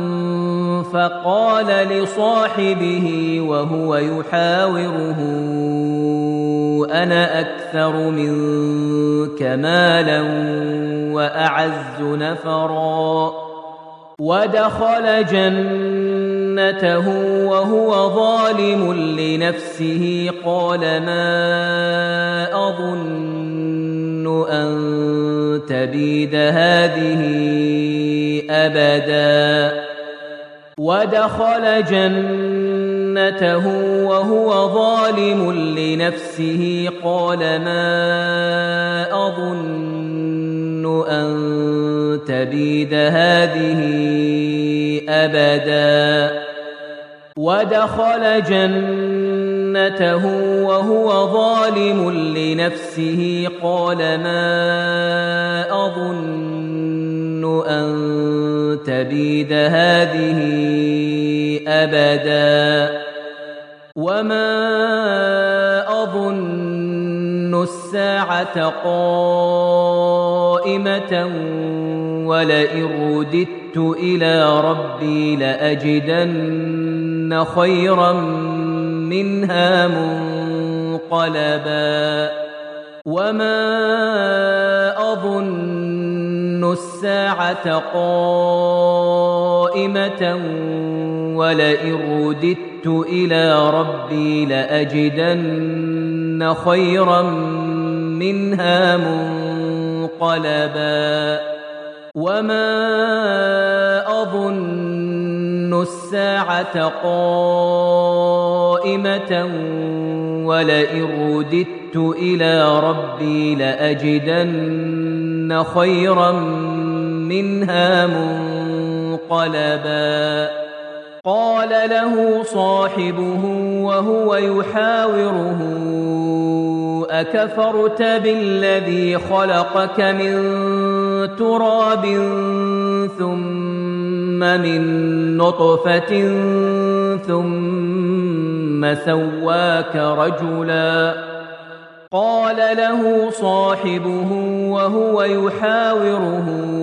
فقال لصاحبه وهو يحاوره أنا أكثر منك مالا وأعز نفرا ودخل جنته وهو ظالم لنفسه قال ما أظن أن تبيد هذه أبدا ودخل جنته وهو ظالم لنفسه قال ما أظن أن تبيد هذه أبدا ودخل جنته وهو ظالم لنفسه قال ما أظن أن تبيد هذه أبدا وما أظن الساعة قائمة ولئن رددت إلى ربي لأجدن خيرا منها منقلبا وما أظن الساعة قائمة ولئن رددت إلى ربي لأجدن خيرا منها منقلبا وما أظن الساعة قائمة ولئن رددت إلى ربي لأجدن خيرا منها منقلبا قال له صاحبه وهو يحاوره أكفرت بالذي خلقك من تراب ثم من نطفة ثم سواك رجلا قال له صاحبه وهو يحاوره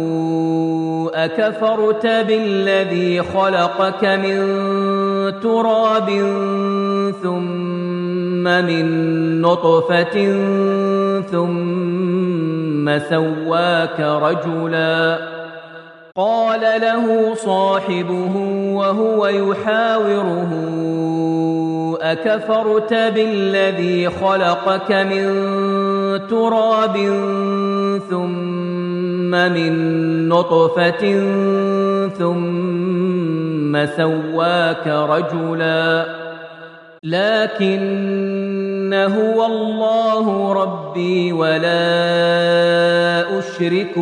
أكفرت بالذي خلقك من تراب ثم من نطفة ثم سواك رجلا قال له صاحبه وهو يحاوره أكفرت بالذي خلقك من تراب ثم من نطفة ثم سواك رجلا لكن هو الله ربي ولا أشرك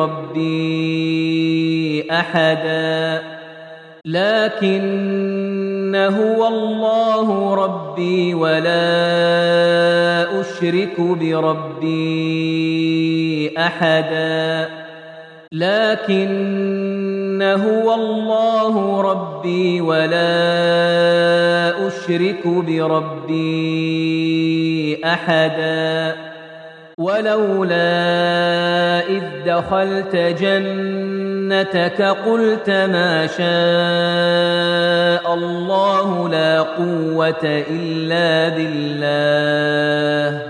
بربي أحدا لكن هو الله ربي ولا أشرك بربي أحدا لكن هو الله ربي ولا أشرك بربي أحدا ولولا إذ دخلت جنتك قلت ما شاء الله لا قوة إلا بالله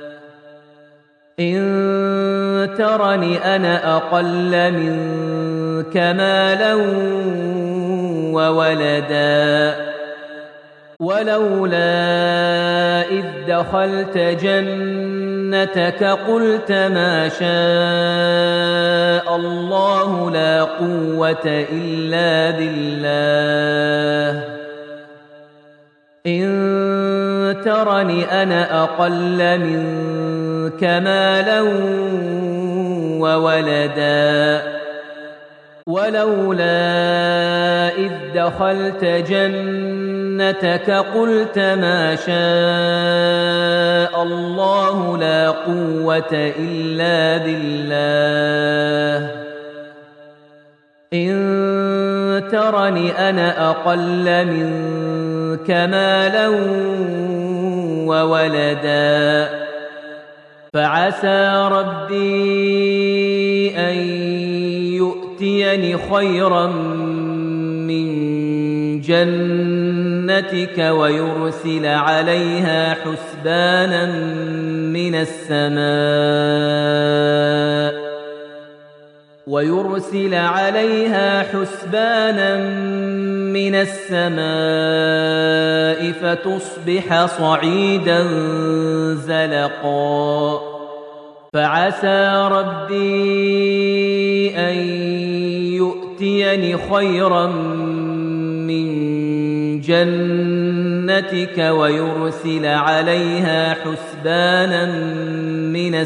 إن ترني أنا أقل منك مالا وولدا ولولا إذ دخلت جنتك قلت ما شاء الله لا قوة إلا بالله إن ترني أنا أقل منك مالا وولدا ولولا إذ دخلت جنتك قلت ما شاء الله لا قوة إلا بالله إن ترني أنا أقل منك مالا وولدا فعسى ربي أن يؤتيني خيرا من جنتك ويرسل عليها حسبانا من السماء فتصبح صعيدا زلقا فعسى ربي أن يؤتيني خيرا من جنتك ويرسل عليها حسبانا من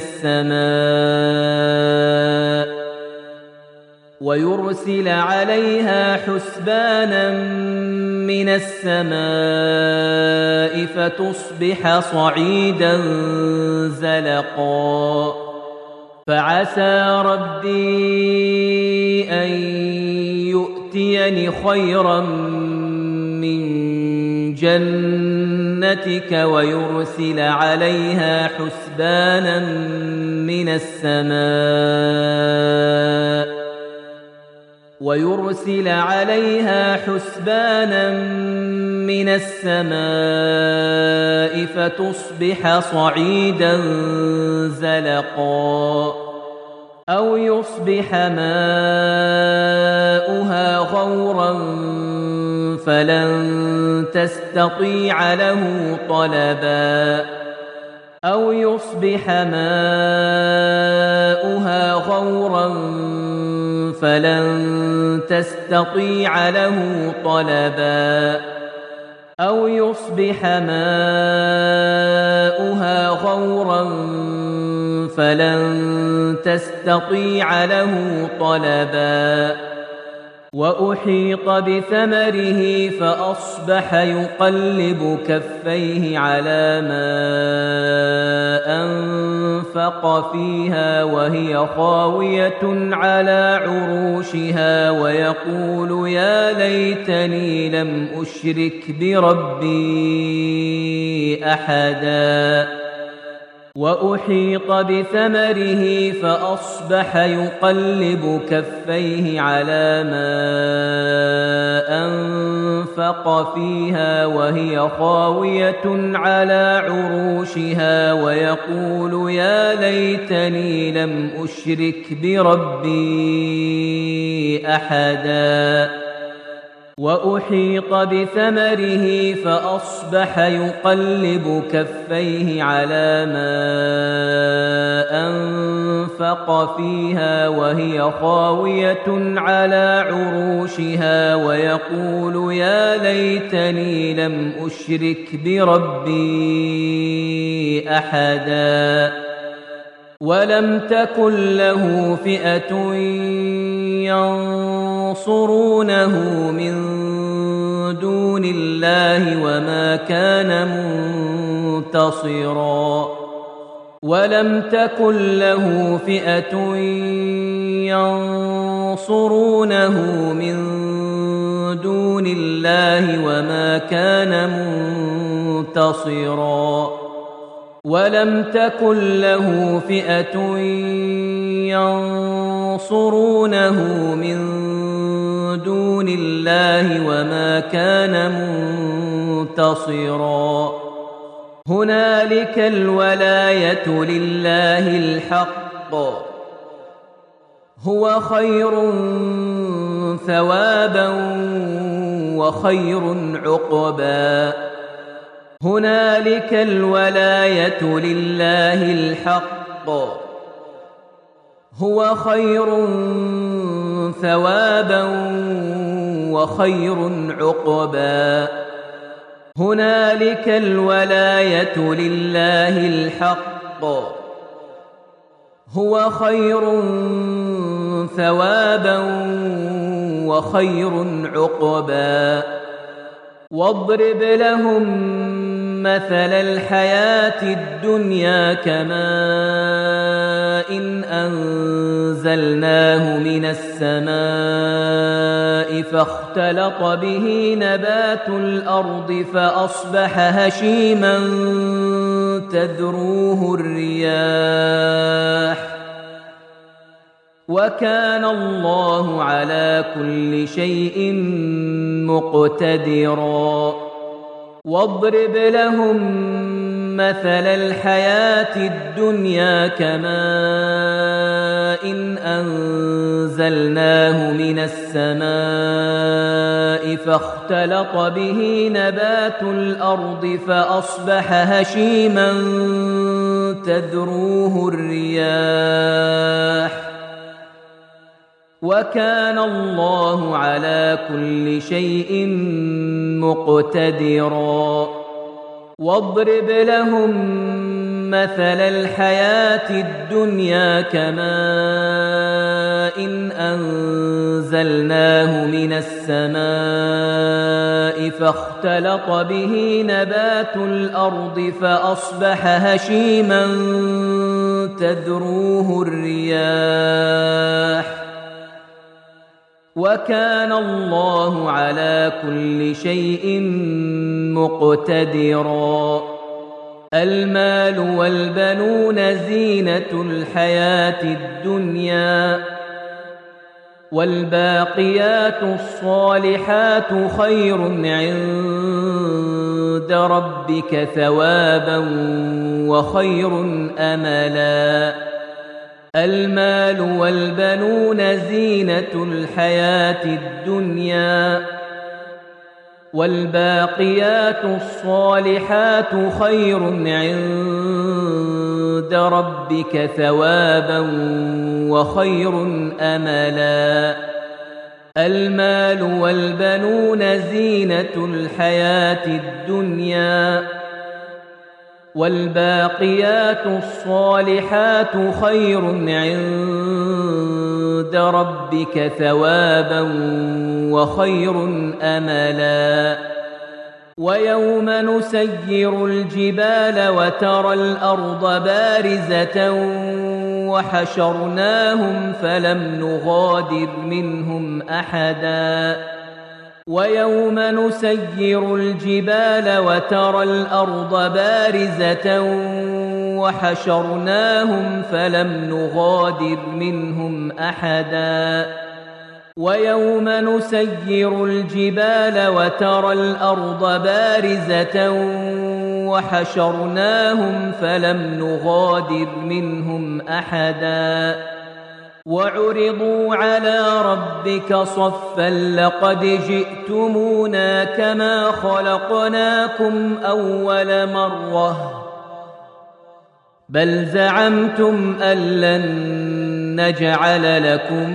السماء فتصبح صعيدا زلقا فعسى ربي أن يؤتيني خيرا من جنتك ويرسل عليها حسبانا من السماء فتصبح صعيدا زلقا أو يصبح ماؤها غورا فلن تستطيع له طلبا وأحيط بثمره فأصبح يقلب كفيه على ما أنفق فيها وهي خاوية على عروشها ويقول يا ليتني لم أشرك بربي أحدا وأحيط بثمره فأصبح يقلب كفيه على ما أنفق فيها وهي خاوية على عروشها ويقول يا ليتني لم أشرك بربي أحدا وأحيط بثمره فأصبح يقلب كفيه على ما أنفق فيها وهي خاوية على عروشها ويقول يا ليتني لم أشرك بربي أحدا ولم تكن له فئة ينصرونه من دون الله وما كان منتصرا ولم تكن له فئة ينصرونه من دون الله وما كان منتصرا ولم تكن له فئة ينصرونه من دون الله وما كان منتصرا هنالك الولاية لله الحق هو خير ثوابا وخير عقبا هنالك الولاية لله الحق هو خير ثوابا وخير عقبا هنالك الولاية لله الحق هو خير ثوابا وخير عقبا واضرب لهم مثل الحياة الدنيا كماء إن أنزلناه من السماء فاختلط به نبات الأرض فأصبح هشيما تذروه الرياح وكان الله على كل شيء مقتدرا واضرب لهم مثل الحياة الدنيا كماء إن أنزلناه من السماء فاختلط به نبات الأرض فأصبح هشيما تذروه الرياح وكان الله على كل شيء مقتدرا واضرب لهم مثل الحياة الدنيا كماء إن أنزلناه من السماء فاختلط به نبات الأرض فأصبح هشيما تذروه الرياح وكان الله على كل شيء مقتدرا المال والبنون زينة الحياة الدنيا والباقيات الصالحات خير عند ربك ثوابا وخير أملا المال والبنون زينة الحياة الدنيا والباقيات الصالحات خير عند ربك ثوابا وخير أملا المال والبنون زينة الحياة الدنيا والباقيات الصالحات خير عند ربك ثوابا وخير أملا ويوم نسير الجبال وترى الأرض بارزة وحشرناهم فلم نغادر منهم أحدا ويوم نسير الجبال وترى الأرض بارزة وحشرناهم فلم نغادر منهم أحدا ويوم نسير الجبال وترى الأرض بارزة وحشرناهم فلم نغادر منهم أحدا وعرضوا على ربك صفا لقد جئتمونا كما خلقناكم أول مرة بل زعمتم أن لن نجعل لكم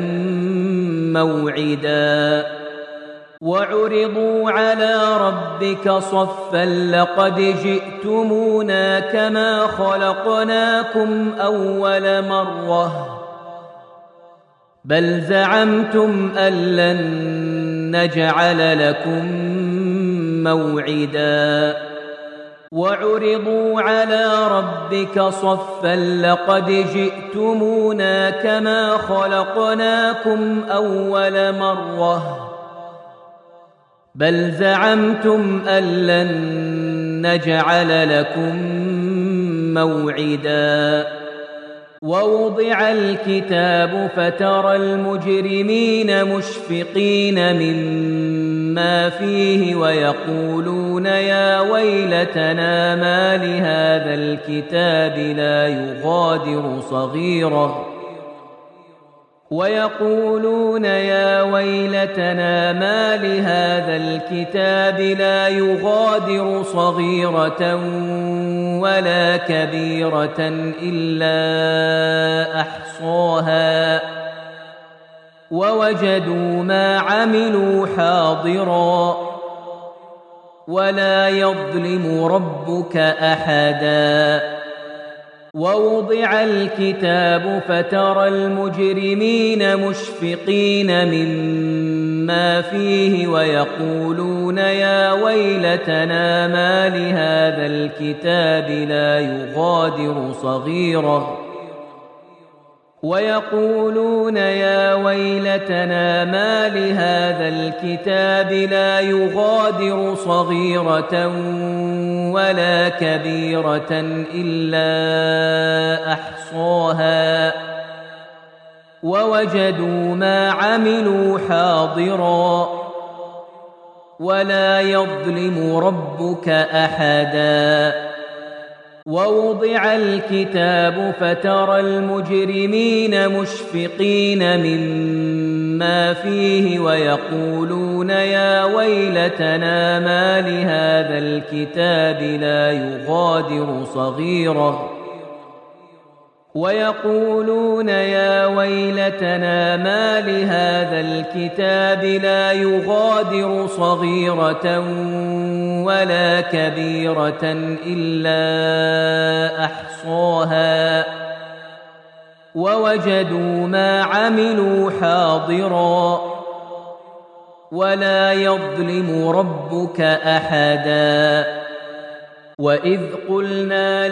موعدا وعرضوا على ربك صفا لقد جئتمونا كما خلقناكم أول مرة بل زعمتم أن لن نجعل لكم موعدا وعرضوا على ربك صفا لقد جئتمونا كما خلقناكم أول مرة بل زعمتم أن لن نجعل لكم موعدا ووضع الكتاب فترى المجرمين مشفقين مما فيه ويقولون يا ويلتنا ما لهذا الكتاب لا يغادر صغيرة ويقولون يا ويلتنا ما لهذا الكتاب لا يغادر صغيرة ولا كبيرة إلا أحصاها ووجدوا ما عملوا حاضرا ولا يظلم ربك أحدا ووضع الكتاب فترى المجرمين مشفقين مما فيه ويقولون يا ويلتنا ما لهذا الكتاب لا يغادر صغيرة ويقولون يا ويلتنا ما لهذا الكتاب لا يغادر صغيرة ولا كبيرة إلا أحصاها ووجدوا ما عملوا حاضرا ولا يظلم ربك أحدا ووضع الكتاب فترى المجرمين مشفقين مما فيه ويقولون يا ويلتنا ما لهذا الكتاب لا يغادر صغيرة ويقولون يا ويلتنا ما لهذا الكتاب لا يغادر صغيرة ولا كبيرة إلا أحصاها ووجدوا ما عملوا حاضرا ولا يظلم ربك أحدا وإذ قلنا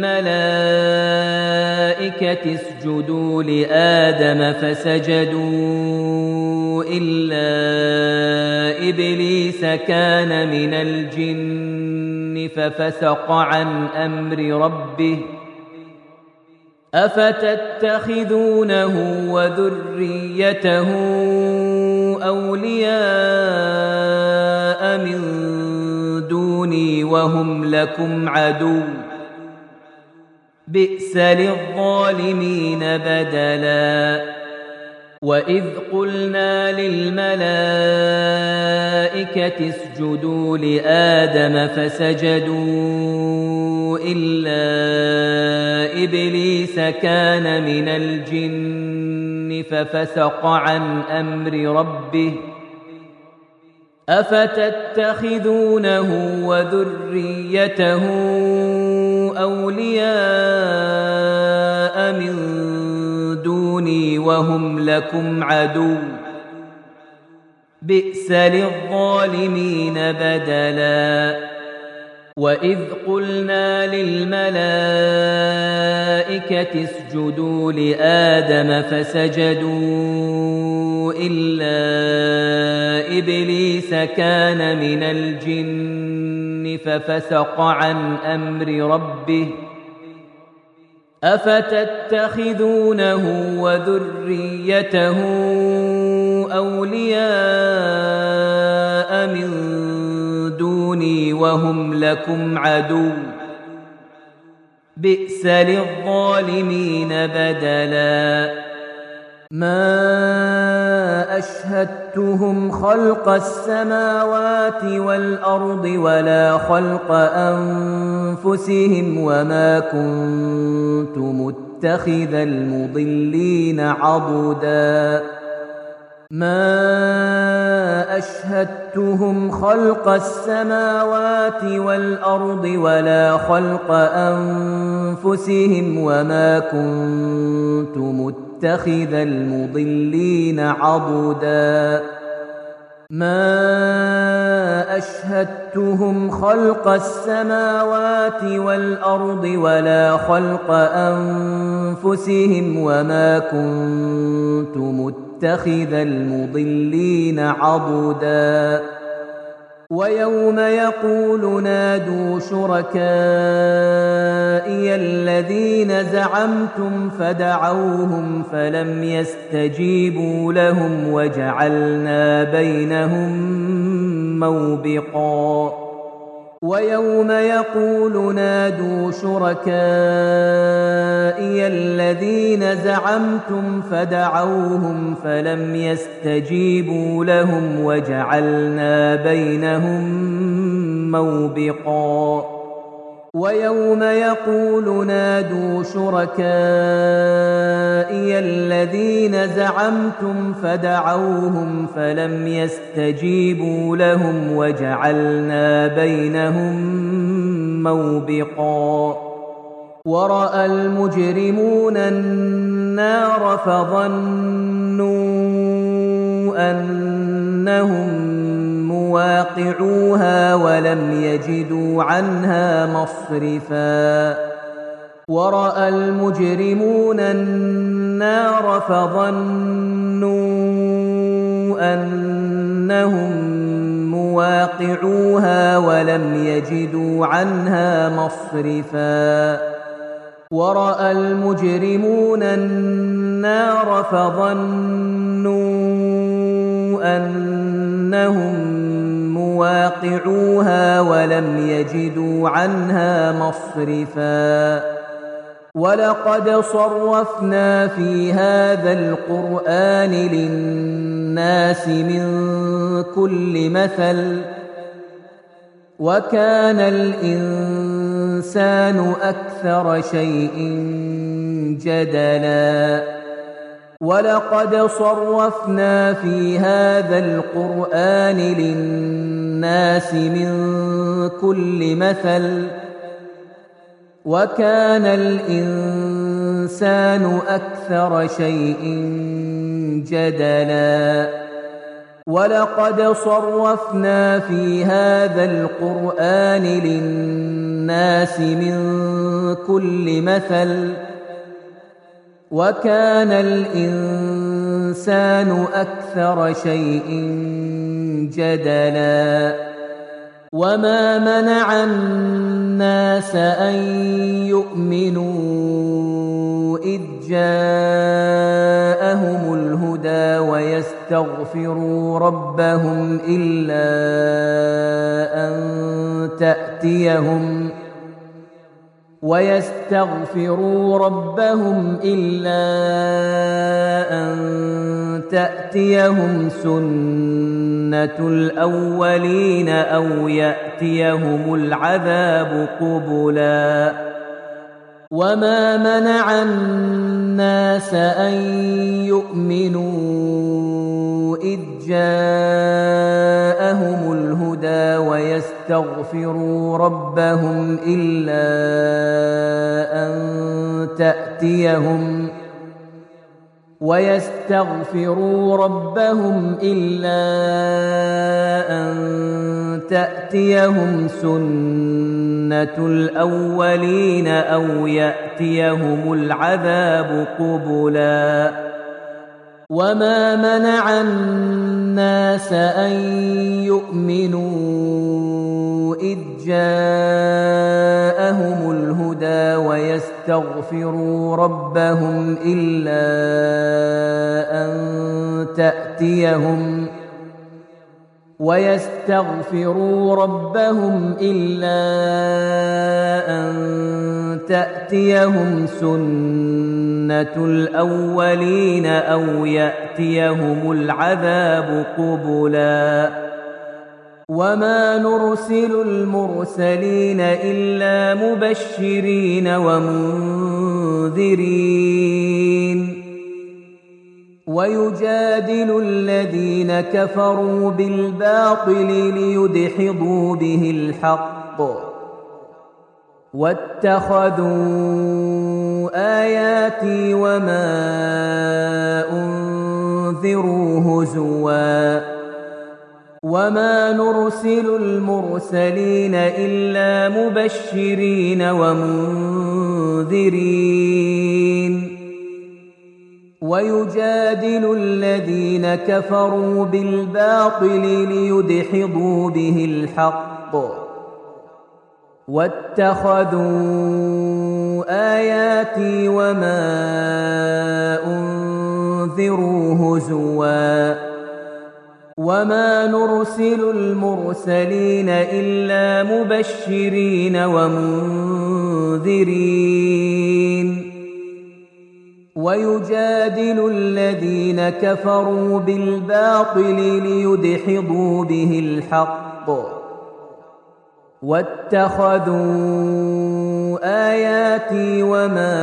للملائكة اسجدوا لآدم فسجدوا إلا إبليس كان من الجن ففسق عن أمر ربه أفتتخذونه وذريته أولياء من دوني وهم لكم عدو بئس للظالمين بدلا وإذ قلنا للملائكة اسجدوا لآدم فسجدوا إلا إبليس كان من الجن ففسق عن أمر ربه أفتتخذونه وذريته أولياء من دوني وهم لكم عدو بئس للظالمين بدلا وإذ قلنا للملائكة اسجدوا لآدم فسجدوا إلا إبليس كان من الجن ففسق عن أمر ربه أفتتخذونه وذريته أولياء من دوني وهم لكم عدو بئس للظالمين بدلا ما أشهدتهم خلق السماوات والأرض ولا خلق أنفسهم وما كنت متخذ المضلين عضدا ما أشهدتهم خلق السماوات والأرض ولا خلق أنفسهم وما كنت متخذ المضلين عضدا ما أشهدتهم خلق السماوات والأرض ولا خلق أنفسهم وما كنت متخذ المضلين عضدا ويوم يقول نادوا شركائي الذين زعمتم فدعوهم فلم يستجيبوا لهم وجعلنا بينهم موبقا ويوم يقول نادوا شركائي الذين زعمتم فدعوهم فلم يستجيبوا لهم وجعلنا بينهم موبقا ويوم يقول نادوا شركائي الذين زعمتم فدعوهم فلم يستجيبوا لهم وجعلنا بينهم موبقا ورأى المجرمون النار فظنوا أنهم مواقعوها ولم يجدوا عنها مصرفا ورأى المجرمون النار فظنوا أنهم مواقعوها ولم يجدوا عنها مصرفا ورأى المجرمون النار فظنوا أنهم مواقعوها ولم يجدوا عنها مصرفا ولقد صرفنا في هذا القرآن للناس من كل مثل وكان الإنسان أكثر شيء جدلا ولقد صرفنا في هذا القرآن للناس من كل مثل وكان الإنسان أكثر شيء جدلا ولقد صرفنا في هذا القرآن للناس من كل مثل وكان الإنسان أكثر شيء جدلا وما منع الناس أن يؤمنوا إذ جاءهم الهدى ويستغفروا ربهم إلا أن تأتيهم سنة الأولين أو يأتيهم العذاب قبلا وما منع الناس أن يؤمنوا إذ جاءهم الهدى ويستغفروا ربهم إلا أن تأتيهم سنة الأولين أو يأتيهم العذاب قبلا وما منع الناس أن يؤمنوا إذ جاءهم الهدى ويستغفروا ويستغفروا ربهم إلا أن تأتيهم سنة الأولين أو يأتيهم العذاب قبلا وما نرسل المرسلين إلا مبشرين ومنذرين ويجادل الذين كفروا بالباطل ليدحضوا به الحق واتخذوا آياتي وما أنذروا هزوا وما نرسل المرسلين إلا مبشرين ومنذرين ويجادل الذين كفروا بالباطل ليدحضوا به الحق واتخذوا آياتي وما أنذروا هزوا وما نرسل المرسلين إلا مبشرين ومنذرين ويجادل الذين كفروا بالباطل ليدحضوا به الحق واتخذوا آياتي وما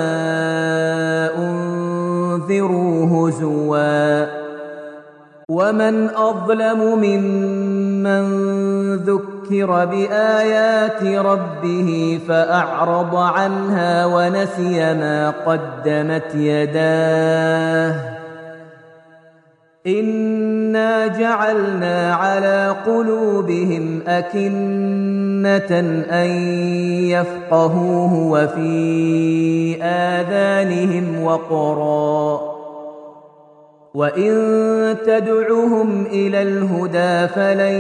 أنذروا هزوا ومن أظلم ممن ذكر بآيات ربه فأعرض عنها ونسي ما قدمت يداه إنا جعلنا على قلوبهم أكنة أن يفقهوه وفي آذانهم وقرا وإن تدعهم إلى الهدى فلن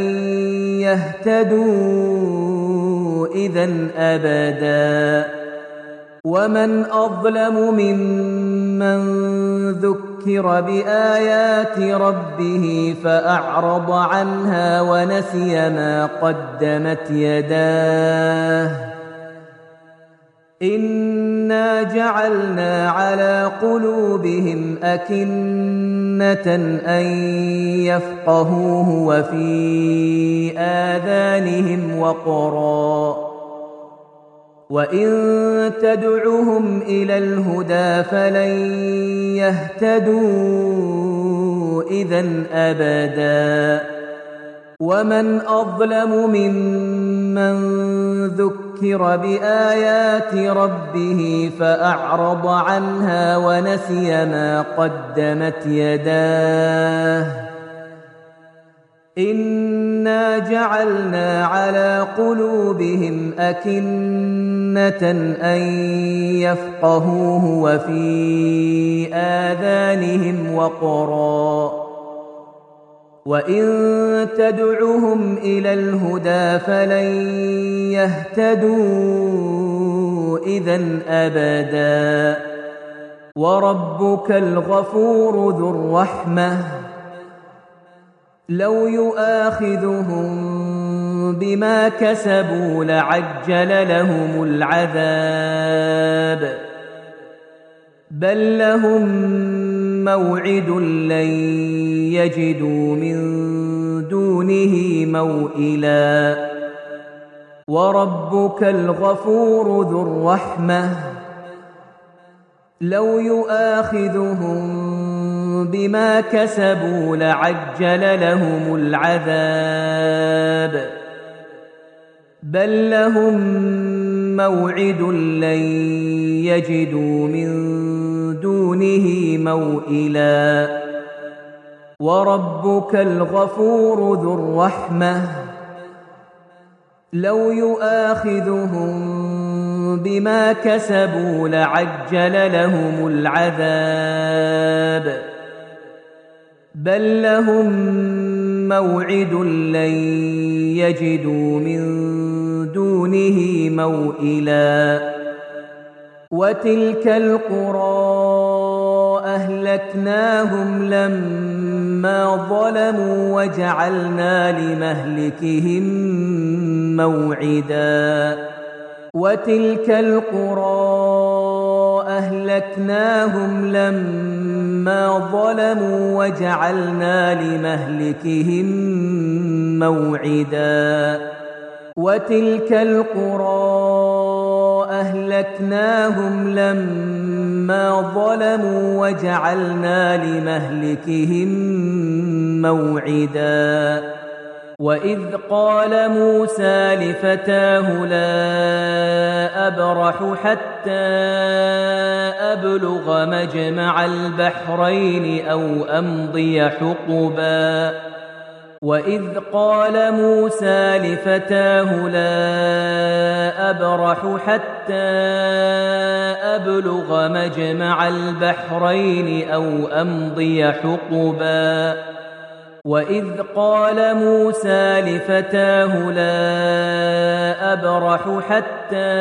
يهتدوا إذن أبدا ومن أظلم ممن ذكر بآيات ربه فأعرض عنها ونسي ما قدمت يداه إنا جعلنا على قلوبهم أكنة أن يفقهوه وفي آذانهم وقرا وإن تدعهم إلى الهدى فلن يهتدوا إذن أبدا ومن أظلم ممن ذكر بآيات ربه فأعرض عنها ونسي ما قدمت يداه إنا جعلنا على قلوبهم أكنة أن يفقهوه وفي آذانهم وقرا وإن تدعهم إلى الهدى فلن يهتدوا إذن أبدا وربك الغفور ذو الرحمة لو يؤاخذهم بما كسبوا لعجل لهم العذاب بل لهم موعد لن يجدوا من دونه موئلا وربك الغفور ذو الرحمة لو يؤاخذهم بما كسبوا لعجل لهم العذاب بل لهم موعد لن يجدوا من دونه موئلا وربك الغفور ذو الرحمة لو يؤاخذهم بما كسبوا لعجل لهم العذاب بل لهم موعد لن يجدوا من دونه موئلا وتلك القرى أهلكناهم لما ظلموا وجعلنا لمهلكهم موعدا وتلك القرى أهلكناهم لما ظلموا وجعلنا لمهلكهم موعدا وتلك القرى أهلكناهم لما ظلموا وجعلنا لمهلكهم موعدا وإذ قال موسى لفتاه لا أبرح حتى أبلغ مجمع البحرين أو أمضي حقبا وإذ قال موسى لفتاه لا أبرح حتى أبلغ مجمع البحرين أو أمضي حقبا وإذ قال موسى لفتاه لا أبرح حتى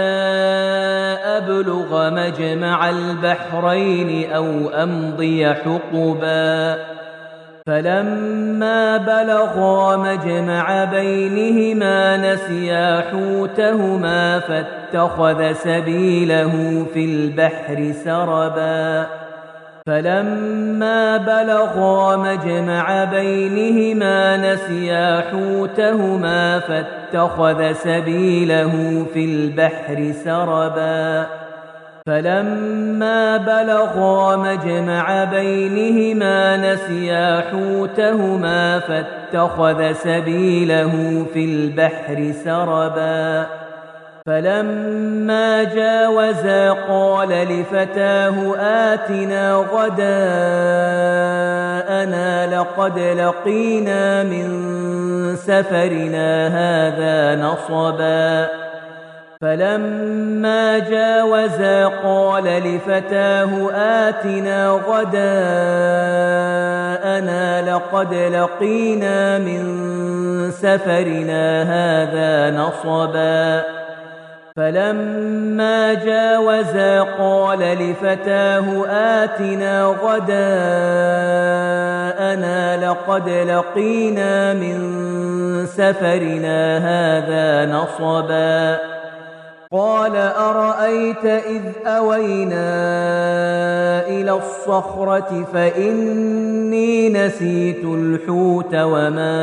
أبلغ مجمع البحرين أو أمضي حقبا فلما بلغا مجمع بينهما نسيا حوتهما فاتخذ سبيله في البحر سربا فلما بلغا مجمع بينهما نسيا حوتهما فاتخذ سبيله في البحر سربا فلما بلغا مجمع بينهما نسيا حوتهما فاتخذ سبيله في البحر سربا فلما جاوزا قال لفتاه آتنا غداءنا لقد لقينا من سفرنا هذا نصبا فلما جاوزا قال لفتاه آتنا غداءنا لقد لقينا من سفرنا هذا نصبا فلما جاوزا قال لفتاه آتنا غداءنا لقد لقينا من سفرنا هذا نصبا قال أرأيت إذ أوينا إلى الصخرة فإني نسيت الحوت وما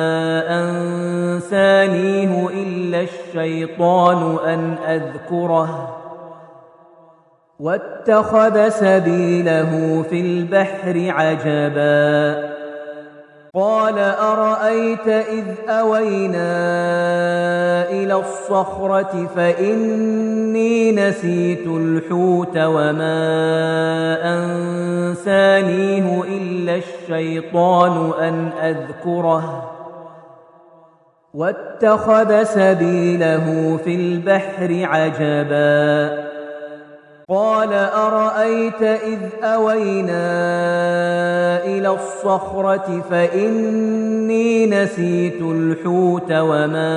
أنسانيه إلا الشيطان أن أذكره واتخذ سبيله في البحر عجبا قال أرأيت إذ أوينا إلى الصخرة فإني نسيت الحوت وما أنسانيه إلا الشيطان أن أذكره واتخذ سبيله في البحر عجبا قال أرأيت إذ أوينا إلى الصخرة فإني نسيت الحوت وما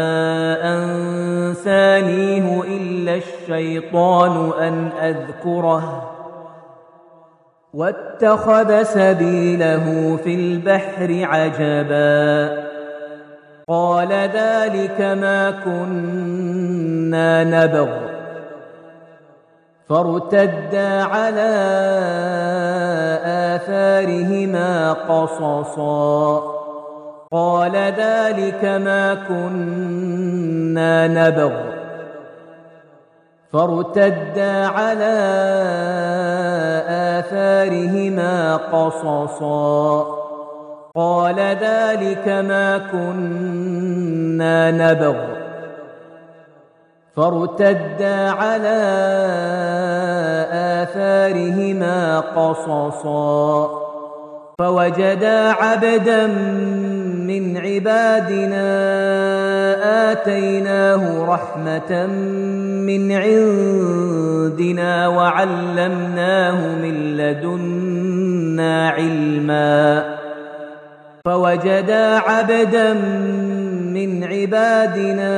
أنسانيه إلا الشيطان أن أذكره واتخذ سبيله في البحر عجبا قال ذلك ما كنا نبغ فارتدا على آثارهما قصصا قال ذلك ما كنا نبغ فارتدا على آثارهما قصصا قال ذلك ما كنا نبغ فارتدا على آثارهما قصصا فوجدا عبدا من عبادنا آتيناه رحمة من عندنا وعلمناه من لدنا علما فوجدا عبدا من عبادنا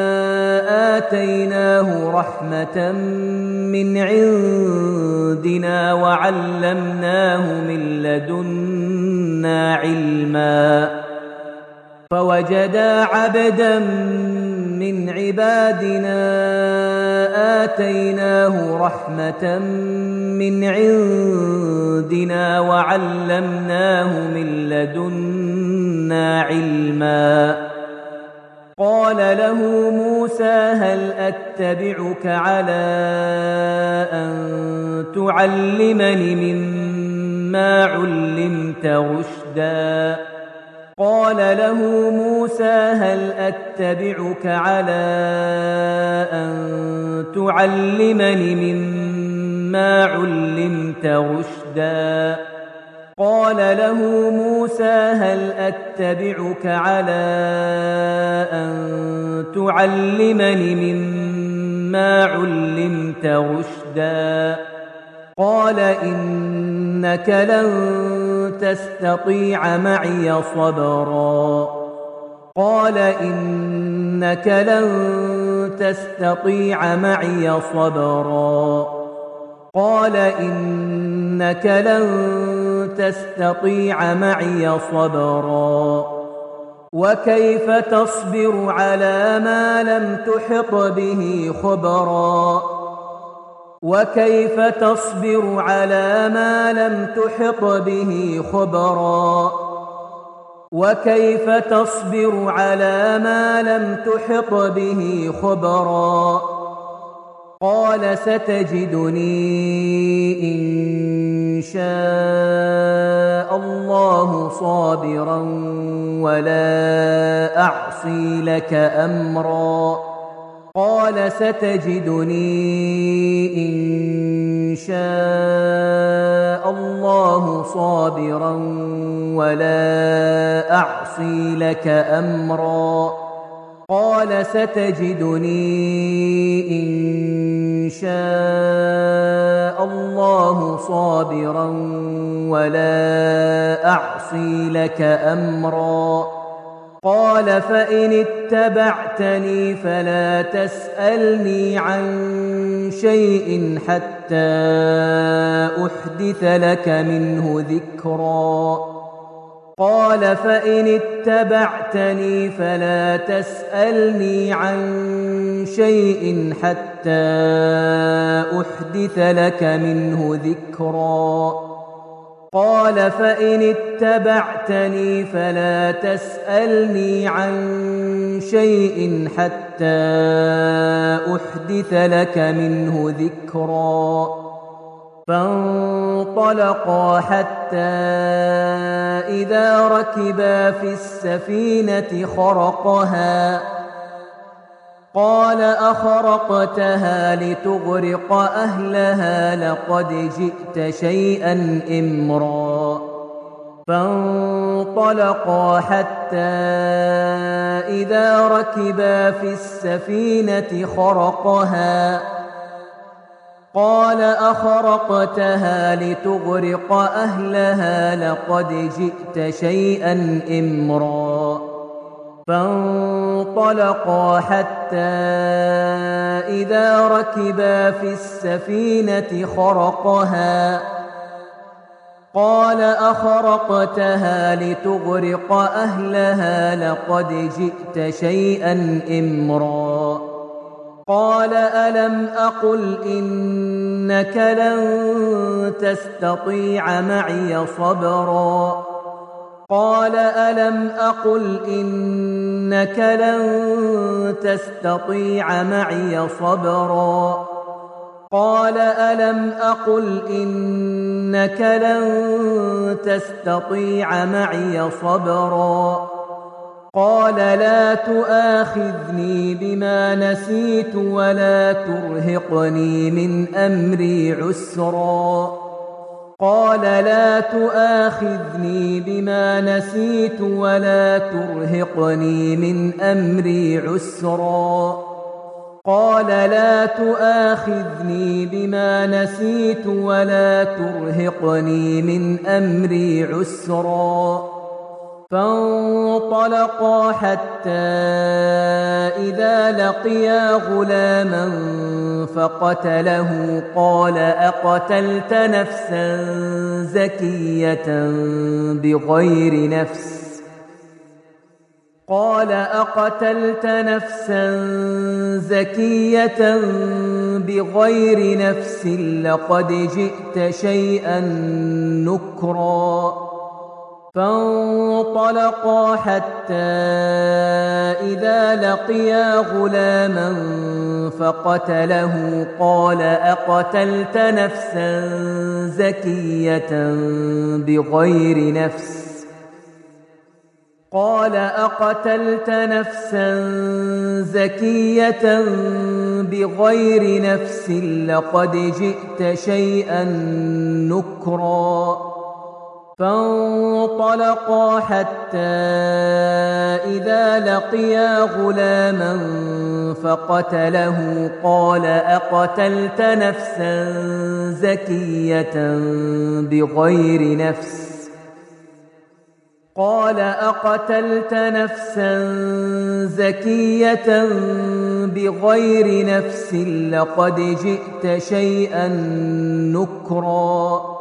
آتيناه رحمة من عندنا وعلمناه من لدنا علما فوجدا عبدا من عبادنا آتيناه رحمة من عندنا وعلمناه من لدنا علما قال له موسى هل أتبعك على أن تعلمني مما علمت رشدا قال له موسى هل أتبعك على أن تعلمني مما علمت رشدا قال له موسى هل أتبعك على أن تعلمني مما علمت رشدا قال إنك لن تستطيع معي صبرا قال إنك لن تستطيع معي صبرا قال إنك لن تستطيع معي صبرا وكيف تصبر على ما لم تحط به خبرا وكيف تصبر على ما لم تحط به خبرا وكيف تصبر على ما لم تحط به خبرا قال ستجدني إن شاء الله صابرا ولا أعصي لك أمرا قال ستجدني إن شاء الله صابرا ولا أعصي لك أمرا قال ستجدني إن شاء الله صابرا ولا أعصي لك أمرا قال فإن اتبعتني فلا تسألني عن شيء حتى أحدث لك منه ذكرا قال فإن اتبعتني فلا تسألني عن شيء حتى أحدث لك منه ذكرا قال فإن اتبعتني فلا تسألني عن شيء حتى أحدث لك منه ذكرا فانطلقا حتى إذا ركبا في السفينة خرقها قال أخرقتها لتغرق أهلها لقد جئت شيئا إمرا فانطلقا حتى إذا ركبا في السفينة خرقها قال أخرقتها لتغرق أهلها لقد جئت شيئا إمرا فانطلقا حتى إذا ركبا في السفينة خرقها قال أخرقتها لتغرق أهلها لقد جئت شيئا إمرا قال ألم أقل إنك لن تستطيع معي صبرا قال ألم أقل إنك لن تستطيع معي صبرا قال ألم أقل إنك لن تستطيع معي صبرا قال لا تؤاخذني بما نسيت ولا ترهقني من أمري عسرا قال لا تؤاخذني بما نسيت ولا ترهقني من أمري عسرا قال لا تؤاخذني بما نسيت ولا ترهقني من أمري عسرا فانطلقا حتى إذا لقيا غلاما فقتله قال أقتلت نفسا زكية بغير نفس لقد جئت شيئا نكرا فانطلقا حتى إذا لقيا غلاما فقتله قال أقتلت نفسا زكية بغير نفس لقد جئت شيئا نكرا فانطلقا حتى إذا لقيا غلاما فقتله قال أقتلت نفسا زكية بغير نفس لقد جئت شيئا نكرا